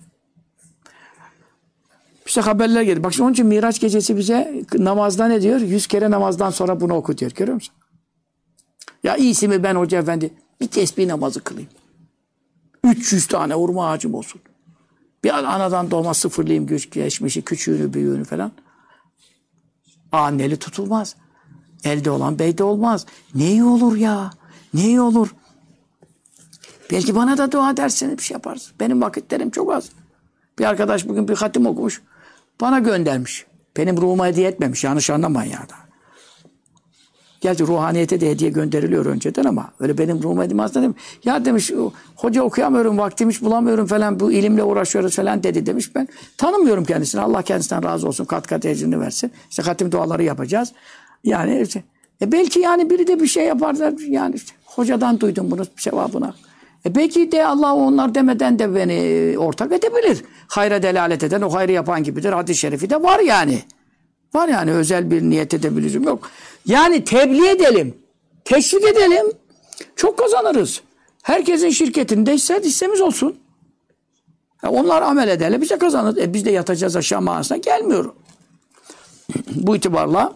İşte haberler gelir. Bak şimdi onun için Miraç gecesi bize namazda ne diyor? 100 kere namazdan sonra bunu oku diyor. Görüyor musun? Ya iyisi mi ben hoca efendi bir tesbih namazı kılayım. 300 tane hurma ağacım olsun. Bir anadan doğma sıfırlayayım geçmişi, küçüğünü, büyüğünü falan. Anneli tutulmaz. Elde olan beyde olmaz. Ne iyi olur ya. Ne iyi olur. Belki bana da dua ederseniz bir şey yaparsın. Benim vakitlerim çok az. Bir arkadaş bugün bir hatim okumuş. Bana göndermiş. Benim ruhuma hediye etmemiş. Yanlış anlamayın ya da. Gerçi ruhaniyete de hediye gönderiliyor önceden ama öyle benim ruhuma hediye aslında dedim. Ya demiş hoca okuyamıyorum, vaktimi hiç bulamıyorum falan. Bu ilimle uğraşıyoruz falan dedi demiş. Ben tanımıyorum kendisini. Allah kendisinden razı olsun. Kat kat ecrini versin. İşte hatim duaları yapacağız. Yani işte, belki yani biri de bir şey yaparlar. Yani işte hocadan duydum bunu sevabına. Belki de Allah onlar demeden de beni ortak edebilir. Hayra delalet eden o hayrı yapan gibidir. Hadis-i şerifi de var yani. Var yani özel bir niyet edebilirim yok. Yani tebliğ edelim. Teşvik edelim. Çok kazanırız. Herkesin şirketinde hissemiz olsun. Onlar amel ederler. Bize kazanır. Biz de yatacağız aşağı manasına gelmiyor. Bu itibarla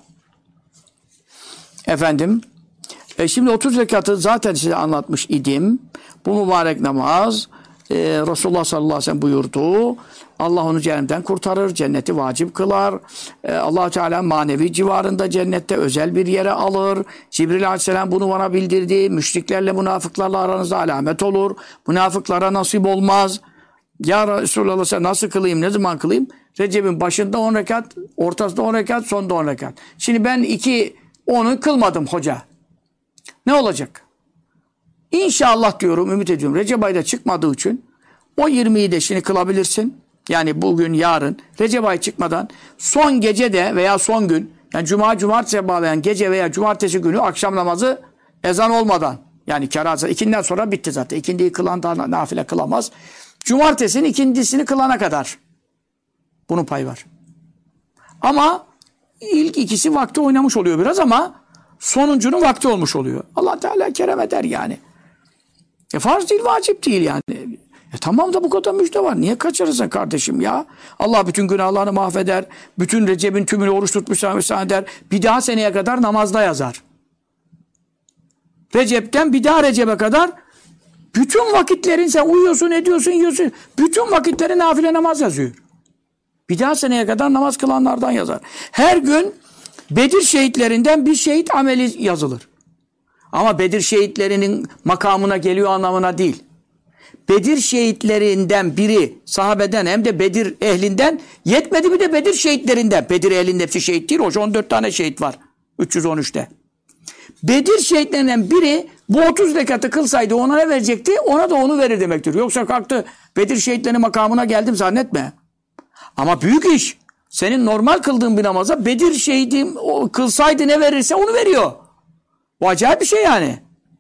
efendim şimdi 30 rekatı zaten size anlatmış idim. Bu mübarek namaz Resulullah sallallahu aleyhi ve sellem buyurdu. Allah onu cehennemden kurtarır, cenneti vacip kılar. Allah Teala manevi civarında cennette özel bir yere alır. Cibril aleyhisselam bunu bana bildirdi. Müşriklerle, münafıklarla aranızda alamet olur. Münafıklara nasip olmaz. Ya Resulullah sen nasıl kılayım, ne zaman kılayım? Recep'in başında 10 rekat, ortasında 10 rekat, sonunda 10 rekat. Şimdi ben 10'u kılmadım hoca. Ne olacak? İnşallah diyorum, ümit ediyorum. Recep ayda çıkmadığı için o 20'yi de şimdi kılabilirsin. Yani bugün, yarın, Recep ayı çıkmadan son gece de veya son gün, yani cuma, cumartesiye bağlayan gece veya cumartesi günü akşam namazı ezan olmadan, yani keraza, ikinden sonra bitti zaten. İkindiyi kılan daha nafile kılamaz. Cumartesinin ikindisini kılana kadar bunun payı var. Ama ilk ikisi vakti oynamış oluyor biraz ama sonuncunun vakti olmuş oluyor. Allah Teala kerem eder yani. Farz değil, vacip değil yani. Tamam da bu kadar müjde var. Niye kaçırırsın kardeşim ya? Allah bütün günahlarını mahveder. Bütün Recep'in tümünü oruç tutmuşsa eder. Bir daha seneye kadar namazda yazar. Recep'ten bir daha Recep'e kadar bütün vakitlerin sen uyuyorsun, ediyorsun, yiyorsun. Bütün vakitlerin nafile namaz yazıyor. Bir daha seneye kadar namaz kılanlardan yazar. Her gün Bedir şehitlerinden bir şehit ameli yazılır. Ama Bedir şehitlerinin makamına geliyor anlamına değil. Bedir şehitlerinden biri sahabeden hem de Bedir ehlinden yetmedi bir de Bedir şehitlerinden. Bedir ehlinde hepsi şehit değil. Hoca 14 tane şehit var. 313'te. Bedir şehitlerinden biri bu 30 rekatı kılsaydı ona ne verecekti? Ona da onu verir demektir. Yoksa kalktı Bedir şehitlerinin makamına geldim zannetme. Ama büyük iş. Senin normal kıldığın bir namaza Bedir şehidi kılsaydı ne verirse onu veriyor. Bu acayip bir şey yani.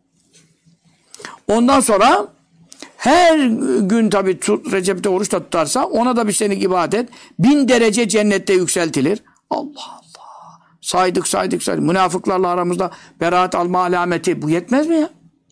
Ondan sonra her gün tabi Recep'te oruç da tutarsa ona da bir senelik ibadet 1000 derece cennette yükseltilir. Allah Allah. Saydık. Münafıklarla aramızda beraat alma alameti. Bu yetmez mi ya?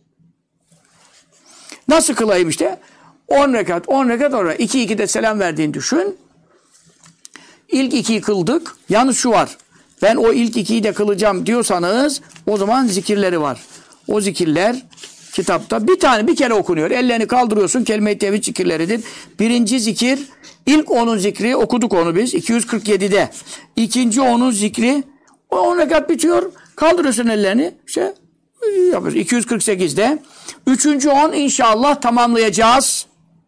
Nasıl kılayım işte? 10 rekat oraya. 2-2'de selam verdiğini düşün. İlk 2'yi kıldık. Yalnız şu var. Ben o ilk 2'yi de kılacağım diyorsanız o zaman zikirleri var. O zikirler kitapta bir kere okunuyor. Ellerini kaldırıyorsun. Kelime-i tevhid zikirleridir. Birinci zikir, ilk 10'un zikri okuduk onu biz. 247'de. İkinci 10'un zikri o 10 rekat bitiyor. Kaldırıyorsun ellerini. İşte yapıyorsun. 248'de. Üçüncü 10 inşallah tamamlayacağız.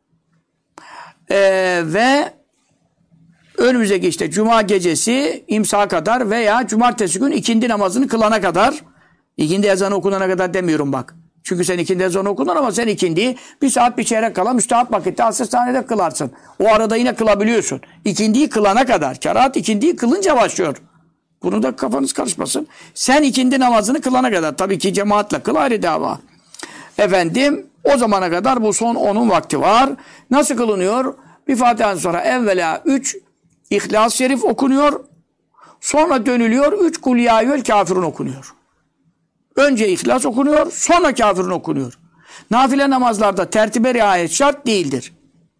Ve önümüzdeki işte cuma gecesi imsaha kadar veya cumartesi gün ikindi namazını kılana kadar, ikindi ezanı okunana kadar demiyorum bak. Çünkü sen ikindi ezanı okunur ama sen ikindiyi bir saat bir çeyrek kala müstahap vakitte asırsanede kılarsın. O arada yine kılabiliyorsun. İkindiyi kılana kadar. Kerahat ikindiyi kılınca başlıyor. Bunu da kafanız karışmasın. Sen ikindi namazını kılana kadar. Tabii ki cemaatle kıl, ayrı dava. Efendim o zamana kadar bu son 10'un vakti var. Nasıl kılınıyor? Bir Fatiha'dan sonra evvela 3 İhlas-ı Şerif okunuyor. Sonra dönülüyor 3 Kul Ya Eyyühel Kafirun okunuyor. Önce İhlas okunuyor, sonra Kafirun okunuyor. Nafile namazlarda tertibe riayet şart değildir.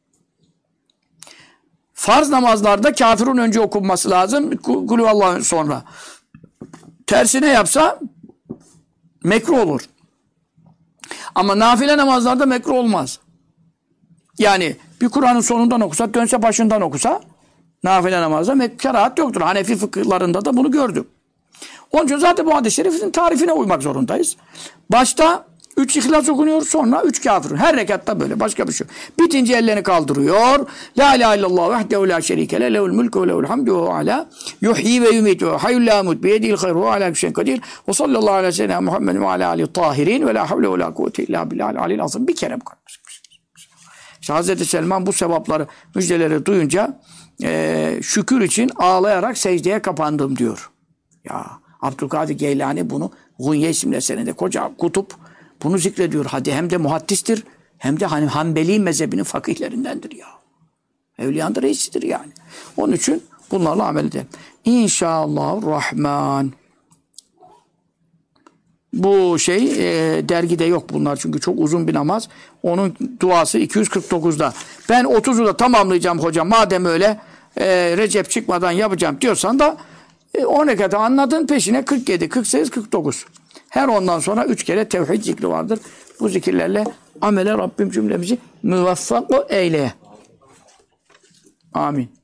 Farz namazlarda Kafirun önce okunması lazım. Kulüvallahu sonra. Tersine yapsa mekruh olur. Ama nafile namazlarda mekruh olmaz. Yani bir Kur'an'ın sonundan okusa, dönse başından okusa nafile namazda kerahat yoktur. Hanefi fıkıhlarında da bunu gördüm. Onun için zaten bu hadis-i şerifin tarifine uymak zorundayız. Başta 3 İhlas okunuyor, sonra 3 Kafirun. Her rekatta böyle, başka bir şey. Bitince ellerini kaldırıyor. La ilahe illallah vahdehu la şerike le lehul mulku ve lehul hamdu ve ala yuhyi ve yumitu ve hayyul la yamut bi yedihil hayru ve ala kulli şeyin kadir ve sallallahu aleyhi ve sellem Muhammed ve ala alihi tahirin ve la havle ve la kuvvete illa billahil aliyyil azim. Bir kere bu kadar. İşte Hazreti Selman bu sevapları, müjdeleri duyunca şükür için ağlayarak secdeye kapandım diyor. Ya Abdülkadir Geylani bunu Gunye isimli eserinde koca kutup bunu zikrediyor. Hadi hem de muhaddistir hem de hani Hanbeli mezhebinin fakihlerindendir ya. Evliyanın reisidir yani. Onun için bunlarla amel edelim. İnşallahurrahman. Bu dergide yok bunlar çünkü çok uzun bir namaz. Onun duası 249'da. Ben 30'u da tamamlayacağım hocam. Madem öyle Recep çıkmadan yapacağım diyorsan da 10 rekatı anladın, peşine 47, 48, 49. Her ondan sonra 3 kere tevhid zikri vardır. Bu zikirlerle amele Rabbim cümlemizi muvaffak eyleye. Amin.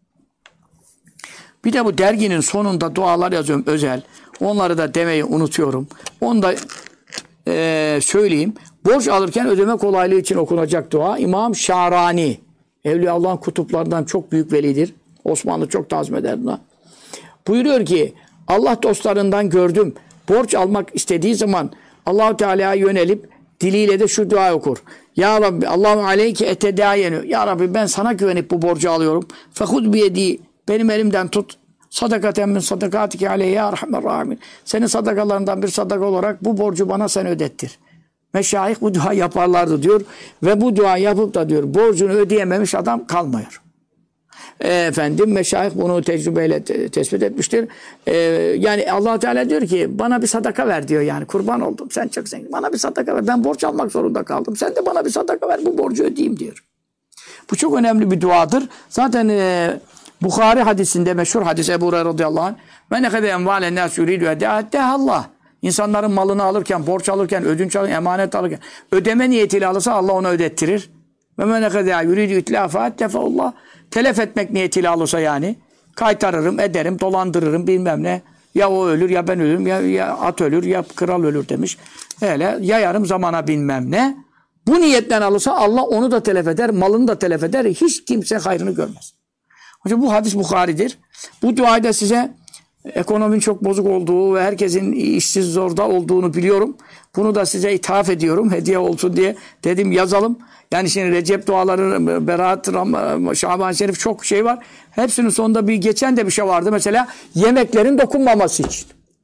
Bir de bu derginin sonunda dualar yazıyorum özel. Onları da demeyi unutuyorum. Onu da söyleyeyim. Borç alırken ödeme kolaylığı için okunacak dua. İmam Şarani. Evliya Allah'ın kutuplarından çok büyük velidir. Osmanlı çok tazim eder buna. Buyuruyor ki Allah dostlarından gördüm. Borç almak istediği zaman Allah-u Teala'ya yönelip diliyle de şu dua okur. Ya Rabbi Allahu aleyke etedâyenü. Ya Rabbi ben sana güvenip bu borcu alıyorum. Fehud biyedi. Benim elimden tut. Sadakaten min sadakatike aleyhi ya rahmerrahimin. Senin sadakalarından bir sadaka olarak bu borcu bana sen ödettir. Meşayih bu dua yaparlardı diyor. Ve bu dua yapıp da diyor borcunu ödeyememiş adam kalmıyor. Efendim meşayih bunu tecrübeyle tespit etmiştir. Yani Allah Teala diyor ki bana bir sadaka ver diyor yani kurban oldum sen çok zengin bana bir sadaka ver ben borç almak zorunda kaldım sen de bana bir sadaka ver bu borcu ödeyeyim diyor. Bu çok önemli bir duadır. Zaten Bukhari hadisinde meşhur hadis Ebu Hureyre radıyallahu anh ve ne kadar envalen nas yuridu Allah. İnsanların malını alırken, borç alırken, ödünç alırken, emanet alırken ödeme niyetiyle alırsa Allah ona ödettirir. Ve men ne kadar yuridu itlafa Allah. Telef etmek niyetiyle alırsa yani kaytarırım, ederim, dolandırırım bilmem ne. Ya o ölür ya ben ölürüm ya at ölür ya kral ölür demiş. Öyle yayarım zamana bilmem ne. Bu niyetten alırsa Allah onu da telef eder, malını da telef eder. Hiç kimse hayrını görmez. Hocam bu hadis Bukhari'dir. Bu duayı da size ekonominin çok bozuk olduğu ve herkesin işsiz zorda olduğunu biliyorum. Bunu da size ithaf ediyorum. Hediye olsun diye dedim yazalım. Yani şimdi Recep duaları, Berat, Şaban Şerif çok şey var. Hepsinin sonunda geçen de bir şey vardı. Mesela yemeklerin dokunmaması için.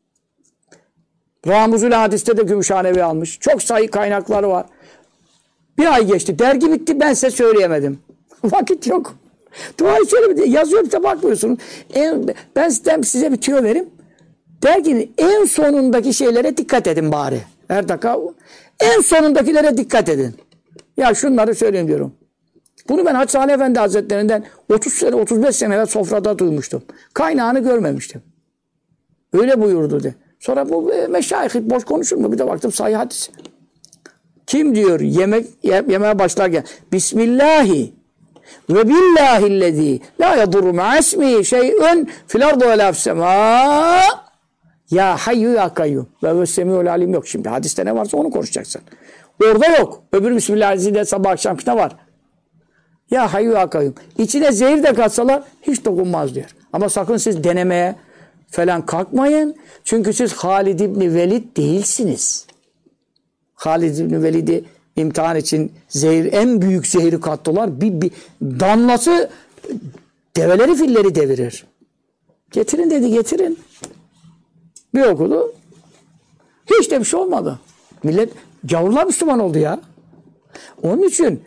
Ramuzul Hadis'te de Gümüşhanevi almış. Çok sayı kaynakları var. Bir ay geçti. Dergi bitti. Ben size söyleyemedim. Vakit yok. Duayı şöyle yazıyorum da bakmıyorsunuz. Ben size bir tüyo vereyim. Derginin en sonundaki şeylere dikkat edin bari. Her dakika en sonundakilere dikkat edin. Ya şunları söyleyeyim diyorum. Bunu ben Hacı Salih Efendi Hazretlerinden 30 sene 35 sene evvel sofrada duymuştum. Kaynağını görmemiştim. Öyle buyurdu de. Sonra bu meşayih boş konuşur mu? Bir de baktım sahih hadis. Kim diyor yemeğe başlarken Bismillahi ve billahillezî la yadurru ma'asmihi şey'ün fil ardı ve la fis-semâ ya hayyu ya kayyum ve semiul alim yok. Şimdi hadiste ne varsa onu konuşacaksın. Orada yok. Öbür Bismillahirrahmanirrahim sabah akşam kitap var. Ya hayyu ya kayyum. İçine zehir de katsalar hiç dokunmaz diyor. Ama sakın siz denemeye falan kalkmayın. Çünkü siz Halid İbni Velid değilsiniz. Halid İbni Velid'i imtihan için zehir, en büyük zehri kattılar. Bir damlası develeri filleri devirir. Getirin dedi, getirin. Bir okudu. Hiç de bir şey olmadı. Millet gavurlar Müslüman oldu ya. Onun için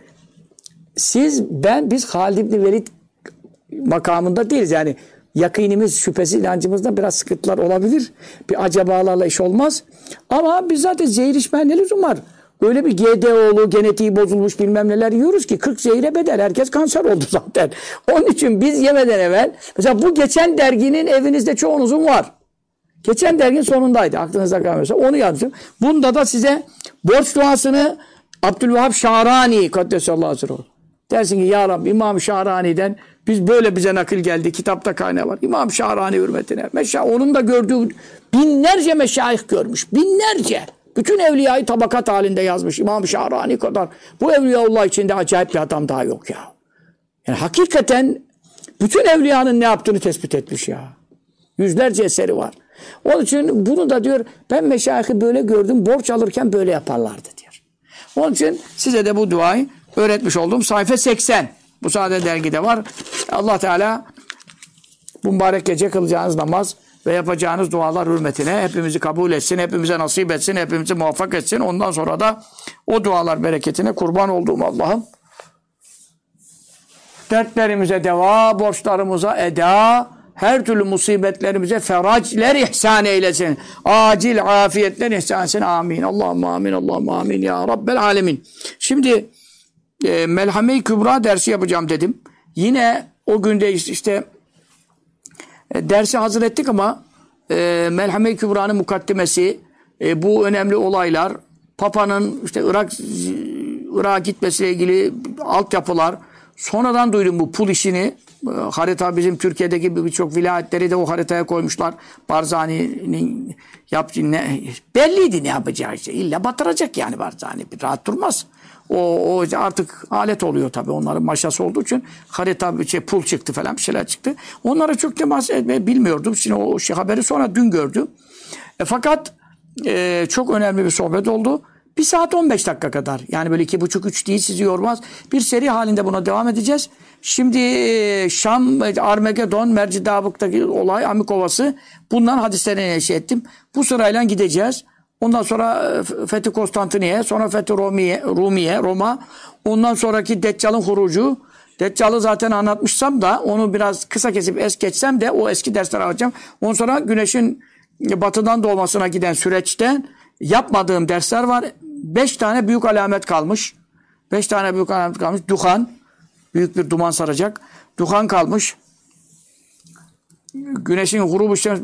biz Halid İbni Velid makamında değiliz. Yani yakinimiz, şüphesi, inancımızda biraz sıkıntılar olabilir. Bir acabalarla iş olmaz. Ama biz zaten zehir içmeye ne lüzum var? Öyle bir GDO'lu, genetiği bozulmuş bilmem neler yiyoruz ki 40 zehire bedel. Herkes kanser oldu zaten. Onun için biz yemeden evvel, mesela bu geçen derginin evinizde çoğunuzun var. Geçen derginin sonundaydı. Aklınızda kalmıyorsa onu yazdım. Bunda da size borç duasını Abdülvahhab Şahrani Kaddesallahu aleyhi ve sellem. Dersin ki ya Rabbi İmam Şahrani'den bize nakil geldi. Kitapta kaynağı var. İmam Şahrani hürmetine. Onun da gördüğü binlerce meşayih görmüş. Binlerce. Bütün evliyayı tabakat halinde yazmış. İmam Şahrani kadar. Bu Evliyaullah içinde acayip bir adam daha yok ya. Yani hakikaten bütün evliyanın ne yaptığını tespit etmiş ya. Yüzlerce eseri var. Onun için bunu da diyor ben meşayihi böyle gördüm. Borç alırken böyle yaparlardı diyor. Onun için size de bu duayı öğretmiş oldum. Sayfa 80. Bu Saadet dergide var. Allah Teala bu mübarek gece kılacağınız namaz ve yapacağınız dualar hürmetine hepimizi kabul etsin, hepimize nasip etsin, hepimizi muvaffak etsin. Ondan sonra da o dualar bereketine kurban olduğum Allah'ım dertlerimize deva, borçlarımıza eda, her türlü musibetlerimize feracler ihsan eylesin. Acil afiyetler ihsan etsin. Amin. Allahümme amin. Allahümme amin. Ya Rabbel alemin. Şimdi Melhame-i Kübra dersi yapacağım dedim. Yine o günde işte dersi hazır ettik ama Melhame-i Kübra'nın mukaddimesi, bu önemli olaylar, Papa'nın işte Irak'a gitmesiyle ilgili altyapılar, sonradan duydum bu pul işini. Harita bizim Türkiye'deki birçok vilayetleri de o haritaya koymuşlar. Barzani'nin yaptığı belliydi ne yapacağı işte. İlla batıracak yani Barzani. Bir rahat durmaz. O artık alet oluyor tabii. Onların maşası olduğu için harita pul çıktı falan bir şeyler çıktı. Onlara çok temas etmeyi bilmiyordum. Şimdi o haberi sonra dün gördüm. Fakat çok önemli bir sohbet oldu. 1 saat 15 dakika kadar. Yani böyle 2,5-3 değil sizi yormaz. Bir seri halinde buna devam edeceğiz. Şimdi Şam, Armagedon, Mercidabık'taki olay, Amikovası. Bundan hadislerine neşe ettim. Bu sırayla gideceğiz. Ondan sonra Fethi Konstantiniye, sonra Fethi Rumiye, Roma. Ondan sonraki Deccal'ın hurucu. Deccal'ı zaten anlatmışsam da onu biraz kısa kesip es geçsem de o eski dersleri alacağım. Ondan sonra güneşin batıdan doğmasına giden süreçte yapmadığım dersler var. 5 tane büyük alamet kalmış. 5 tane büyük alamet kalmış. Duhan. Büyük bir duman saracak. Duhan kalmış. Güneşin hurubu şems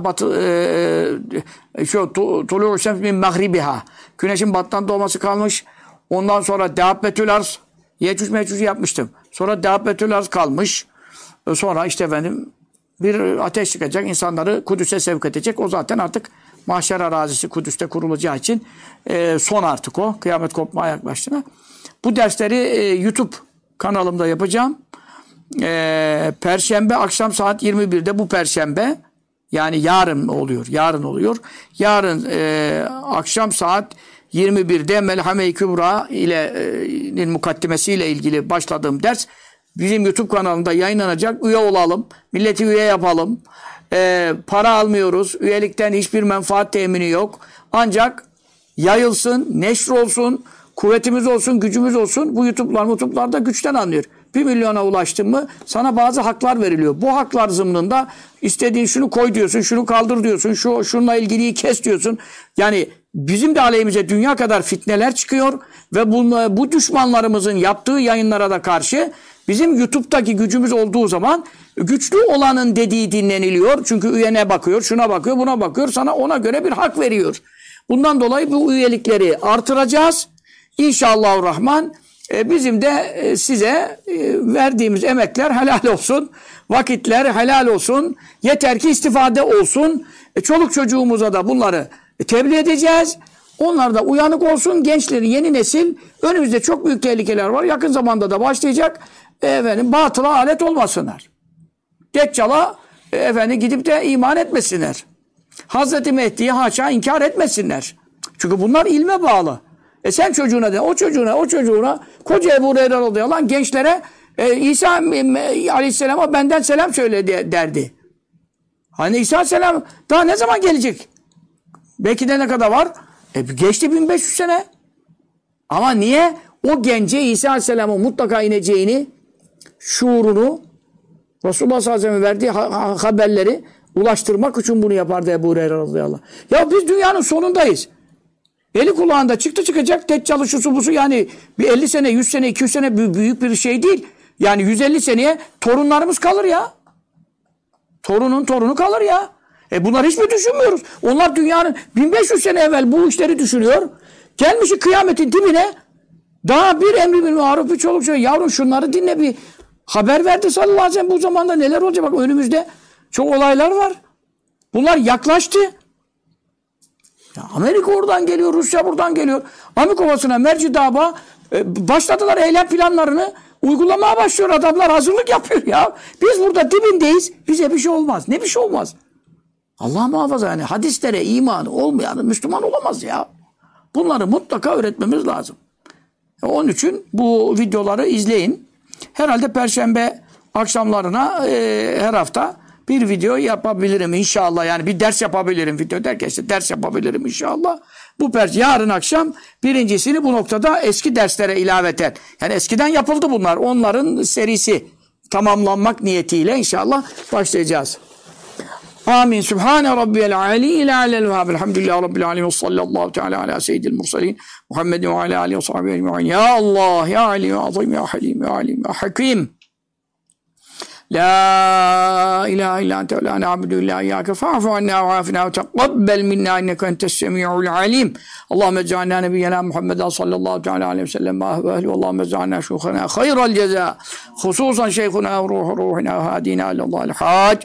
tulu'u şems min mağribiha. Güneşin batıdan doğması kalmış. Ondan sonra Dehabbetül Arz. Yecüc Mecüc'ü yapmıştım. Sonra Dehabbetül Arz kalmış. Sonra işte efendim bir ateş çıkacak. İnsanları Kudüs'e sevk edecek. O zaten artık mahşer arazisi Kudüs'te kurulacağı için son artık o. Kıyamet kopmaya yaklaştığına. Bu dersleri YouTube kanalımda yapacağım. Perşembe akşam saat 21'de bu perşembe yani yarın oluyor. Yarın akşam saat 21'de Melhame-i Kübra ile mukaddimesiyle ilgili başladığım ders bizim YouTube kanalında yayınlanacak. Üye olalım. Milleti üye yapalım. Para almıyoruz. Üyelikten hiçbir menfaat temini yok. Ancak yayılsın, neşr olsun, kuvvetimiz olsun, gücümüz olsun. Bu YouTube'lar da güçten anlıyor. 1 milyona ulaştın mı sana bazı haklar veriliyor. Bu haklar zımnında istediğin şunu koy diyorsun, şunu kaldır diyorsun, şununla ilgiliyi kes diyorsun. Yani bizim de aleyhimize dünya kadar fitneler çıkıyor ve bu düşmanlarımızın yaptığı yayınlara da karşı bizim YouTube'daki gücümüz olduğu zaman güçlü olanın dediği dinleniliyor. Çünkü üyene bakıyor, şuna bakıyor, buna bakıyor. Sana ona göre bir hak veriyor. Bundan dolayı bu üyelikleri artıracağız. İnşallahurrahman bizim de size verdiğimiz emekler helal olsun. Vakitler helal olsun. Yeter ki istifade olsun. Çoluk çocuğumuza da bunları tebliğ edeceğiz. Onlar da uyanık olsun. Gençlerin, yeni nesil, önümüzde çok büyük tehlikeler var. Yakın zamanda da başlayacak. Batıla alet olmasınlar. Deccal'a gidip de iman etmesinler. Hazreti Mehdi'yi haşa inkar etmesinler. Çünkü bunlar ilme bağlı. Sen çocuğuna de, o çocuğuna koca Ebu Hureyre radıyallahu anh gençlere İsa aleyhisselama benden selam söyle derdi. Hani İsa aleyhisselam daha ne zaman gelecek? Belki de ne kadar var? Geçti 1500 sene. Ama niye? O gence İsa aleyhisselamın mutlaka ineceğini, şuurunu, Resulullah sallallahu aleyhi ve sellem verdiği haberleri ulaştırmak için bunu yapardı Ebu Hureyre radıyallahu anh. Ya biz dünyanın sonundayız. Eli kulağında çıkacak Deccal'ı şusu busu, yani bir 50 sene, 100 sene, 200 sene büyük bir şey değil. Yani 150 seneye torunlarımız kalır ya. Torunun torunu kalır ya. Bunlar hiç mi düşünmüyoruz? Onlar dünyanın 1500 sene evvel bu işleri düşünüyor. Gelmişi kıyametin dibine, daha bir emri bil maruf, bir çoluk çocuk. Yavrum şunları dinle, bir haber verdi sallallahu aleyhi ve sellem, bu zamanda neler olacak? Bak önümüzde çok olaylar var. Bunlar yaklaştı. Ya Amerika oradan geliyor, Rusya buradan geliyor. Amikovası'na, Mercidab'a başladılar eylem planlarını uygulamaya başlıyor. Adamlar hazırlık yapıyor ya. Biz burada dibindeyiz. Bize bir şey olmaz. Ne bir şey olmaz? Allah muhafaza, yani hadislere imanı olmayan Müslüman olamaz ya. Bunları mutlaka öğretmemiz lazım. Onun için bu videoları izleyin. Herhalde Perşembe akşamlarına her hafta bir video yapabilirim inşallah. Yani bir ders yapabilirim. Video derken işte ders yapabilirim inşallah. Yarın akşam birincisini bu noktada eski derslere ilaveten. Yani eskiden yapıldı bunlar. Onların serisi tamamlanmak niyetiyle inşallah başlayacağız. Amin. Sübhane Rabbiyel Aliyyil Alel Vehhab. Elhamdülillahi Rabbil Alemin. Sallallahu teala ala seyyidil mursalin. Muhammedin ve ala alihi ve sahbihi ecma'in. Ya Allah, ya Ali, ya Azim, ya Halim, ya Alim, ya Hakim. La ilahe illa ente ve la na'budu illa iyyake fa'fu anna ve afina ve teqabbel minna inneke entes semi'ul alim. Allahumme ec'alna nebiyyena Muhammeden sallallahu teala aleyhi ve sellem ve ehli. Allahumme ec'alna şuyukhana hayral ceza. Hususan şeyhuna ve ruhuna ve hadina ilallahil hac.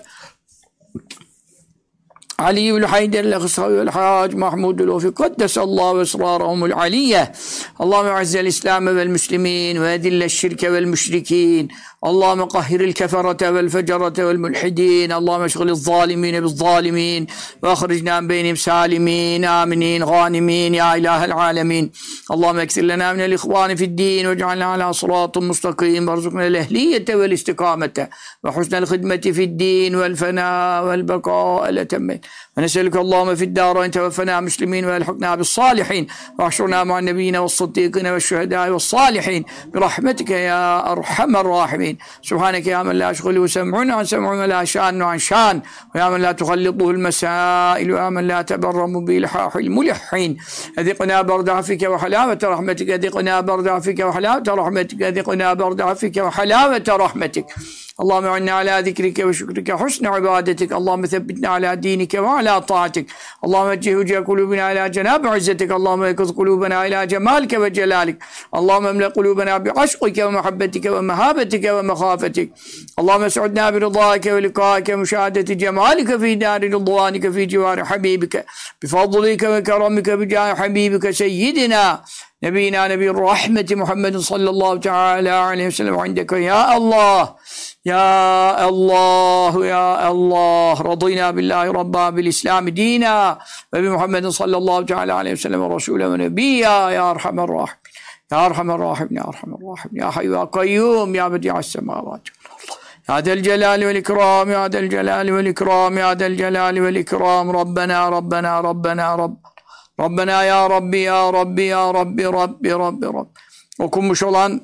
علي الحيدر الأخصائي الحاج محمود الوفي قدس الله أسرارهم العلية اللهم أعز الإسلام والمسلمين وأذل الشرك والمشركين اللهم قهر الكفرة والفجرة والملحدين اللهم اشغل الظالمين بالظالمين وأخرجنا من بينهم سالمين آمنين غانمين يا إله العالمين اللهم اكثر لنا من الإخوان في الدين واجعلنا على صراط مستقيم وارزقنا الأهلية والاستقامة وحسن الخدمة في الدين والفناء والبقاء الأتمين ونسألك اللهم في الدارين توفنا مسلمين والحقنا بالصالحين واحشرنا مع النبيين والصديقين والشهداء والصالحين برحمتك يا أرحم الراحمين سبحانك يا من لا يشغله سمع عن سمع ولا شان عن شان ويا من لا تخلطه المسائل ويا من لا تبرم بإلحاح الملحين أذقنا برد عفوك وحلاوة رحمتك أذقنا برد عفوك وحلاوة رحمتك أذقنا برد عفوك وحلاوة رحمتك اللهم اعنا على ذكرك وشكرك حسن عبادتك اللهم ثبتنا على دينك وعلى طاعتك اللهم وجه وجه قلوبنا إلى جناب عزتك اللهم ايقظ قلوبنا إلى جمالك وجلالك اللهم املأ قلوبنا بعشقك ومحبتك ومهابتك ومخافتك اللهم اسعدنا برضاك ولقائك ومشاهدة جمالك في دار رضوانك في جوار حبيبك بفضلك وكرمك بجاه حبيبك سيدنا نبينا نبي الرحمة محمد صلى الله تعالى عليه وسلم عندك يا الله يا الله يا الله رضينا بالله ربا بالإسلام دينا وبمحمد صلى الله تعالى عليه وسلم رسولا ونبيا يا أرحم الراحمين يا أرحم الراحمين يا أرحم الراحمين يا حي يا قيوم يا بديع السماوات يا ذا الجلال والإكرام يا ذا الجلال والإكرام يا ذا الجلال والإكرام ربنا ربنا ربنا رب ربنا يا ربي يا ربي يا ربي ربي ربي ربي okunmuş olan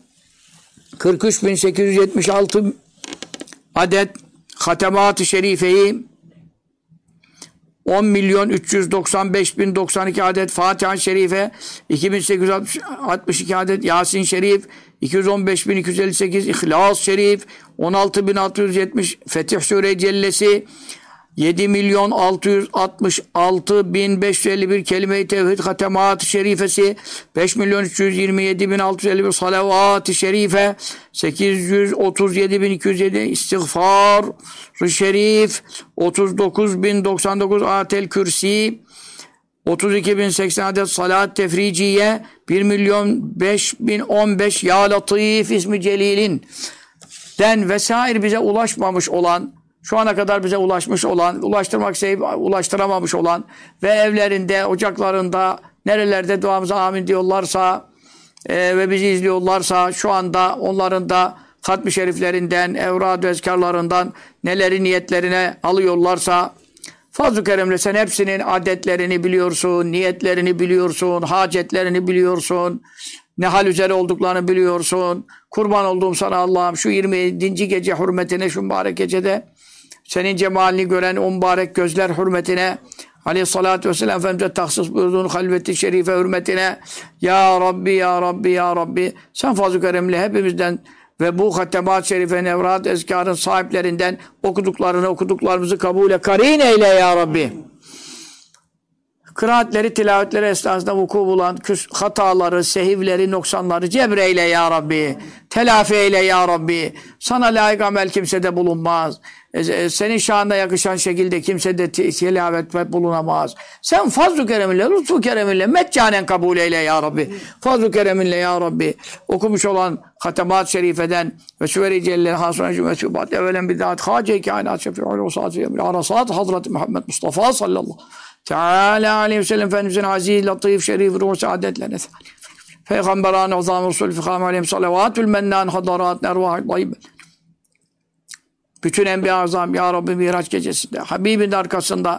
43.876 adet Hatemat-ı Şerife'yi 10.395.092 adet Fatiha-i Şerife 2.862 adet Yasin Şerif 215.258 İhlas Şerif 16.670 Fetih Sure Cellesi 7.666.551 kelime-i tevhid hatemat-ı şerifesi 5.327.651 salavat-ı şerife 837.207 istiğfar-ı şerif 39.099 atel kürsi 32.080 adet salat tefriciye, 1.005.015 ya latif ismi celilin den vesaire bize ulaşmamış olan, şu ana kadar bize ulaşmış olan, ulaştırmak isteyip ulaştıramamış olan ve evlerinde, ocaklarında, nerelerde duamıza amin diyorlarsa ve bizi izliyorlarsa şu anda onların da hatmi şeriflerinden, evrad-ı ezkarlarından neleri niyetlerine alıyorlarsa fazl-ı keremle sen hepsinin adetlerini biliyorsun, niyetlerini biliyorsun, hacetlerini biliyorsun, ne hal üzere olduklarını biliyorsun. Kurban olduğum sana Allah'ım şu 27. gece hürmetine, şu mübarek gecede senin cemalini gören o mübarek gözler hürmetine, aleyhissalatü vesselam Efendimiz'e tahsis buyurduğun halveti şerife hürmetine, Ya Rabbi, Ya Rabbi, Ya Rabbi, sen fazl-ı keremle hepimizden ve bu hatemat şerife, nevrat, ezkarın sahiplerinden okuduklarımızı kabul et. Karin eyle Ya Rabbi. Kıraatleri, tilavetleri esnasında vuku bulan hataları, sehivleri, noksanları cebreyle Ya Rabbi. Telafi eyle Ya Rabbi. Sana layık amel kimsede bulunmaz. Senin şanına yakışan şekilde kimsede tilavet bulunamaz. Sen fazl-ı kereminle, lütfu kereminle meccanen kabul eyle Ya Rabbi. Fazl-ı kereminle Ya Rabbi. Okumuş olan hatemat şerifeden ve süveri celle'nin hasına cümletübat evvelen bidat hace-i kainat şefi'ul usat arasat Hazreti Muhammed Mustafa sallallahu Teala aleyhi ve sellem Efendimizin aziz, latif, şerif, ruh, saadetlerine Peygamberane, azam, Resul, fikam, aleyhim, salavatül mennan, hadarat, nervah, tayyib. Bütün enbiya azam, Ya Rabbi Miraç gecesinde, Habibin arkasında,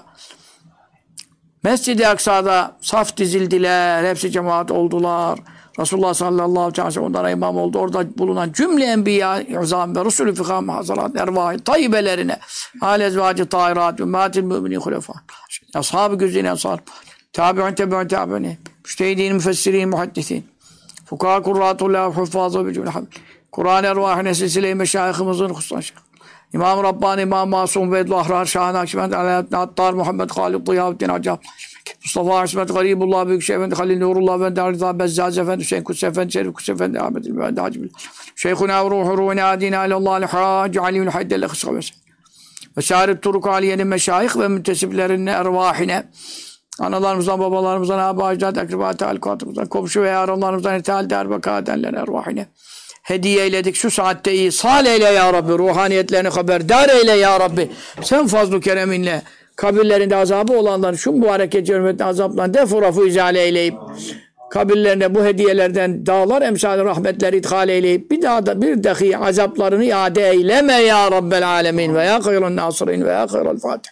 Mescid-i Aksa'da saf dizildiler, hepsi cemaat oldular. Resulullah sallallahu aleyhi ve sellem onlara imam oldu. Orada bulunan cümle enbiya azam ve Resul-i fikam, hazarat, nervah, tayyibelerine, alezvacı, tahirat, ümmatil müminin, hulefâ. Ashab-ı güzin, ensar, tabi'un, tebi'un, tabi'un, müştehidin, müfessirin, muhaddisin, fukaha, kurratullah, huffazı, bicûl, Kur'an ervahine, silsile-i meşayihimizin hususan şeyh. İmam Rabbani, İmam Masum, Beydul Ahrar, Şahin Akşibend, Aleyhattin Attar, Muhammed Halid, Dıyavuddin Acab, Mustafa Haşmet, Garibullah, Büyükşehir Efendi, Halil Nurullah Efendi, Rıza Bezzaz Efendi, Hüseyin Kutsi Efendi, Şerif Kutsi Efendi, Ahmet İlmihadi, Hacib Şeyhuna ve ruhu ruhine adina ilallah al-hâc, Ali'ül haydelle kısa mesela. Ve şâhid turuk aliyenin meşayih ve müntesiplerinin ervahine, analarımızdan, babalarımızdan, âbâ, ecdâd, ekribat, alkuatımızdan, komşu ve yaralarımızdan, ithal, derbeka edenlerin ervahine hediye eyledik. Şu saatte iyi sal eyle Ya Rabbi. Ruhaniyetlerini haberdar eyle Ya Rabbi. Sen fazl-ı kereminle kabirlerinde azabı olanların şu mübarek gece hürmetine azaplarını defurafu izale eyleyip kabirlerine bu hediyelerden dağlar emsal rahmetleri ithal eyleyip bir daha da bir dahi azaplarını iade eyleme Ya Rabbel alemin ve ya hayrun nasirin ve ya hayrul fatih.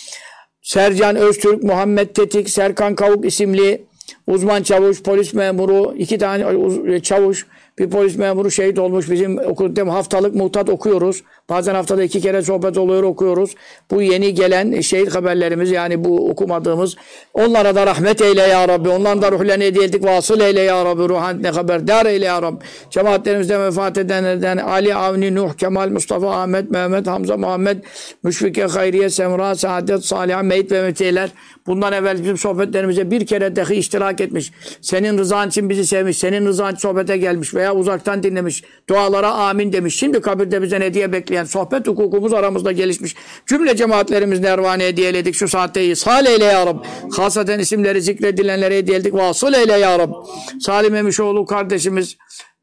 Sercan Öztürk, Muhammed Tetik, Serkan Kavuk isimli uzman çavuş, polis memuru, 2 tane çavuş, bir polis memuru şehit olmuş. Bizim haftalık muhtat okuyoruz. Bazen haftada 2 kere sohbet oluyor, okuyoruz. Bu yeni gelen şehit haberlerimiz, yani bu okumadığımız, onlara da rahmet eyle Ya Rabbi. Onların da ruhlarını hediye ettik. Vasıl eyle Ya Rabbi. Ruhanetine haberdar eyle Ya Rabbi. Cemaatlerimizden vefat edenlerden Ali, Avni, Nuh, Kemal, Mustafa, Ahmet, Mehmet, Hamza, Muhammed, Müşfike, Hayriye, Semra, Saadet, Salih, Meyit ve Metiyeler. Bundan evvel bizim sohbetlerimize bir kere dahi iştirak etmiş. Senin rızan için bizi sevmiş. Senin rızan için sohbete gelmiş veya uzaktan dinlemiş. Dualara amin demiş. Şimdi kabirde bizden hediye bekleyen sohbet hukukumuz aramızda gelişmiş. Cümle cemaatlerimizin ervane hediyeledik. Şu saatte iyi. Sal eyle Ya Rabbi. Hasaten isimleri zikredilenlere hediyeledik. Vasıl eyle Ya Rabbi. Salim Emişoğlu kardeşimiz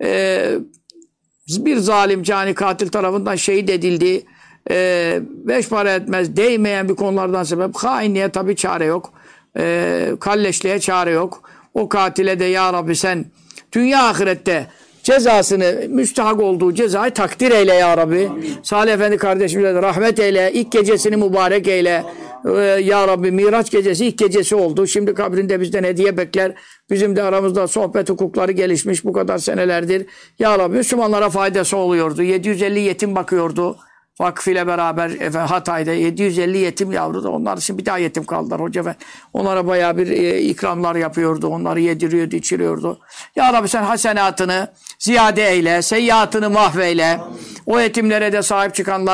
bir zalim cani katil tarafından şehit edildi. 5 para etmez, değmeyen bir konulardan sebep. Hainliğe tabi çare yok. Kalleşliğe çare yok. O katile de Ya Rabbi sen dünya ahirette cezasını, müstahak olduğu cezayı takdir eyle Ya Rabbi. Salih Efendi kardeşimize de rahmet eyle. İlk gecesini mübarek eyle. Ya Rabbi Miraç gecesi ilk gecesi oldu. Şimdi kabrinde bizden hediye bekler. Bizim de aramızda sohbet hukukları gelişmiş bu kadar senelerdir. Ya Rabbi Müslümanlara faydası oluyordu. 750 yetim bakıyordu. Vakf ile beraber Hatay'da 750 yetim yavru da onlar şimdi bir daha yetim kaldılar hoca efendi. Onlara bayağı bir ikramlar yapıyordu. Onları yediriyordu, içiriyordu. Ya Rabbi sen hasenatını ziyade eyle, seyyiatını mahveyle. O yetimlere de sahip çıkanlar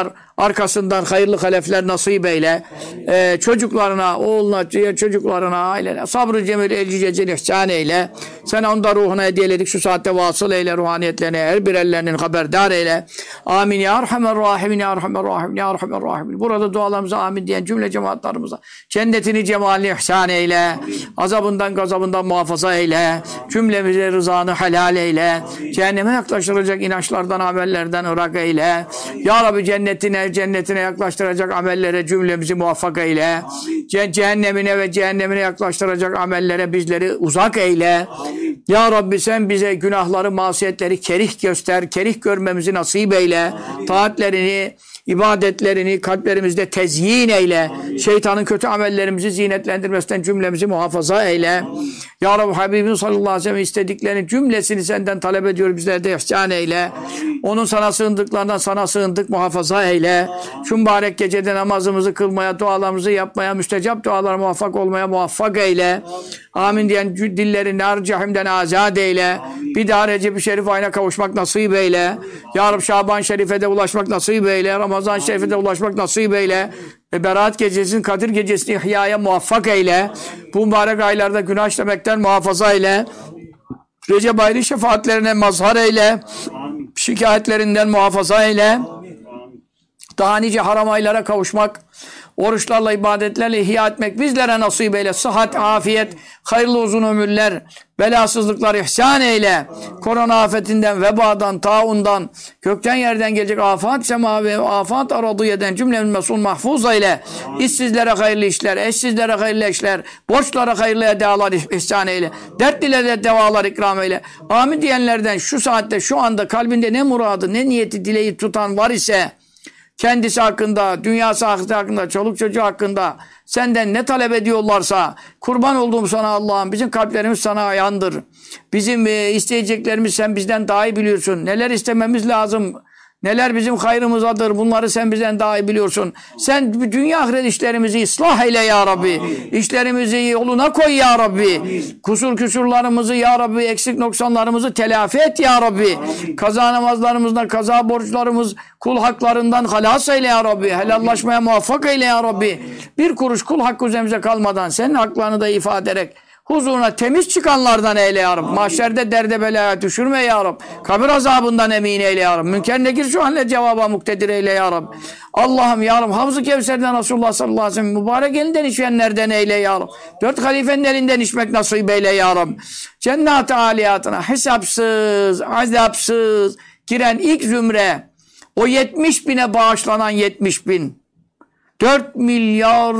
arkasından hayırlı halefler nasip eyle. Çocuklarına, oğluna, çocuklarına, ailene sabrı cemil elci cecel ihsan eyle. Sen onda ruhuna hediyeledik şu saatte vasıl eyle ruhaniyetlerine, her bir ellerinin haberdar eyle. Amin ya Erhamer Rahimin ya Erhamer Rahimin ya Erhamer Rahimin. Burada dualarımıza amin diyen cümle cemaatlarımıza cennetini cemalini ihsan eyle. Azabından gazabından muhafaza eyle. Cümlemize rızanı helal eyle. Cehenneme yaklaştıracak inançlardan, amellerden ırak eyle. Ya Rabbi cennetine yaklaştıracak amellere cümlemizi muvaffak eyle. Cehennemine ve cehennemine yaklaştıracak amellere bizleri uzak eyle. Ya Rabbi sen bize günahları, masiyetleri kerih göster, kerih görmemizi nasip eyle. Taatlerini, ibadetlerini kalplerimizde tezyin eyle. Şeytanın kötü amellerimizi zinetlendirmesinden cümlemizi muhafaza eyle. Ya Rabbi Habibin sallallahu aleyhi ve sellem istediklerini cümlesini senden talep ediyor. Bizlere de ihsan eyle. Onun sana sığındıklarından sana sığındık muhafaza eyle. Şu mübarek gecede namazımızı kılmaya, dualarımızı yapmaya, müstecap dualara muvaffak olmaya muvaffak eyle. Amin diyen dilleri nar cehimden azad eyle. Bir daha Recep-i Şerif ayına kavuşmak nasip eyle. Ya Rabbi Şaban Şerif'e de ulaşmak nasip eyle. Ramazan Şerif'e de ulaşmak nasip eyle. Berat gecesinin, Kadir gecesini ihyaya muvaffak eyle. Bu mübarek aylarda günah işlemekten muhafaza eyle. Recep ayının şefaatlerine mazhar eyle. Şikayetlerinden muhafaza eyle. Daha nice haram aylara kavuşmak, oruçlarla, ibadetlerle ihya etmek bizlere nasip eyle. Sıhhat, afiyet, hayırlı uzun ömürler, belasızlıklar ihsan eyle. Korona afetinden, vebadan, taundan, gökten yerden gelecek afat, sema ve afat aradiyeden cümlenin mesul mahfuz eyle. İşsizlere hayırlı işler, eşsizlere hayırlı işler, borçlara hayırlı edalar ihsan eyle. Dertlilere devalar ikram eyle. Amin diyenlerden şu saatte, şu anda kalbinde ne muradı, ne niyeti, dileği tutan var ise, kendisi hakkında, dünyası hakkında, çoluk çocuğu hakkında senden ne talep ediyorlarsa kurban olduğum sana Allah'ım, bizim kalplerimiz sana ayandır. Bizim isteyeceklerimiz sen bizden daha iyi biliyorsun. Neler istememiz lazım, neler bizim hayrımızadır, bunları sen bizden daha iyi biliyorsun. Sen dünya ahiret işlerimizi ıslah eyle ya Rabbi. İşlerimizi yoluna koy ya Rabbi. Kusurlarımızı ya Rabbi, eksik noksanlarımızı telafi et ya Rabbi. Kaza namazlarımızdan, kaza borçlarımız, kul haklarından halas eyle ya Rabbi. Helallaşmaya muvaffak eyle ya Rabbi. Bir kuruş kul hakkı üzerimize kalmadan senin haklarını da ifade ederek huzuruna temiz çıkanlardan eyle ya Rabbi. Mahşerde derde belaya düşürme ya Rabbi. Kabir azabından emin eyle ya Rabbi. Münker nekir şu anle cevaba muktedir eyle ya Rabbi. Allah'ım ya Rabbi. Havz-ı Kevser'den Resulullah sallallahu aleyhi ve sellem mübarek elinden içenlerden eyle ya Rabbi. 4 halifenin elinden içmek nasip eyle ya Rabbi. Cennet-i aliyatına hesapsız, azapsız giren ilk zümre, o 70 bine bağışlanan 70 bin, 4 milyar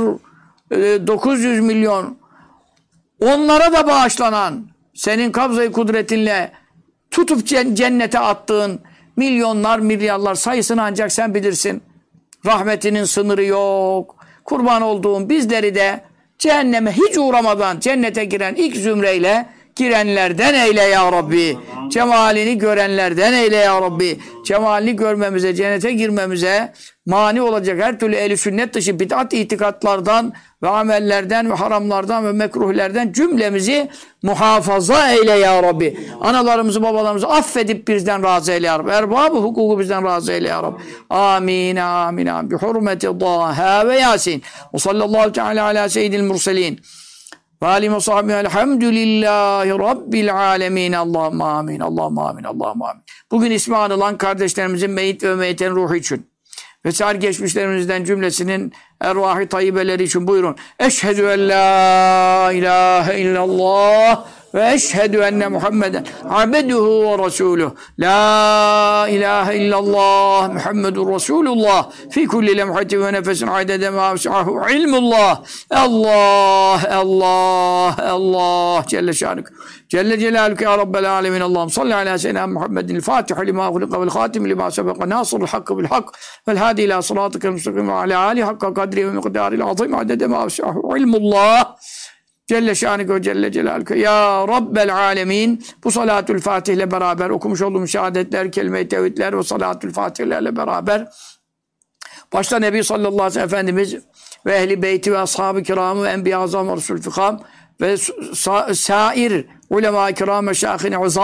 900 milyon onlara da bağışlanan, senin kabzayı kudretinle tutup cennete attığın milyonlar, milyarlar sayısını ancak sen bilirsin. Rahmetinin sınırı yok. Kurban olduğum bizleri de cehenneme hiç uğramadan cennete giren ilk zümreyle girenlerden eyle ya Rabbi. Cemalini görenlerden eyle ya Rabbi. Cemalini görmemize, cennete girmemize mani olacak her türlü ehli sünnet dışı bid'at itikatlardan ve amellerden ve haramlardan ve mekruhlerden cümlemizi muhafaza eyle ya Rabbi. Analarımızı, babalarımızı affedip bizden razı eyle ya Rabbi. Erbab-ı hukuku bizden razı eyle ya Rabbi. Amin, amin, amin. Bi hurmeti Daha ve Yasin. Ve sallallahu teala ala seyyidil murselin. Ve alim ve sahibi elhamdülillahi rabbil alemin. Allahümme amin, Allahümme amin, Allahümme amin. Bugün ismi anılan kardeşlerimizin meyit ve meyitenin ruhu için ve sâr geçmişlerimizden cümlesinin ervah-ı tayyibeleri için buyurun. Eşhedü en la ilahe illallah ve eşhedü enne Muhammeden abduhu ve resuluh. La ilahe illallah Muhammedur Resulullah fi kulli lemhatin ve nefesin adede ma vesi'ahu ilmullah. Allah, Allah, Allah Celle şanuk. Celle Celaluhu ya Rabbel alemin. Allah'ım salli ala seyyidina Muhammedin el-Fatihu lima ughliqa vel hatim lima sebeqa nasırul hakkı bil hak vel hadi ila sıratıkel müstakim ve ala ali hakka kadri ve miqdaril azim adede ma vesi'ahu ilmullah. Celle şanike ve Celle Celaluhu. Ya Rabbel alemin. Bu salatül Fatih ile beraber okumuş olduğum şehadetler, kelime-i tevhidler ve salatül Fatihlerle beraber başta Nebi sallallahu aleyhi ve sellem Efendimiz ve ehli beyti ve ashab-ı kiramı ve enbiya azam ve resul fikam ve sair ulema-i kiram, meşâhin-i uzam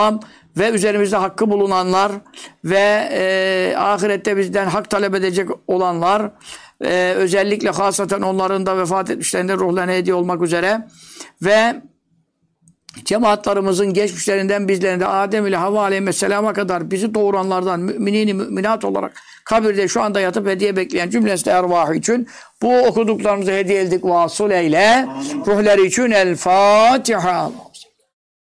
ve üzerimizde hakkı bulunanlar ve ahirette bizden hak talep edecek olanlar, özellikle hasaten onların da vefat etmişlerinde ruhlarına hediye olmak üzere ve cemaatlarımızın geçmişlerinden bizlerinde Adem ile Havva aleyhisselama kadar bizi doğuranlardan müminin müminat olarak kabirde şu anda yatıp hediye bekleyen cümlesi ervahı için bu okuduklarımızı hediye edildik vasıl eyle. Ruhları için El Fatiha.